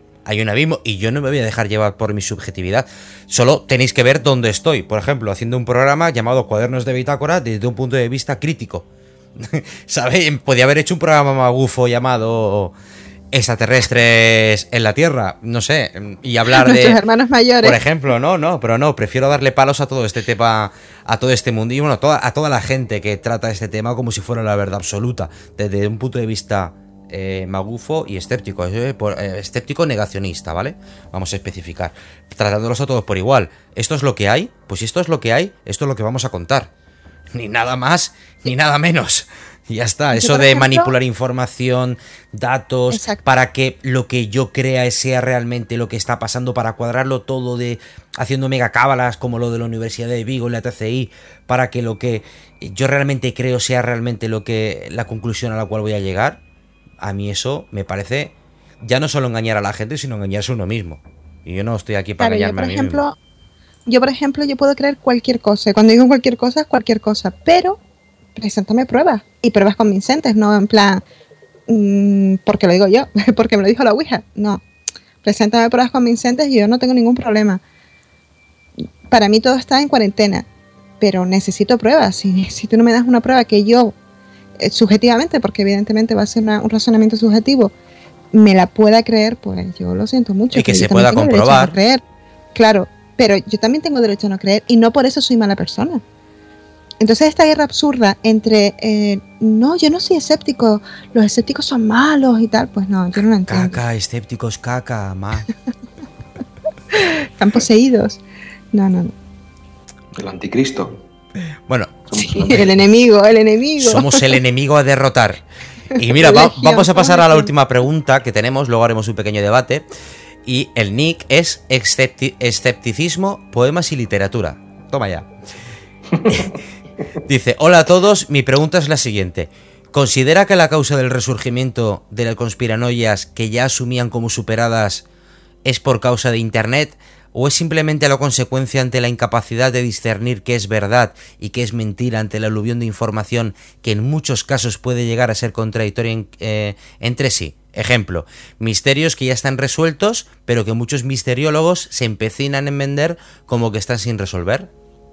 y yo no me voy a dejar llevar por mi subjetividad. Solo tenéis que ver dónde estoy. Por ejemplo, haciendo un programa llamado Cuadernos de Bitácora desde un punto de vista crítico. ¿Sabéis? Podía haber hecho un programa magufo llamado Extraterrestres en la Tierra, no sé, y hablar nuestros de hermanos mayores. Por ejemplo, no, prefiero darle palos a todo este tema, a todo este mundo y bueno, a toda la gente que trata este tema como si fuera la verdad absoluta, desde un punto de vista magufo y escéptico, escéptico negacionista, ¿vale? Vamos a especificar, tratándolos a todos por igual. ¿Esto es lo que hay? Pues si esto es lo que hay, esto es lo que vamos a contar. Ni nada más, ni nada menos. Y ya está, eso de manipular información, datos, exacto, para que lo que yo crea sea realmente lo que está pasando, para cuadrarlo todo haciendo mega cábalas como lo de la Universidad de Vigo y la TCI, para que lo que yo realmente creo sea realmente la conclusión a la cual voy a llegar. A mí eso me parece ya no solo engañar a la gente, sino engañarse a uno mismo. Y yo no estoy aquí para engañarme a mí mismo. Yo, por ejemplo, yo puedo creer cualquier cosa. Y cuando digo cualquier cosa, es cualquier cosa. Pero preséntame pruebas. Y pruebas convincentes, no en plan porque lo digo yo, porque me lo dijo la Ouija. No. Preséntame pruebas convincentes y yo no tengo ningún problema. Para mí todo está en cuarentena. Pero necesito pruebas. Si tú no me das una prueba que yo, subjetivamente, porque evidentemente va a ser un razonamiento subjetivo, me la pueda creer, pues yo lo siento mucho. Y que se pueda comprobar. Claro. Pero yo también tengo derecho a no creer y no por eso soy mala persona. Entonces esta guerra absurda entre no, yo no soy escéptico, los escépticos son malos y tal, pues no, yo no lo entiendo. Caca, escépticos, caca, mal. Están poseídos. No. El anticristo. Bueno, sí, el enemigo. Somos el enemigo a derrotar. Y mira, vamos a pasar a la última pregunta que tenemos, luego haremos un pequeño debate. Y el nick es escepticismo, poemas y literatura. Toma ya. Dice, hola a todos, mi pregunta es la siguiente. ¿Considera que la causa del resurgimiento de las conspiranoias que ya asumían como superadas es por causa de Internet? ¿O es simplemente la consecuencia ante la incapacidad de discernir qué es verdad y qué es mentira ante la aluvión de información que en muchos casos puede llegar a ser contradictoria entre sí? Ejemplo, misterios que ya están resueltos, pero que muchos misteriólogos se empecinan en vender como que están sin resolver.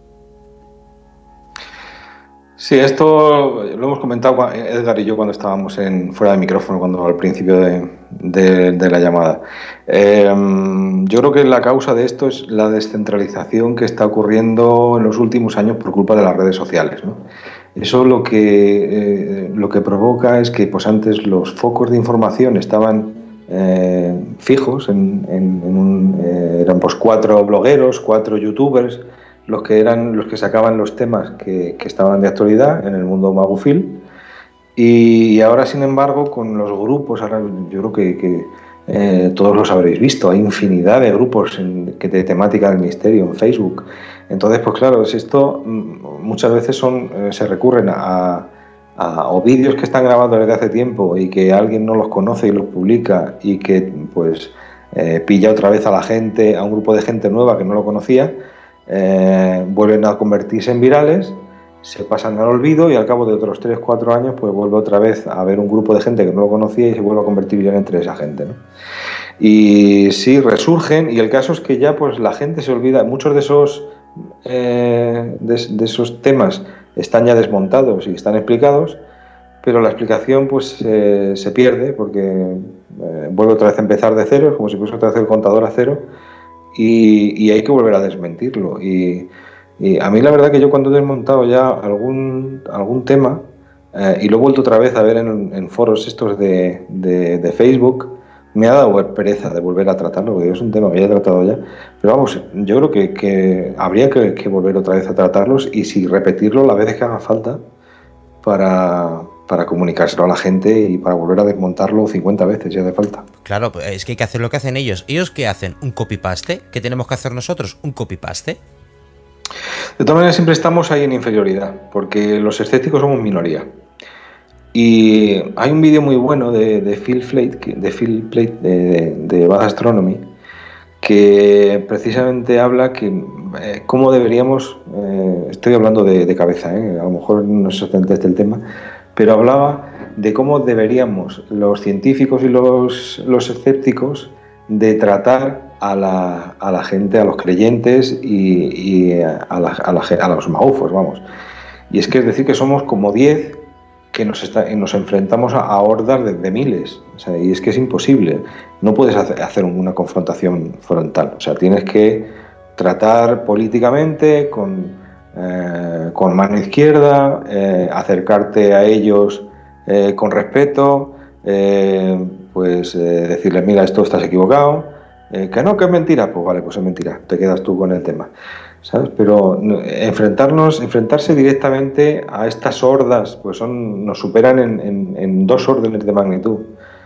Sí, esto lo hemos comentado Edgar y yo cuando estábamos fuera de micrófono, cuando al principio de la llamada. Yo creo que la causa de esto es la descentralización que está ocurriendo en los últimos años por culpa de las redes sociales, ¿no? Eso lo que provoca es que pues antes los focos de información estaban fijos, eran pues 4 blogueros, 4 youtubers, los que sacaban los temas que estaban de actualidad en el mundo magufil, y ahora sin embargo con los grupos, ahora yo creo que todos los habréis visto, hay infinidad de grupos de temática del misterio en Facebook. Entonces, pues claro, esto muchas veces se recurren a o vídeos que están grabados desde hace tiempo y que alguien no los conoce y los publica y que pues pilla otra vez a la gente, a un grupo de gente nueva que no lo conocía, vuelven a convertirse en virales se pasan al olvido y al cabo de otros 3-4 años pues vuelve otra vez a haber un grupo de gente que no lo conocía y se vuelve a convertir ya entre esa gente, ¿no? Y sí, resurgen, y el caso es que ya pues la gente se olvida, muchos de esos temas están ya desmontados y están explicados, pero la explicación pues se pierde porque vuelve otra vez a empezar de cero, es como si fuese otra vez el contador a cero, y hay que volver a desmentirlo. Y a mí la verdad que yo cuando he desmontado ya algún tema y lo he vuelto otra vez a ver en foros estos de Facebook, me ha dado pereza de volver a tratarlo, porque es un tema que ya he tratado ya. Pero vamos, yo creo que habría que volver otra vez a tratarlos y si repetirlo las veces que haga falta para comunicárselo a la gente y para volver a desmontarlo 50 veces si hace falta. Claro, es que hay que hacer lo que hacen ellos. ¿Ellos qué hacen? ¿Un copy-paste? ¿Qué tenemos que hacer nosotros? ¿Un copy-paste? De todas maneras siempre estamos ahí en inferioridad, porque los escépticos somos minoría. Y hay un vídeo muy bueno de Phil Plait, de Bad Astronomy, que precisamente habla que cómo deberíamos, estoy hablando de cabeza, a lo mejor no es exactamente el tema, pero hablaba de cómo deberíamos los científicos y los escépticos de tratar a la gente, a los creyentes y a los maufos, vamos. Y es que es decir que somos como 10 que nos enfrentamos a hordas de miles, o sea, y es que es imposible, no puedes hacer una confrontación frontal, o sea, tienes que tratar políticamente con mano izquierda, acercarte a ellos con respeto, decirles, mira, esto estás equivocado, que no, que es mentira, pues vale, pues es mentira, te quedas tú con el tema, ¿sabes? Pero enfrentarse directamente a estas hordas, pues nos superan en 2 órdenes de magnitud.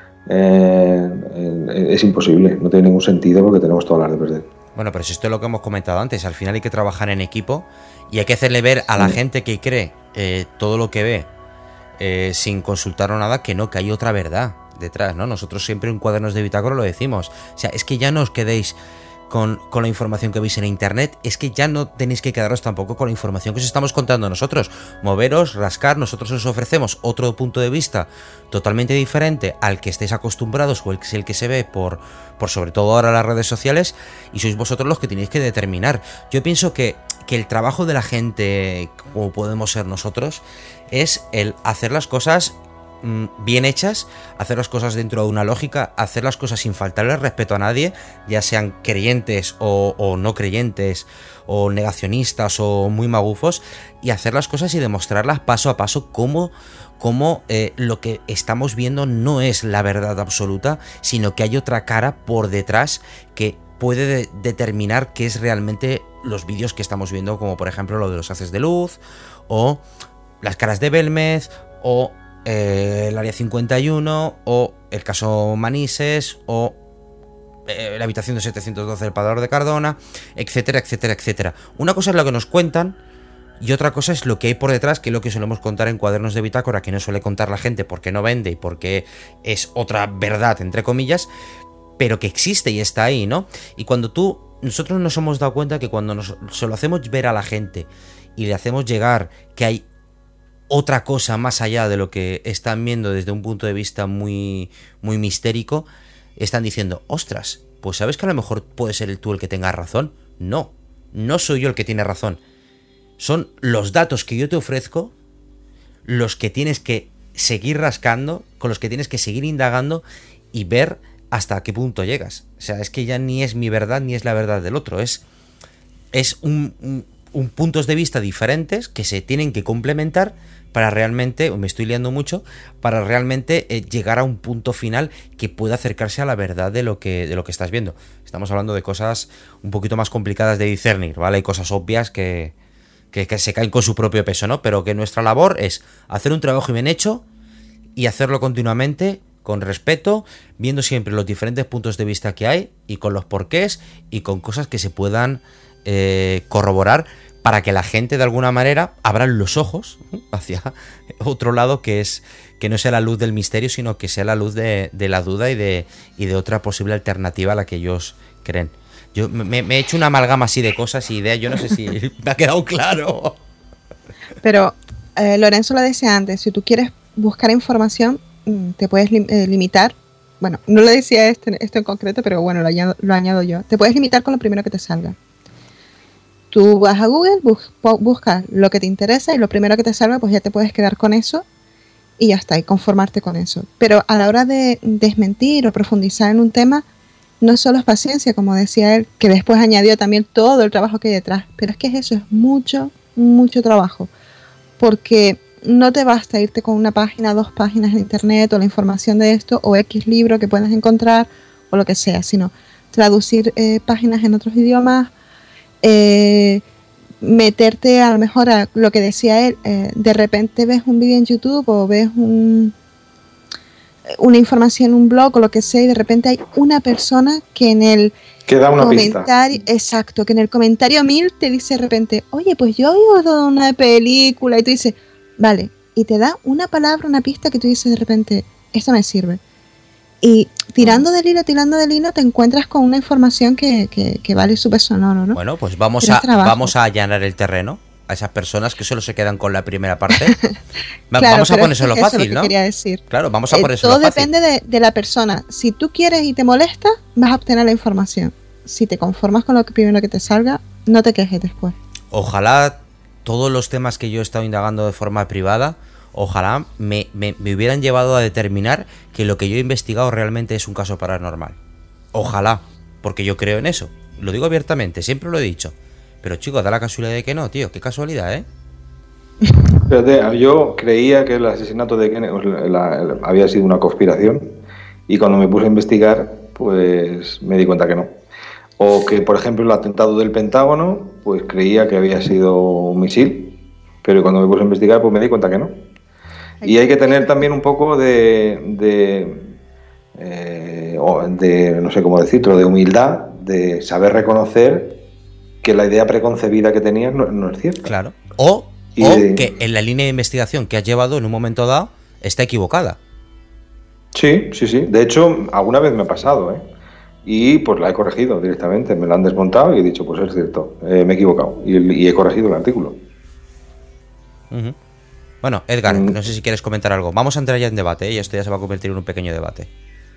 Es imposible, no tiene ningún sentido porque tenemos todas las de perder. Bueno, pero si esto es lo que hemos comentado antes, al final hay que trabajar en equipo y hay que hacerle ver a la gente que cree todo lo que ve sin consultar o nada, que hay otra verdad detrás, ¿no? Nosotros siempre en Cuadernos de Bitácora lo decimos, o sea, es que ya no os quedéis con la información que veis en internet, es que ya no tenéis que quedaros tampoco con la información que os estamos contando nosotros. Moveros, rascar, nosotros os ofrecemos otro punto de vista totalmente diferente al que estéis acostumbrados o el que se ve por sobre todo ahora las redes sociales, y sois vosotros los que tenéis que determinar. Yo pienso que el trabajo de la gente, como podemos ser nosotros, es el hacer las cosas bien hechas, hacer las cosas dentro de una lógica, hacer las cosas sin faltarle respeto a nadie, ya sean creyentes o no creyentes, o negacionistas o muy magufos, y hacer las cosas y demostrarlas paso a paso cómo lo que estamos viendo no es la verdad absoluta, sino que hay otra cara por detrás que puede determinar qué es realmente los vídeos que estamos viendo, como por ejemplo lo de los haces de luz, o las caras de Belmez, o el Área 51, o el caso Manises, o la habitación de 712 del Parador de Cardona, etcétera, etcétera, etcétera. Una cosa es lo que nos cuentan y otra cosa es lo que hay por detrás, que es lo que solemos contar en Cuadernos de Bitácora, que no suele contar la gente porque no vende y porque es otra verdad, entre comillas, pero que existe y está ahí, ¿no? Y nosotros nos hemos dado cuenta que cuando se lo hacemos ver a la gente y le hacemos llegar que hay otra cosa más allá de lo que están viendo desde un punto de vista muy, muy mistérico, están diciendo, ostras, pues ¿sabes que a lo mejor puede ser tú el que tenga razón? No soy yo el que tiene razón. Son los datos que yo te ofrezco los que tienes que seguir rascando, con los que tienes que seguir indagando y ver hasta qué punto llegas. O sea, es que ya ni es mi verdad ni es la verdad del otro, es un puntos de vista diferentes que se tienen que complementar para realmente, me estoy liando mucho, para realmente llegar a un punto final que pueda acercarse a la verdad de lo que estás viendo. Estamos hablando de cosas un poquito más complicadas de discernir, ¿vale? Hay cosas obvias que se caen con su propio peso, ¿no? Pero que nuestra labor es hacer un trabajo bien hecho y hacerlo continuamente, con respeto, viendo siempre los diferentes puntos de vista que hay y con los porqués y con cosas que se puedan corroborar, para que la gente de alguna manera abran los ojos hacia otro lado, que no sea la luz del misterio, sino que sea la luz de la duda y de otra posible alternativa a la que ellos creen. Yo me he hecho una amalgama así de cosas y ideas, yo no sé si me ha quedado claro. Pero Lorenzo lo decía antes, si tú quieres buscar información, te puedes limitar. Bueno, no lo decía esto en concreto, pero bueno, lo añado yo. Te puedes limitar con lo primero que te salga. Tú vas a Google, buscas lo que te interesa y lo primero que te salga, pues ya te puedes quedar con eso y ya está, y conformarte con eso. Pero a la hora de desmentir o profundizar en un tema, no solo es paciencia, como decía él, que después añadió también todo el trabajo que hay detrás, pero es que eso es mucho, mucho trabajo, porque no te basta irte con una página, 2 páginas en internet o la información de esto o X libro que puedas encontrar o lo que sea, sino traducir páginas en otros idiomas, meterte a lo mejor a lo que decía él, de repente ves un vídeo en YouTube o ves una información en un blog o lo que sea y de repente hay una persona que en el da una comentario, pista. exacto, que en el comentario 1000 te dice de repente, oye, pues yo he oído una película y tú dices, vale, y te da una palabra, una pista que tú dices de repente, esto me sirve. Y tirando del hilo, te encuentras con una información que vale su peso en oro, ¿no? Bueno, pues vamos a allanar el terreno a esas personas que solo se quedan con la primera parte. Claro, vamos a ponérselo fácil, es lo que ¿no? quería decir. Claro, vamos a ponérselo todo fácil. depende de la persona. Si tú quieres y te molesta, vas a obtener la información. Si te conformas con lo que primero que te salga, no te quejes después. Ojalá todos los temas que yo he estado indagando de forma privada, ojalá me hubieran llevado a determinar que lo que yo he investigado realmente es un caso paranormal. Ojalá, porque yo creo en eso. Lo digo abiertamente, siempre lo he dicho. Pero chicos, da la casualidad de que no, tío. Qué casualidad, ¿eh? Fíjate, yo creía que el asesinato de Kennedy había sido una conspiración y cuando me puse a investigar, pues me di cuenta que no. O que, por ejemplo, el atentado del Pentágono, pues creía que había sido un misil, pero cuando me puse a investigar, pues me di cuenta que no. Y hay que tener también un poco de no sé cómo decirlo, de humildad, de saber reconocer que la idea preconcebida que tenías no es cierta. Claro. O que en la línea de investigación que has llevado en un momento dado está equivocada. Sí. De hecho, alguna vez me ha pasado, ¿eh? Y pues la he corregido directamente. Me la han desmontado y he dicho, pues es cierto, me he equivocado. Y he corregido el artículo. Uh-huh. Bueno, Edgar, no sé si quieres comentar algo. Vamos a entrar ya en debate, ¿eh? Y esto ya se va a convertir en un pequeño debate.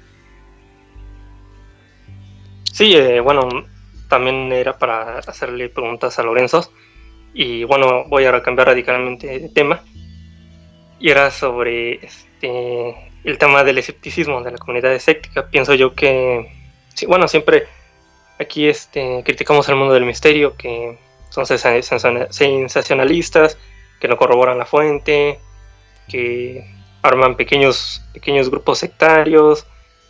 Sí, bueno, también era para hacerle preguntas a Lorenzo. Y bueno, voy a cambiar radicalmente de tema. Y era sobre el tema del escepticismo de la comunidad escéptica. Pienso yo que, sí, bueno, siempre aquí criticamos el mundo del misterio, que son sensacionalistas, que no corroboran la fuente, que arman pequeños grupos sectarios,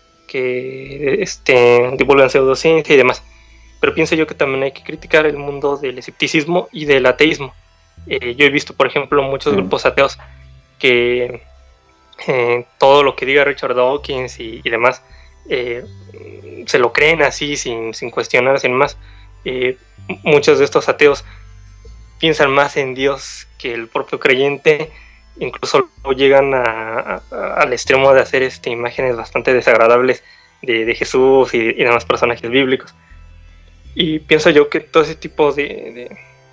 que divulgan pseudociencia y demás. Pero pienso yo que también hay que criticar el mundo del escepticismo y del ateísmo. Yo he visto, por ejemplo, muchos grupos ateos que todo lo que diga Richard Dawkins y demás se lo creen así sin cuestionar, sin más. Muchos de estos ateos piensan más en Dios que el propio creyente, incluso llegan al extremo de hacer imágenes bastante desagradables de Jesús y demás personajes bíblicos. Y pienso yo que todo ese tipo de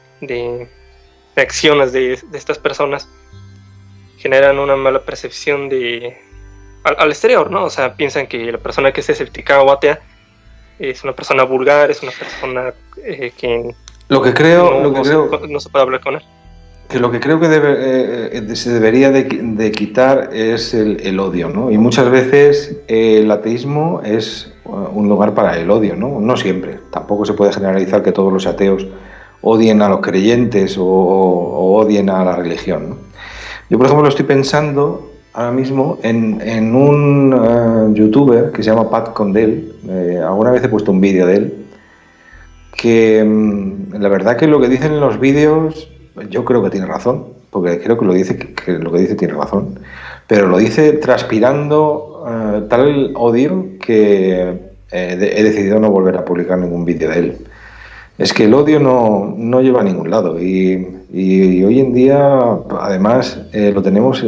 acciones de estas personas generan una mala percepción al exterior, ¿no? O sea, piensan que la persona que es escéptica o atea es una persona vulgar, es una persona que no se puede hablar con él. Que lo que creo que se debería de quitar es el odio, ¿no? Y muchas veces el ateísmo es un lugar para el odio, ¿no? No siempre. Tampoco se puede generalizar que todos los ateos odien a los creyentes o odien a la religión, ¿no? Yo, por ejemplo, estoy pensando ahora mismo en un youtuber que se llama Pat Condell. Alguna vez he puesto un vídeo de él, que la verdad que lo que dicen en los vídeos, yo creo que tiene razón, porque creo que lo que dice tiene razón, pero lo dice transpirando tal odio que he decidido no volver a publicar ningún vídeo de él. Es que el odio no lleva a ningún lado y hoy en día, además, lo tenemos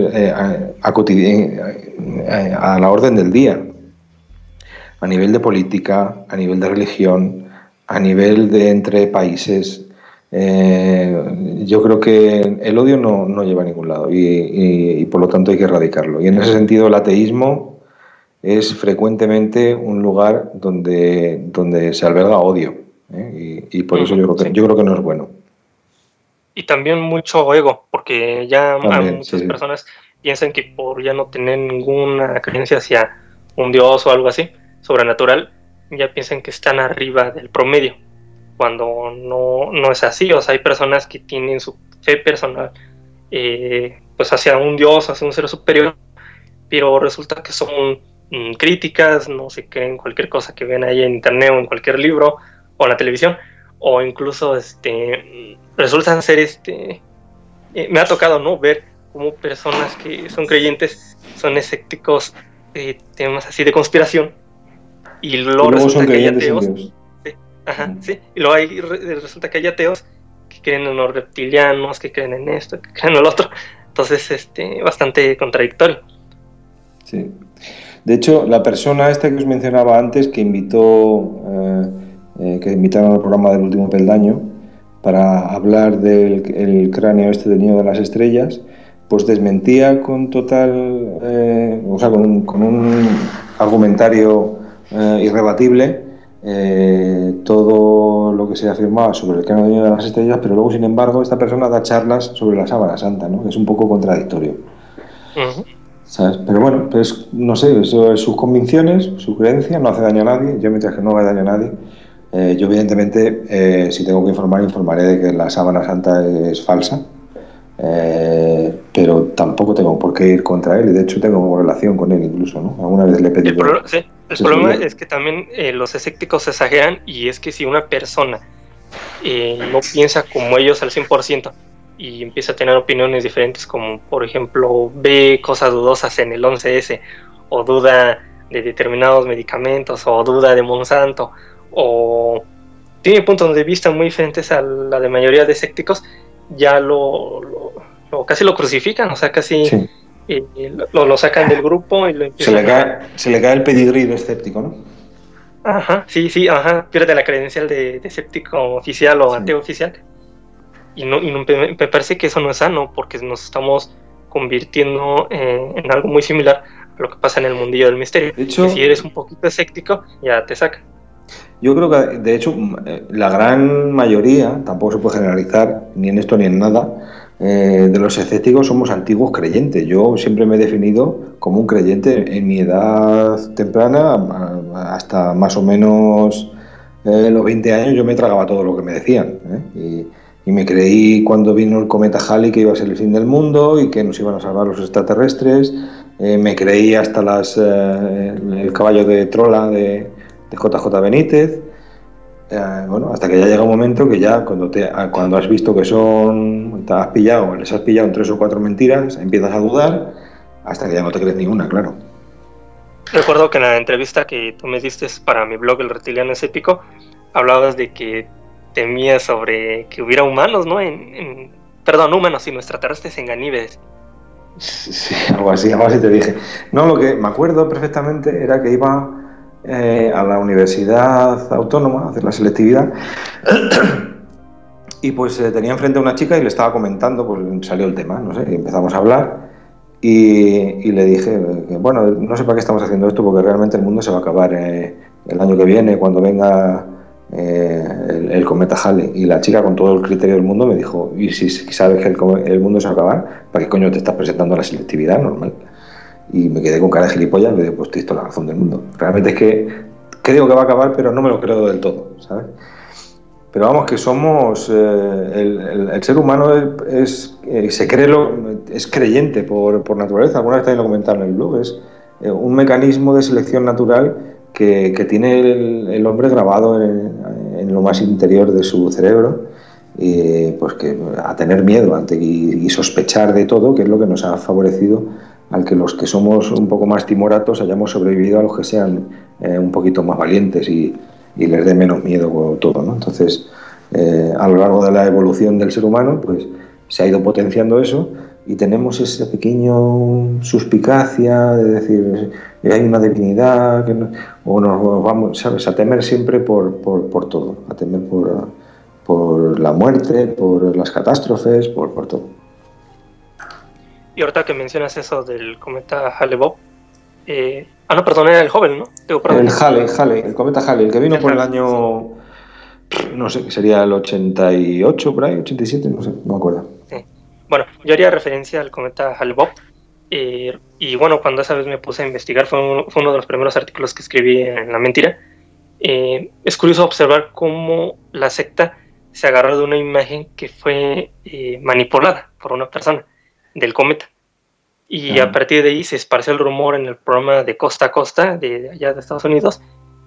a la orden del día, a nivel de política, a nivel de religión, a nivel de entre países. Yo creo que el odio no lleva a ningún lado y por lo tanto hay que erradicarlo. Y en ese sentido el ateísmo es frecuentemente un lugar donde se alberga odio, y por eso yo creo que no es bueno. Y también mucho ego, porque ya También, muchas personas piensan que por ya no tener ninguna creencia hacia un dios o algo así sobrenatural, ya piensan que están arriba del promedio, cuando no es así. O sea, hay personas que tienen su fe personal pues hacia un dios, hacia un ser superior, pero resulta que son críticas, no se creen cualquier cosa que ven ahí en internet o en cualquier libro o en la televisión, o incluso resultan ser me ha tocado, ¿no?, ver cómo personas que son creyentes son escépticos de temas así de conspiración, y luego resulta que hay ateos. Sí, y luego resulta que hay ateos que creen en los reptilianos, que creen en esto, que creen en lo otro. Entonces, bastante contradictorio. Sí. De hecho, la persona esta que os mencionaba antes, que invitaron al programa del Último Peldaño para hablar del cráneo del niño de las estrellas, pues desmentía con total, con un argumentario irrebatible todo lo que se afirmaba sobre el cráneo del niño de las estrellas, pero luego, sin embargo, esta persona da charlas sobre la sábana santa, ¿no? Es un poco contradictorio. Uh-huh. ¿Sabes? Pero bueno, pues no sé, eso es sus convicciones, su creencia, no hace daño a nadie. Yo, mientras que no haga daño a nadie, yo evidentemente, si tengo que informaré de que la sábana santa es falsa, pero tampoco tengo por qué ir contra él, y de hecho tengo relación con él incluso, ¿no? Alguna vez le he pedido... El problema es que también los escépticos exageran, y es que si una persona no piensa como ellos al 100% y empieza a tener opiniones diferentes, como por ejemplo ve cosas dudosas en el 11S, o duda de determinados medicamentos, o duda de Monsanto, o tiene puntos de vista muy diferentes a la de mayoría de escépticos, ya casi lo crucifican, o sea, casi sí. Lo sacan del grupo y lo empiezan se le cae el pedigrí de escéptico, ¿no? Ajá, sí, pierde la credencial de escéptico oficial o ateo oficial. Y me parece que eso no es sano, porque nos estamos convirtiendo en algo muy similar a lo que pasa en el mundillo del misterio. De hecho, que si eres un poquito escéptico, ya te saca. Yo creo que, de hecho, la gran mayoría, tampoco se puede generalizar ni en esto ni en nada, de los escépticos somos antiguos creyentes. Yo siempre me he definido como un creyente. En mi edad temprana, hasta más o menos los 20 años, yo me tragaba todo lo que me decían, y me creí cuando vino el cometa Halley que iba a ser el fin del mundo y que nos iban a salvar los extraterrestres. Me creí hasta el caballo de Trola de JJ Benítez. Bueno, hasta que ya llega un momento que ya cuando has visto que les has pillado en 3 o 4 mentiras, empiezas a dudar hasta que ya no te crees ninguna, claro. Recuerdo que en la entrevista que tú me diste para mi blog El Reptiliano Escéptico, hablabas de que temías sobre que hubiera humanos, ¿no? Perdón, no humanos, sino extraterrestres en Ganímedes. Sí, algo así te dije. No, lo que me acuerdo perfectamente era que iba a la Universidad Autónoma a hacer la selectividad y pues tenía enfrente a una chica y le estaba comentando, pues salió el tema, no sé, y empezamos a hablar y le dije que, bueno, no sé para qué estamos haciendo esto, porque realmente el mundo se va a acabar el año que viene, cuando venga el cometa Halley. Y la chica, con todo el criterio del mundo, me dijo: y si sabes que el mundo se va a acabar, ¿para qué coño te estás presentando a la selectividad normal? Y me quedé con cara de gilipollas. Me dije: pues tienes toda la razón del mundo. Realmente es que creo que va a acabar, pero no me lo creo del todo, ¿sabes? Pero vamos, que somos el ser humano es creyente por naturaleza. Alguna vez también lo comentaron en el blog. Es un mecanismo de selección natural que tiene el hombre grabado en lo más interior de su cerebro, pues que a tener miedo y sospechar de todo, que es lo que nos ha favorecido al que los que somos un poco más timoratos hayamos sobrevivido a los que sean un poquito más valientes y les dé menos miedo todo, ¿no? Entonces, a lo largo de la evolución del ser humano, pues se ha ido potenciando eso, y tenemos esa pequeña suspicacia de decir hay una divinidad, o nos vamos, ¿sabes?, a temer siempre por todo, a temer por la muerte, por las catástrofes, por todo. Y ahorita que mencionas eso del cometa Hale-Bopp, no, perdón, era el Hubble, ¿no? El Hale, el cometa Hale, el que vino por el año, no sé, que sería el 88, por ahí, 87, no sé, no me acuerdo. Sí. Bueno, yo haría referencia al cometa Hale-Bopp, y bueno, cuando esa vez me puse a investigar, fue uno de los primeros artículos que escribí en La Mentira. Es curioso observar cómo la secta se agarró de una imagen que fue manipulada por una persona del cometa. Y a partir de ahí se esparció el rumor en el programa de Costa a Costa de allá de Estados Unidos.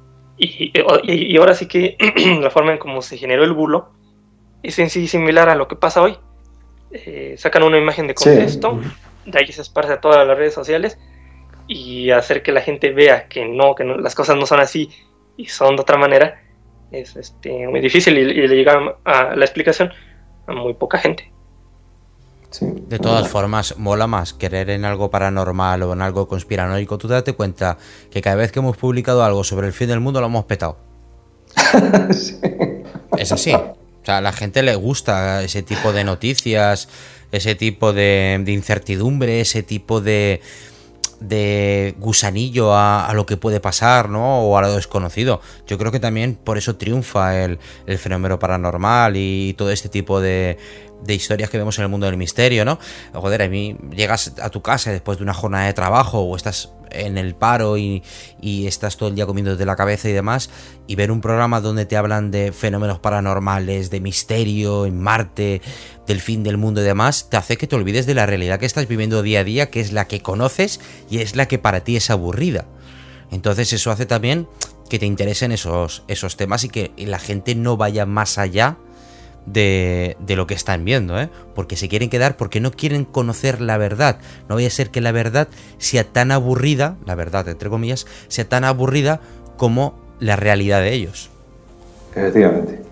Y ahora sí que la forma en cómo se generó el bulo es en sí similar a lo que pasa hoy. Sacan una imagen de contexto, de ahí se esparce a todas las redes sociales y hacer que la gente vea que no, las cosas no son así y son de otra manera es muy difícil y le llega a la explicación a muy poca gente. Sí. De todas formas, mola más querer en algo paranormal o en algo conspiranoico. Tú date cuenta que cada vez que hemos publicado algo sobre el fin del mundo lo hemos petado. Sí. Es así. O sea, a la gente le gusta ese tipo de noticias, ese tipo de incertidumbre, ese tipo de gusanillo a lo que puede pasar, ¿no? O a lo desconocido. Yo creo que también por eso triunfa el fenómeno paranormal y todo este tipo de historias que vemos en el mundo del misterio, ¿no? Joder, a mí llegas a tu casa después de una jornada de trabajo o estás en el paro y estás todo el día comiéndote la cabeza y demás, y ver un programa donde te hablan de fenómenos paranormales, de misterio en Marte, del fin del mundo y demás, te hace que te olvides de la realidad que estás viviendo día a día, que es la que conoces y es la que para ti es aburrida. Entonces eso hace también que te interesen esos temas y que la gente no vaya más allá de lo que están viendo, porque se quieren quedar, porque no quieren conocer la verdad. No vaya a ser que la verdad sea tan aburrida, la verdad entre comillas, sea tan aburrida como la realidad de ellos. Efectivamente.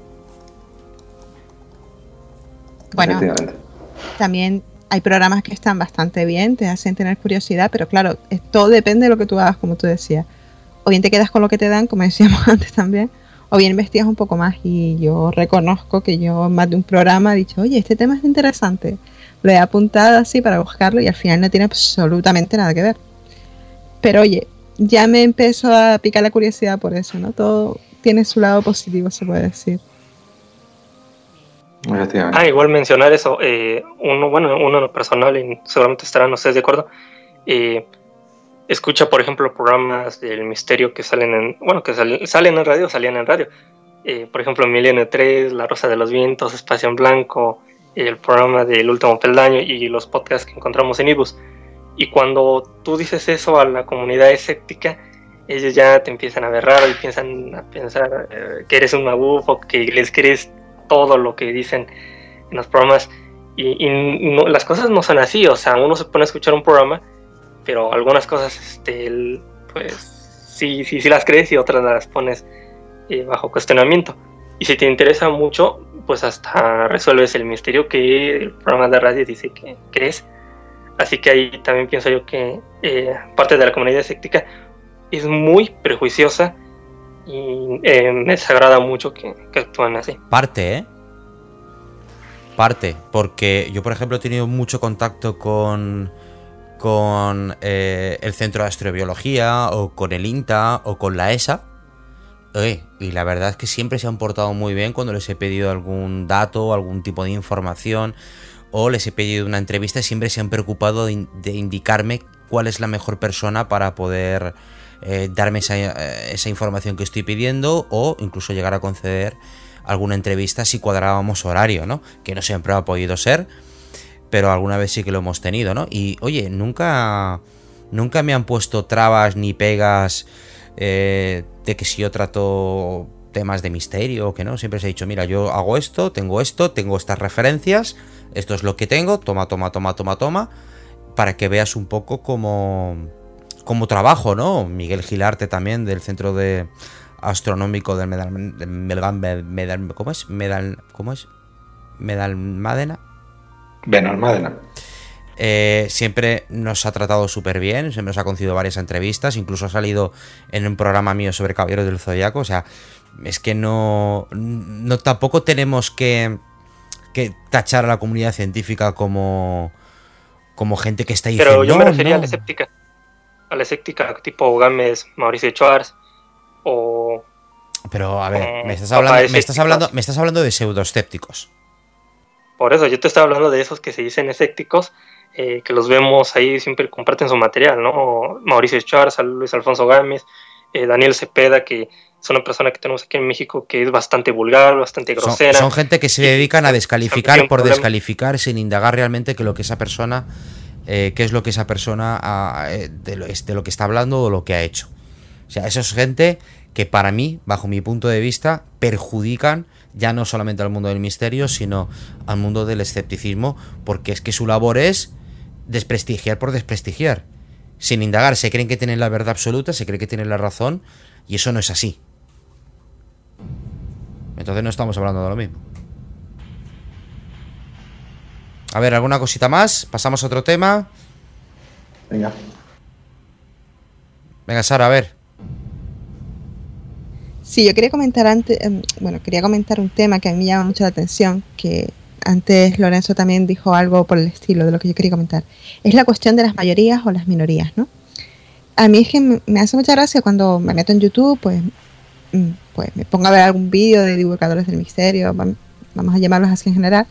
Bueno, también hay programas que están bastante bien, te hacen tener curiosidad, pero claro, todo depende de lo que tú hagas, como tú decías. O bien te quedas con lo que te dan, como decíamos antes también, o bien investigas un poco más. Y yo reconozco que yo en más de un programa he dicho, oye, este tema es interesante, lo he apuntado así para buscarlo y al final no tiene absolutamente nada que ver. Pero oye, ya me empezó a picar la curiosidad por eso, ¿no? Todo tiene su lado positivo, se puede decir. Igual mencionar eso, uno en lo personal, y seguramente estarán ustedes de acuerdo, escucha, por ejemplo, programas del misterio que salen salen en radio, salían en radio. Por ejemplo, Milenio 3, La Rosa de los Vientos, Espacio en Blanco, el programa del Último Peldaño y los podcasts que encontramos en iBooks. Y cuando tú dices eso a la comunidad escéptica, ellos ya te empiezan a ver raro y empiezan a pensar que eres un magufo, que les crees todo lo que dicen en los programas. Y no, las cosas no son así. O sea, uno se pone a escuchar un programa, pero algunas cosas pues sí las crees y otras las pones bajo cuestionamiento. Y si te interesa mucho, pues hasta resuelves el misterio que el programa de radio dice que es. Así que ahí también pienso yo que parte de la comunidad escéptica es muy prejuiciosa y me desagrada mucho que actúen así. Parte, porque yo, por ejemplo, he tenido mucho contacto con el Centro de Astrobiología o con el INTA o con la ESA, y la verdad es que siempre se han portado muy bien cuando les he pedido algún dato o algún tipo de información o les he pedido una entrevista, y siempre se han preocupado de indicarme cuál es la mejor persona para poder darme esa información que estoy pidiendo, o incluso llegar a conceder alguna entrevista si cuadrábamos horario, ¿no? Que no siempre ha podido ser, pero alguna vez sí que lo hemos tenido, ¿no? Y oye, nunca me han puesto trabas ni pegas de que si yo trato temas de misterio o que no. Siempre se ha dicho, mira, yo hago esto, tengo estas referencias, esto es lo que tengo, toma, para que veas un poco cómo trabajo, ¿no? Miguel Gilarte también, del Centro de Astronómico del Benalmádena. Siempre nos ha tratado súper bien, siempre nos ha concedido varias entrevistas, incluso ha salido en un programa mío sobre Caballeros del Zodiaco. O sea, Es que no tampoco tenemos que tachar a la comunidad científica como gente que está diciendo. Pero yo me refería a la escéptica tipo Gámez, Mauricio Schwartz o... Pero a ver, me estás hablando de pseudoescépticos. Por eso, yo te estaba hablando de esos que se dicen escépticos, que los vemos ahí, siempre comparten su material, ¿no? Mauricio Schwartz, Luis Alfonso Gámez, Daniel Cepeda, que es una persona que tenemos aquí en México que es bastante vulgar, bastante grosera. Son gente que se dedican a descalificar por descalificar sin indagar realmente que lo que esa persona, qué es lo que esa persona de lo que está hablando o lo que ha hecho. O sea, eso es gente que para mí, bajo mi punto de vista, perjudican ya no solamente al mundo del misterio, sino al mundo del escepticismo, porque es que su labor es desprestigiar por desprestigiar, sin indagar. Se creen que tienen la verdad absoluta, se creen que tienen la razón, y eso no es así. Entonces no estamos hablando de lo mismo. A ver, ¿alguna cosita más? ¿Pasamos a otro tema? Venga, Sara, a ver. Sí, yo quería comentar quería comentar un tema que a mí me llama mucho la atención, que antes Lorenzo también dijo algo por el estilo de lo que yo quería comentar. Es la cuestión de las mayorías o las minorías, ¿no? A mí es que me hace mucha gracia cuando me meto en YouTube, pues me pongo a ver algún vídeo de divulgadores del misterio, vamos a llamarlos así en general,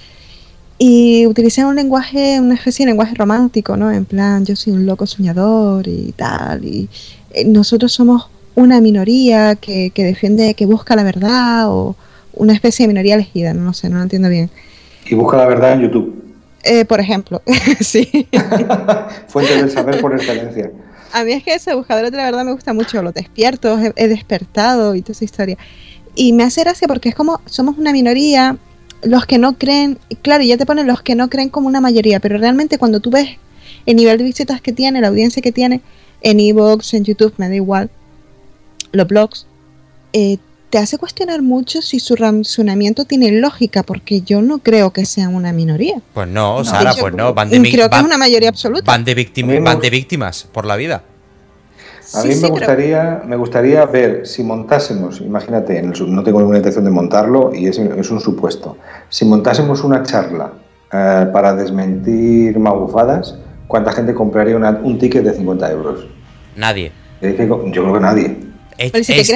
y utilizan una especie de lenguaje romántico, ¿no? En plan, yo soy un loco soñador y tal, y nosotros somos una minoría que defiende, que busca la verdad, o una especie de minoría elegida, no sé, no lo entiendo bien. y busca la verdad en YouTube. Por ejemplo, sí. Fuente del saber por excelencia. A mí es que ese buscador de la verdad me gusta mucho, los despiertos, he despertado y toda esa historia. Y me hace gracia porque es como, somos una minoría, los que no creen, claro, ya te ponen los que no creen como una mayoría, pero realmente cuando tú ves el nivel de visitas que tiene, la audiencia que tiene, en iVoox, en YouTube, me da igual, los blogs, te hace cuestionar mucho si su razonamiento tiene lógica, porque yo no creo que sean una minoría. Pues no, Sara, pues no. Creo que es una mayoría absoluta. Van de víctimas por la vida. A mí me gustaría ver si montásemos, imagínate, no tengo ninguna intención de montarlo y es un supuesto, si montásemos una charla para desmentir magufadas, ¿cuánta gente compraría un ticket de 50 euros? Nadie. Yo creo que nadie. He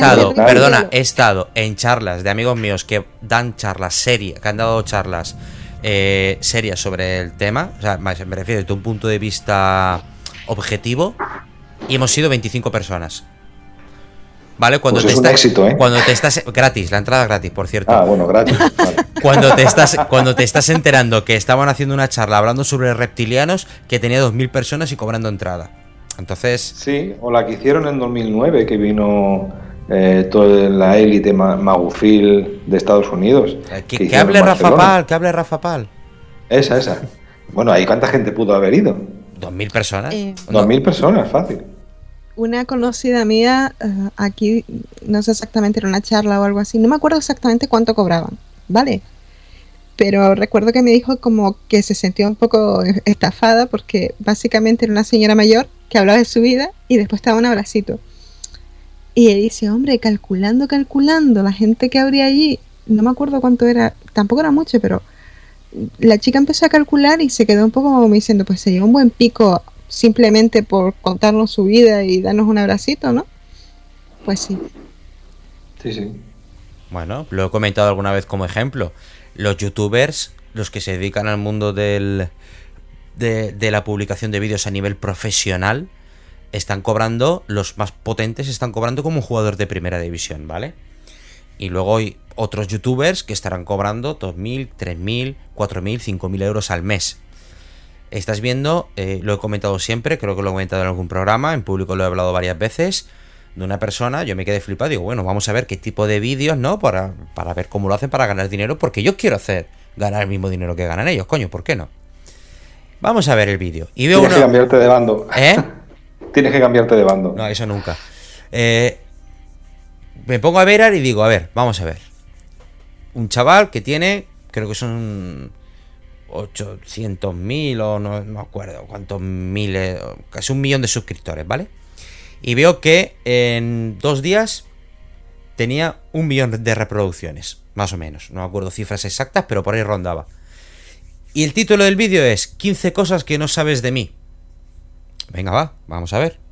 estado en charlas de amigos míos que dan charlas serias, que han dado charlas serias sobre el tema, o sea, me refiero desde un punto de vista objetivo, y hemos sido 25 personas. ¿Vale? Cuando pues es un éxito, ¿eh? Cuando te estás gratis, la entrada gratis, por cierto. Ah, bueno, gratis. Vale. Cuando te estás enterando que estaban haciendo una charla hablando sobre reptilianos que tenía 2000 personas y cobrando entrada. Entonces... Sí, o la que hicieron en 2009, que vino toda la élite magufil de Estados Unidos. Que hable Rafa Pal. Esa. Bueno, ahí ¿cuánta gente pudo haber ido? 2000 personas. 2000 personas, fácil. Una conocida mía, aquí, no sé exactamente, era una charla o algo así, no me acuerdo exactamente cuánto cobraban, ¿vale? Pero recuerdo que me dijo como que se sentía un poco estafada porque básicamente era una señora mayor que hablaba de su vida y después estaba un abracito. Y él dice, hombre, calculando, la gente que habría allí, no me acuerdo cuánto era, tampoco era mucho, pero la chica empezó a calcular y se quedó un poco como diciendo, pues se llevó un buen pico simplemente por contarnos su vida y darnos un abracito, ¿no? Pues sí. Sí. Bueno, lo he comentado alguna vez como ejemplo. Los youtubers, los que se dedican al mundo de la publicación de vídeos a nivel profesional, están cobrando, los más potentes están cobrando como un jugador de primera división, ¿vale? Y luego hay otros youtubers que estarán cobrando 2.000, 3.000, 4.000, 5.000 euros al mes. Estás viendo, lo he comentado siempre, creo que lo he comentado en algún programa, en público lo he hablado varias veces, de una persona, yo me quedé flipado, digo, bueno, vamos a ver qué tipo de vídeos, ¿no? Para ver cómo lo hacen para ganar dinero, porque yo quiero ganar el mismo dinero que ganan ellos, coño, ¿por qué no? Vamos a ver el vídeo. Y veo Tienes que cambiarte de bando. ¿Eh? Tienes que cambiarte de bando. No, eso nunca. Me pongo a ver y digo, a ver, vamos a ver. Un chaval que tiene, creo que son 800.000 o no me acuerdo cuántos miles, casi 1 millón de suscriptores, ¿vale? Y veo que en 2 días tenía 1 millón de reproducciones, más o menos. No me acuerdo cifras exactas, pero por ahí rondaba. Y el título del vídeo es 15 cosas que no sabes de mí. Venga, va, vamos a ver.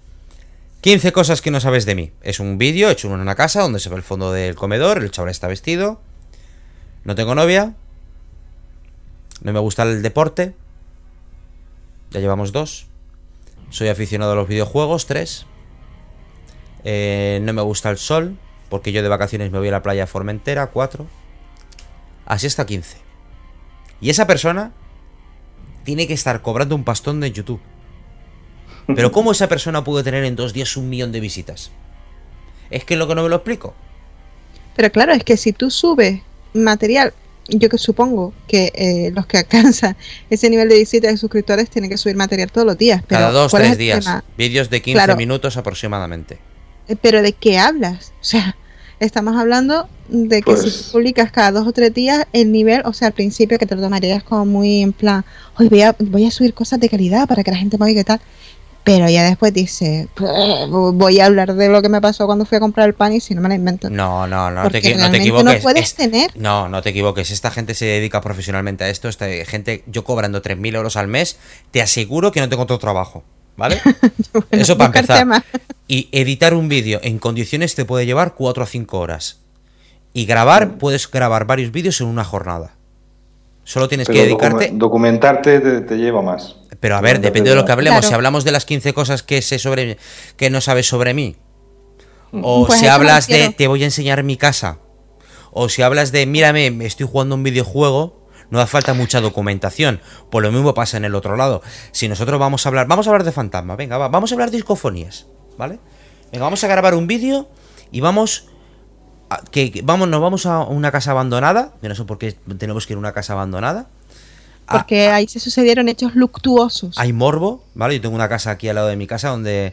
15 cosas que no sabes de mí. Es un vídeo hecho en una casa donde se ve el fondo del comedor, el chaval está vestido. No tengo novia. No me gusta el deporte. Ya llevamos 2. Soy aficionado a los videojuegos, 3. No me gusta el sol, porque yo de vacaciones me voy a la playa Formentera, 4. Así hasta 15. Y esa persona tiene que estar cobrando un pastón de YouTube. Pero ¿cómo esa persona puede tener en 2 días 1 millón de visitas? Es que es lo que no me lo explico. Pero claro, es que si tú subes material, yo que supongo que los que alcanzan ese nivel de visitas y suscriptores tienen que subir material todos los días. Pero cada 2 ¿cuál es 3 el días. tema? Vídeos de 15 Claro. minutos aproximadamente. Pero ¿de qué hablas? O sea, estamos hablando de que Pues- si tú publicas cada 2 o 3 días, el nivel, o sea, al principio que te lo tomarías como muy en plan, hoy voy a subir cosas de calidad para que la gente me oiga y tal. Pero ya después dice, voy a hablar de lo que me pasó cuando fui a comprar el pan y si no me la invento. No Porque te realmente equivoques. no puedes tener. No te equivoques. Esta gente se dedica profesionalmente a esto. Esta gente, yo cobrando 3.000 euros al mes, te aseguro que no tengo otro trabajo. ¿Vale? Bueno, Eso para buscar empezar. temas. Y editar un vídeo en condiciones te puede llevar 4 o 5 horas. Y grabar, puedes grabar varios vídeos en una jornada. Solo tienes que Pero dedicarte. documentarte te lleva más. Pero a ver, Documentarte depende de lo que hablemos. Claro. Si hablamos de las 15 cosas que sé sobre que no sabes sobre mí, o Pues si a eso me hablas de refiero. te voy a enseñar mi casa, o si hablas de mírame, me estoy jugando un videojuego, no hace falta mucha documentación. Pues lo mismo pasa en el otro lado. Si nosotros vamos a hablar de fantasma, venga, vamos a hablar de psicofonías, ¿vale? Venga, vamos a grabar un vídeo y vamos nos vamos a una casa abandonada. Yo no sé por qué tenemos que ir a una casa abandonada. Porque ahí se sucedieron hechos luctuosos. Hay morbo, ¿vale? Yo tengo una casa aquí al lado de mi casa donde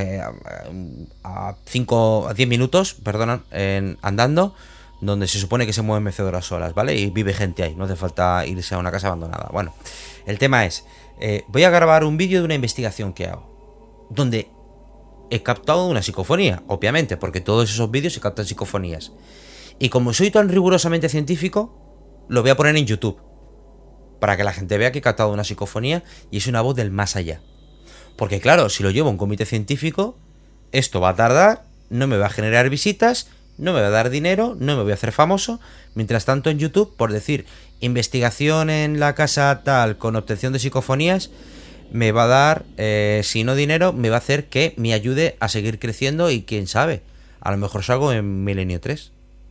a 10 minutos, perdona, andando, donde se supone que se mueven mecedoras solas, ¿vale? Y vive gente ahí, no hace falta irse a una casa abandonada. Bueno, el tema es, voy a grabar un vídeo de una investigación que hago, donde he captado una psicofonía, obviamente, porque todos esos vídeos se captan psicofonías. Y como soy tan rigurosamente científico, lo voy a poner en YouTube, para que la gente vea que he captado una psicofonía y es una voz del más allá. Porque claro, si lo llevo a un comité científico, esto va a tardar, no me va a generar visitas, no me va a dar dinero, no me voy a hacer famoso. Mientras tanto en YouTube, por decir, investigación en la casa tal con obtención de psicofonías, me va a dar, si no dinero, me va a hacer que me ayude a seguir creciendo y quién sabe, a lo mejor salgo en Milenio 3.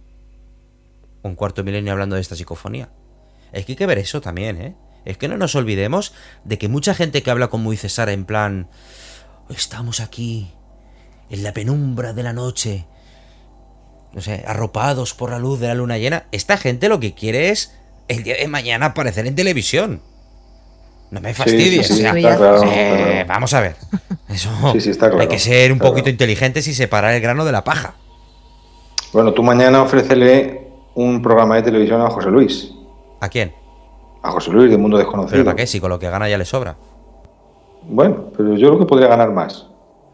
Un cuarto milenio hablando de esta psicofonía. Es que hay que ver eso también, ¿eh? Es que no nos olvidemos de que mucha gente que habla como dice Sara en plan, estamos aquí en la penumbra de la noche, no sé, arropados por la luz de la luna llena. Esta gente lo que quiere es el día de mañana aparecer en televisión. No me fastidies. Sí, O sea, está claro, claro. vamos a ver. Eso Sí, está claro, hay que ser un está poquito claro. inteligentes y separar el grano de la paja. Bueno, tú mañana ofrécele un programa de televisión a José Luis. ¿A quién? A José Luis de Mundo Desconocido. ¿Pero para qué? Si con lo que gana ya le sobra. Bueno, pero yo creo que podría ganar más.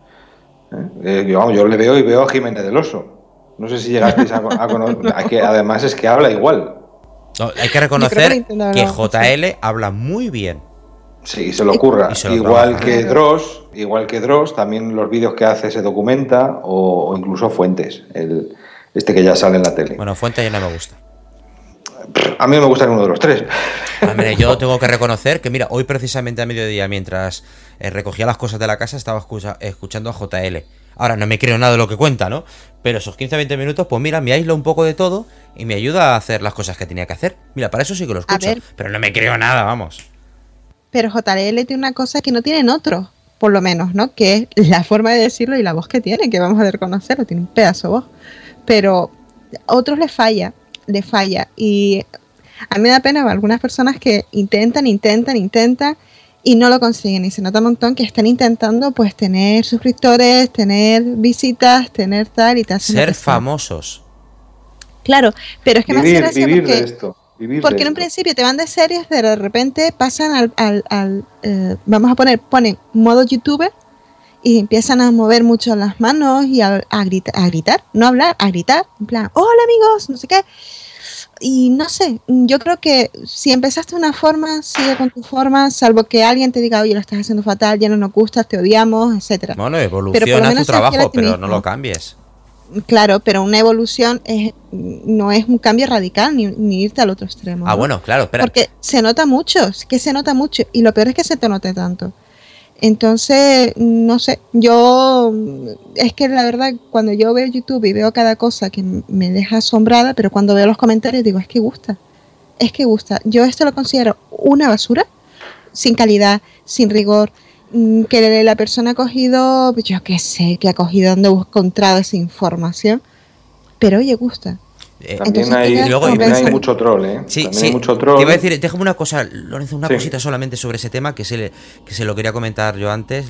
Yo le veo y veo a Jiménez del Oso. No sé si llegasteis a conocer. Además es que habla igual. No, hay que Yo creo reconocer que intentaba que hablar, JL habla muy bien. Sí, se lo ocurra. Y se lo Igual trabaja. que Dross, también los vídeos que hace se documenta o incluso Fuentes, este que ya sale en la tele. Bueno, Fuente ya no me gusta. A mí me gusta ninguno de los tres. Hombre, yo tengo que reconocer que, mira, hoy precisamente a mediodía, mientras recogía las cosas de la casa, estaba escuchando a JL. Ahora, no me creo nada de lo que cuenta, ¿no? Pero esos 15-20 minutos, pues mira, me aíslo un poco de todo y me ayuda a hacer las cosas que tenía que hacer. Mira, para eso sí que lo escucho. ver. Pero no me creo nada, vamos. Pero JL tiene una cosa que no tienen otros, por lo menos, ¿no? Que es la forma de decirlo y la voz que tiene, que vamos a reconocerlo, tiene un pedazo de voz. Pero a otros le falla. Y a mí me da pena ver algunas personas que intentan y no lo consiguen. Y se nota un montón que están intentando pues tener suscriptores, tener visitas, tener tal y tal. Ser famosos. Claro, pero es que me hace gracia Vivir porque... de esto. Porque en un principio te van de series, de repente pasan al vamos a ponen modo youtuber y empiezan a mover mucho las manos y a gritar, no hablar, a gritar, en plan, hola amigos, no sé qué. Y no sé, yo creo que si empezaste de una forma, sigue con tu forma, salvo que alguien te diga, oye, lo estás haciendo fatal, ya no nos gustas, te odiamos, etcétera. Bueno, evoluciona tu trabajo, pero no lo cambies. Claro, pero una evolución no es un cambio radical ni irte al otro extremo. Ah, ¿no? bueno, claro, espera. Porque se nota mucho, es que se nota mucho, y lo peor es que se te note tanto. Entonces, no sé, es que la verdad, cuando yo veo YouTube y veo cada cosa que me deja asombrada, pero cuando veo los comentarios digo, es que gusta. Yo esto lo considero una basura, sin calidad, sin rigor, que la persona ha cogido, yo qué sé, que ha cogido donde ha encontrado esa información, pero oye, gusta. También hay mucho troll, ¿eh? Sí, también hay mucho troll. Te iba a decir, déjame una cosa, Lorenzo, una cosita solamente sobre ese tema que se lo quería comentar yo antes,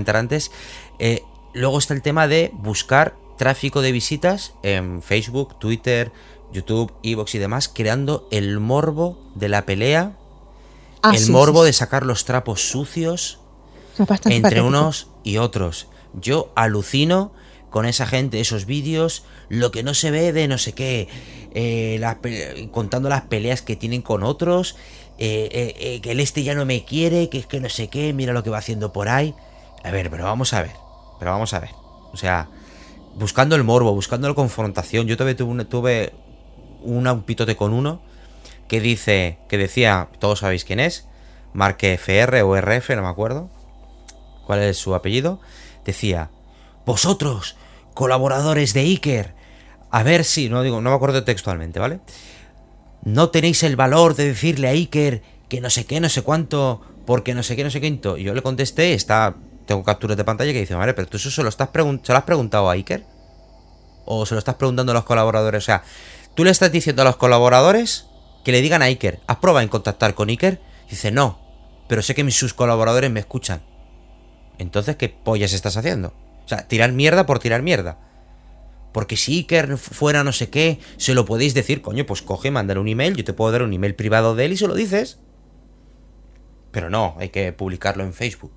luego está el tema de buscar tráfico de visitas en Facebook, Twitter, YouTube, iVoox y demás, creando el morbo de la pelea, morbo de sacar los trapos sucios entre unos y otros. Yo alucino con esa gente, esos vídeos, lo que no se ve de no sé qué, contando las peleas que tienen con otros, que el ya no me quiere, que es que no sé qué, mira lo que va haciendo por ahí. A ver, pero vamos a ver. O sea, buscando el morbo, buscando la confrontación. Yo tuve un pitote con uno que decía, todos sabéis quién es, Marque FR o RF, no me acuerdo cuál es su apellido, decía, vosotros, colaboradores de Iker, a ver si, no me acuerdo textualmente, ¿vale? No tenéis el valor de decirle a Iker que no sé qué, no sé cuánto, porque no sé qué, no sé quinto. Y yo le contesté, tengo capturas de pantalla que dice, vale, pero tú eso se lo has preguntado a Iker, o se lo estás preguntando a los colaboradores. O sea, tú le estás diciendo a los colaboradores que le digan a Iker, ¿has probado en contactar con Iker? Y dice, no, pero sé que sus colaboradores me escuchan. Entonces, ¿qué pollas estás haciendo? O sea, tirar mierda por tirar mierda. Porque si Iker fuera no sé qué, se lo podéis decir, coño, pues coge, mándale un email, yo te puedo dar un email privado de él y se lo dices. Pero no, hay que publicarlo en Facebook.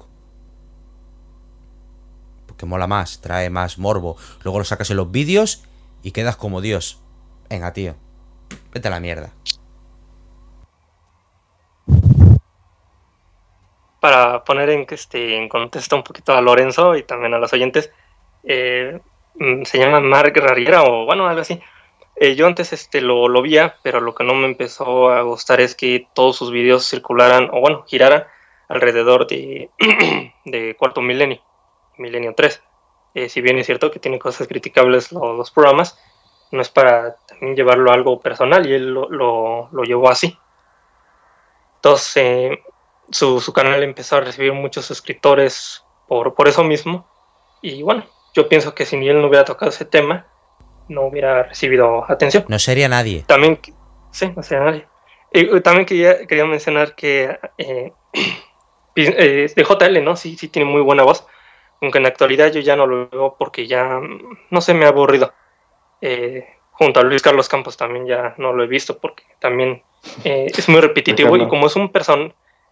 Porque mola más, trae más morbo. Luego lo sacas en los vídeos y quedas como Dios. Venga, tío, vete a la mierda. Para poner en contexto un poquito a Lorenzo y también a los oyentes, se llama Mark Rariera o bueno, algo así. Yo antes lo veía, pero lo que no me empezó a gustar es que todos sus videos circularan, o bueno, giraran alrededor de Cuarto Milenio, Milenio 3. Si bien es cierto que tiene cosas criticables los programas, no es para también llevarlo a algo personal, y él lo llevó así. Entonces, su canal empezó a recibir muchos suscriptores por eso mismo, y bueno, yo pienso que si él no hubiera tocado ese tema, no hubiera recibido atención. No sería nadie. También, sí, no sería nadie. También quería mencionar que de JL, ¿no? Sí tiene muy buena voz, aunque en la actualidad yo ya no lo veo porque ya, no sé, me ha aburrido. Junto a Luis Carlos Campos también ya no lo he visto porque también es muy repetitivo, y como es un personaje.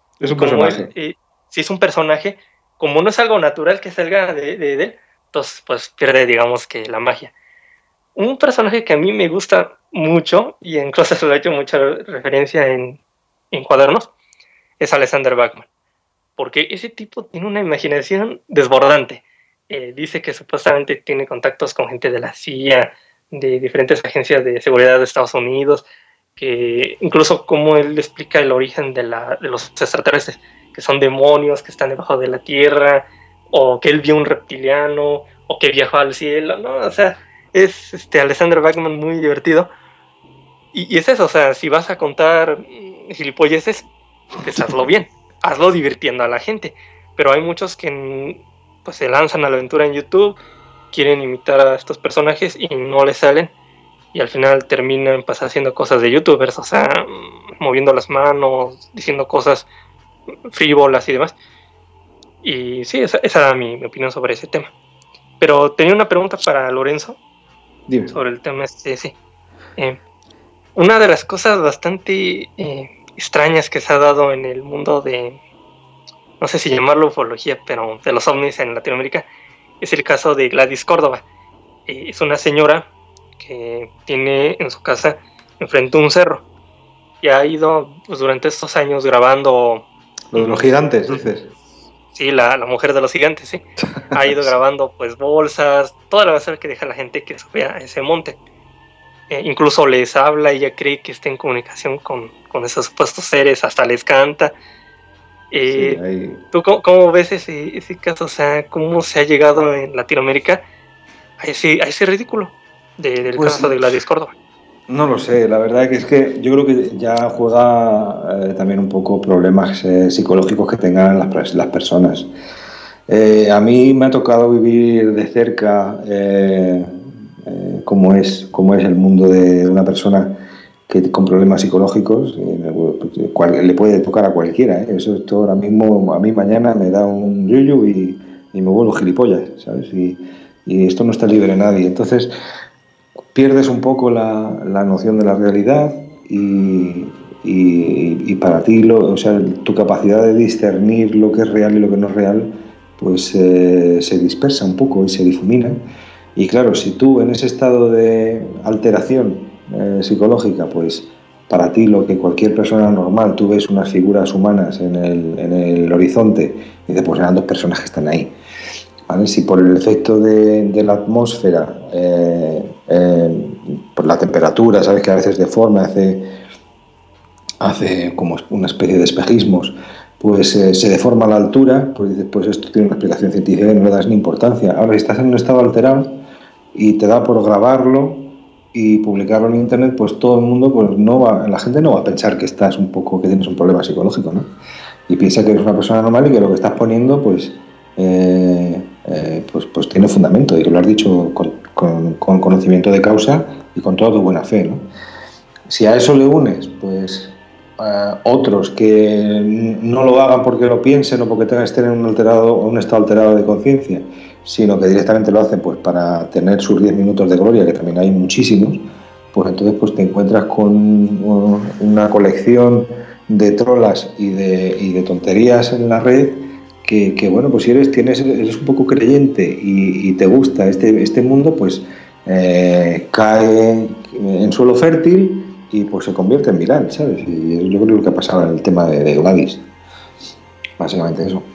Si es un personaje, como no es algo natural que salga de él, entonces pues pierde, digamos, que la magia. Un personaje que a mí me gusta mucho, y incluso se lo he hecho mucha referencia en cuadernos, es Alexander Bachman, porque ese tipo tiene una imaginación desbordante. Dice que supuestamente tiene contactos con gente de la CIA, de diferentes agencias de seguridad de Estados Unidos, que incluso como él explica el origen de los extraterrestres, que son demonios que están debajo de la tierra, o que él vio un reptiliano, o que viajó al cielo, ¿no? O sea, es Alexander Bachman muy divertido. Y es eso, o sea, si vas a contar gilipolleces, pues hazlo bien, hazlo divirtiendo a la gente. Pero hay muchos que pues se lanzan a la aventura en YouTube, quieren imitar a estos personajes y no les salen, y al final terminan pues haciendo cosas de youtubers, o sea, moviendo las manos, diciendo cosas frívolas y demás. Y sí, esa era mi opinión sobre ese tema. Pero tenía una pregunta para Lorenzo. Dime. Sobre el tema sí. Una de las cosas bastante extrañas que se ha dado en el mundo de no sé si llamarlo ufología, pero de los ovnis en Latinoamérica, es el caso de Gladys Córdoba. Es una señora que tiene en su casa enfrente un cerro y ha ido pues, durante estos años grabando. Lo de los gigantes, dices. Sí, la mujer de los gigantes, sí. Ha ido grabando pues bolsas, toda la basura que deja la gente que sube a ese monte. Incluso les habla, ella cree que está en comunicación con esos supuestos seres, hasta les canta. Sí, ahí... ¿Tú cómo ves ese caso? O sea, ¿cómo se ha llegado en Latinoamérica a ese ridículo del Pues, caso de Gladys Córdoba? No lo sé, la verdad que es que yo creo que ya juega también un poco problemas psicológicos que tengan las personas. A mí me ha tocado vivir de cerca cómo es el mundo de una persona que con problemas psicológicos, le puede tocar a cualquiera. Esto ahora mismo, a mí mañana me da un yuyu y me vuelvo gilipollas, ¿sabes? Y esto no está libre de nadie. Entonces pierdes un poco la noción de la realidad y para ti, o sea, tu capacidad de discernir lo que es real y lo que no es real, pues se dispersa un poco y se difumina. Y claro, si tú en ese estado de alteración psicológica, pues para ti lo que cualquier persona normal, tú ves unas figuras humanas en el horizonte y dices, pues eran dos personas que están ahí. ¿Vale? Si por el efecto de la atmósfera, por la temperatura, sabes que a veces deforma, hace como una especie de espejismos, pues se deforma la altura, pues dices, pues esto tiene una explicación científica y no le das ni importancia. Ahora, si estás en un estado alterado y te da por grabarlo y publicarlo en internet, pues todo el mundo, pues la gente no va a pensar que estás que tienes un problema psicológico, ¿no? Y piensa que eres una persona normal y que lo que estás poniendo, pues tiene fundamento y que lo has dicho con conocimiento de causa y con toda tu buena fe, ¿no? Si a eso le unes, pues otros que no lo hagan porque lo piensen o porque estén en un estado alterado de conciencia, sino que directamente lo hacen pues para tener sus 10 minutos de gloria, que también hay muchísimos, pues entonces pues te encuentras con una colección de trolas y de tonterías en la red que bueno, pues si eres un poco creyente y te gusta este mundo, pues cae en suelo fértil y pues se convierte en viral, ¿sabes? Y yo creo que ha pasado en el tema de Gladys. Básicamente eso.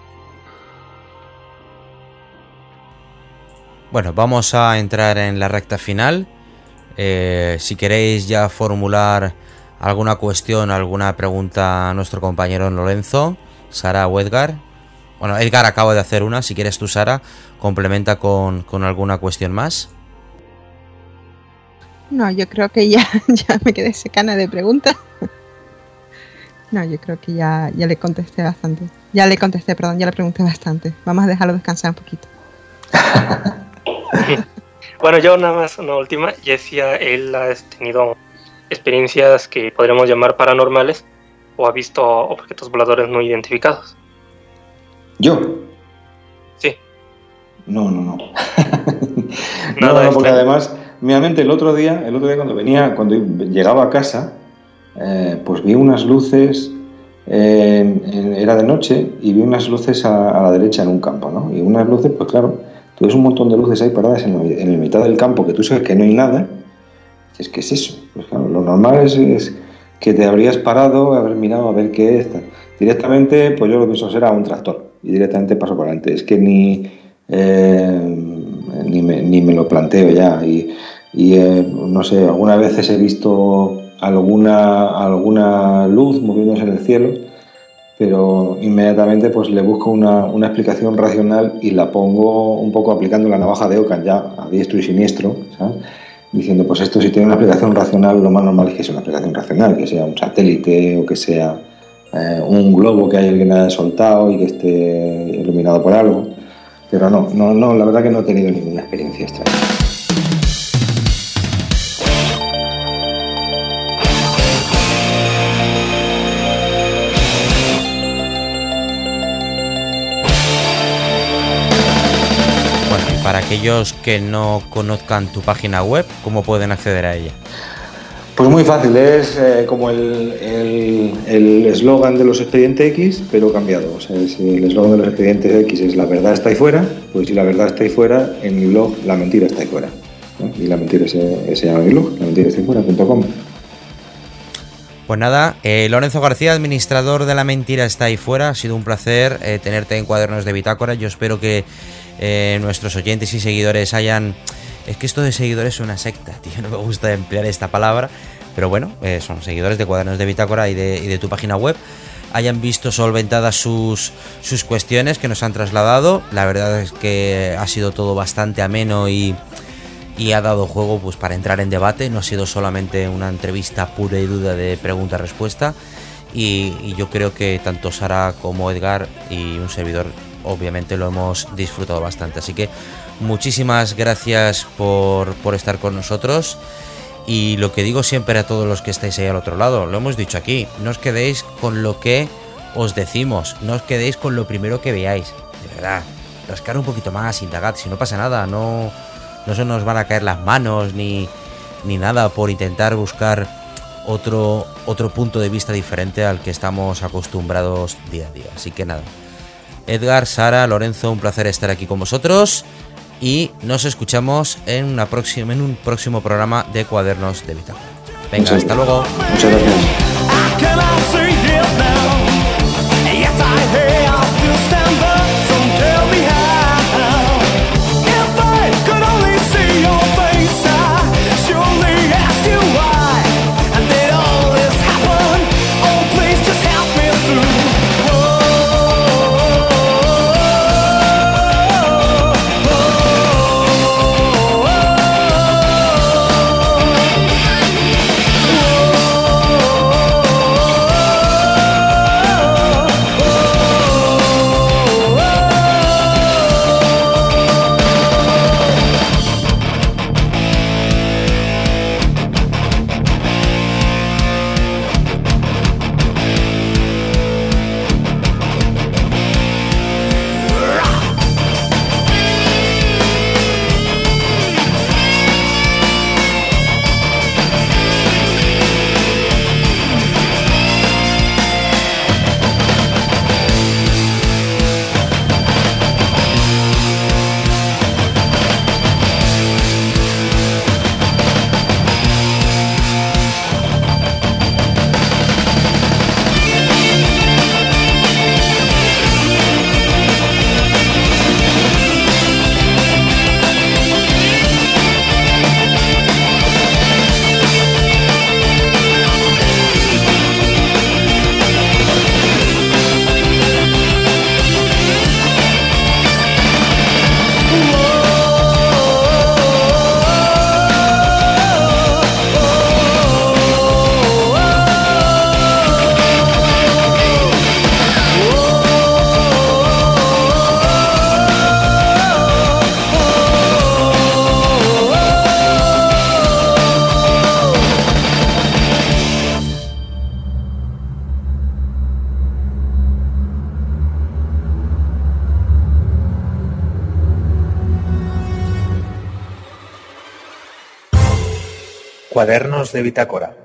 Bueno, vamos a entrar en la recta final. Si queréis ya formular alguna cuestión, alguna pregunta a nuestro compañero Lorenzo, Sara o Edgar. Bueno, Edgar acaba de hacer una. Si quieres tú, Sara, complementa con alguna cuestión más. No, yo creo que ya me quedé secana de preguntas. No, yo creo que ya le contesté bastante. Ya le pregunté bastante. Vamos a dejarlo descansar un poquito. Bueno, yo nada más una última. Ya decía, él ha tenido experiencias que podríamos llamar paranormales o ha visto objetos voladores no identificados. ¿Yo? Sí. No. No, porque además, realmente el otro día cuando llegaba a casa, pues vi unas luces, era de noche, y vi unas luces a la derecha en un campo, ¿no? Y unas luces, pues claro, tú ves un montón de luces ahí paradas en el mitad del campo, que tú sabes que no hay nada. Dices, ¿qué es eso? Pues claro, lo normal es que te habrías parado, haber mirado a ver qué es. Directamente, pues yo lo que pienso será un tractor y directamente paso por delante. Es que ni me lo planteo ya. Y no sé, algunas veces he visto alguna luz moviéndose en el cielo, pero inmediatamente pues le busco una explicación racional y la pongo un poco aplicando la navaja de Ockham ya a diestro y siniestro, ¿sabes? Diciendo, pues esto si tiene una explicación racional, lo más normal es que sea una explicación racional, que sea un satélite o que sea un globo que alguien haya soltado y que esté iluminado por algo. Pero no, la verdad que no he tenido ninguna experiencia extraña. Para aquellos que no conozcan tu página web, ¿cómo pueden acceder a ella? Pues muy fácil, es como el eslogan de los Expedientes X, pero cambiado. O sea, si el eslogan de los Expedientes X es la verdad está ahí fuera, pues si la verdad está ahí fuera, en mi blog la mentira está ahí fuera, ¿no? Y la mentira se llama mi blog, lamentiraestahayfuera.com. Pues nada, Lorenzo García, administrador de La Mentira está ahí fuera. Ha sido un placer tenerte en Cuadernos de Bitácora. Yo espero que nuestros oyentes y seguidores hayan... Es que esto de seguidores es una secta, tío. No me gusta emplear esta palabra. Pero bueno, son seguidores de Cuadernos de Bitácora y de tu página web. Hayan visto solventadas sus cuestiones que nos han trasladado. La verdad es que ha sido todo bastante ameno y ha dado juego pues para entrar en debate. No ha sido solamente una entrevista pura y dura de pregunta-respuesta. Y yo creo que tanto Sara como Edgar y un servidor obviamente lo hemos disfrutado bastante. Así que muchísimas gracias por estar con nosotros. Y lo que digo siempre a todos los que estáis ahí al otro lado, lo hemos dicho aquí, no os quedéis con lo que os decimos, no os quedéis con lo primero que veáis. De verdad, rascar un poquito más, indagad, si no pasa nada, no se nos van a caer las manos ni nada por intentar buscar otro punto de vista diferente al que estamos acostumbrados día a día. Así que nada, Edgar, Sara, Lorenzo, un placer estar aquí con vosotros y nos escuchamos en un próximo programa de Cuadernos de Bitácora. Venga, hasta luego. Muchas Cuadernos de Bitácora.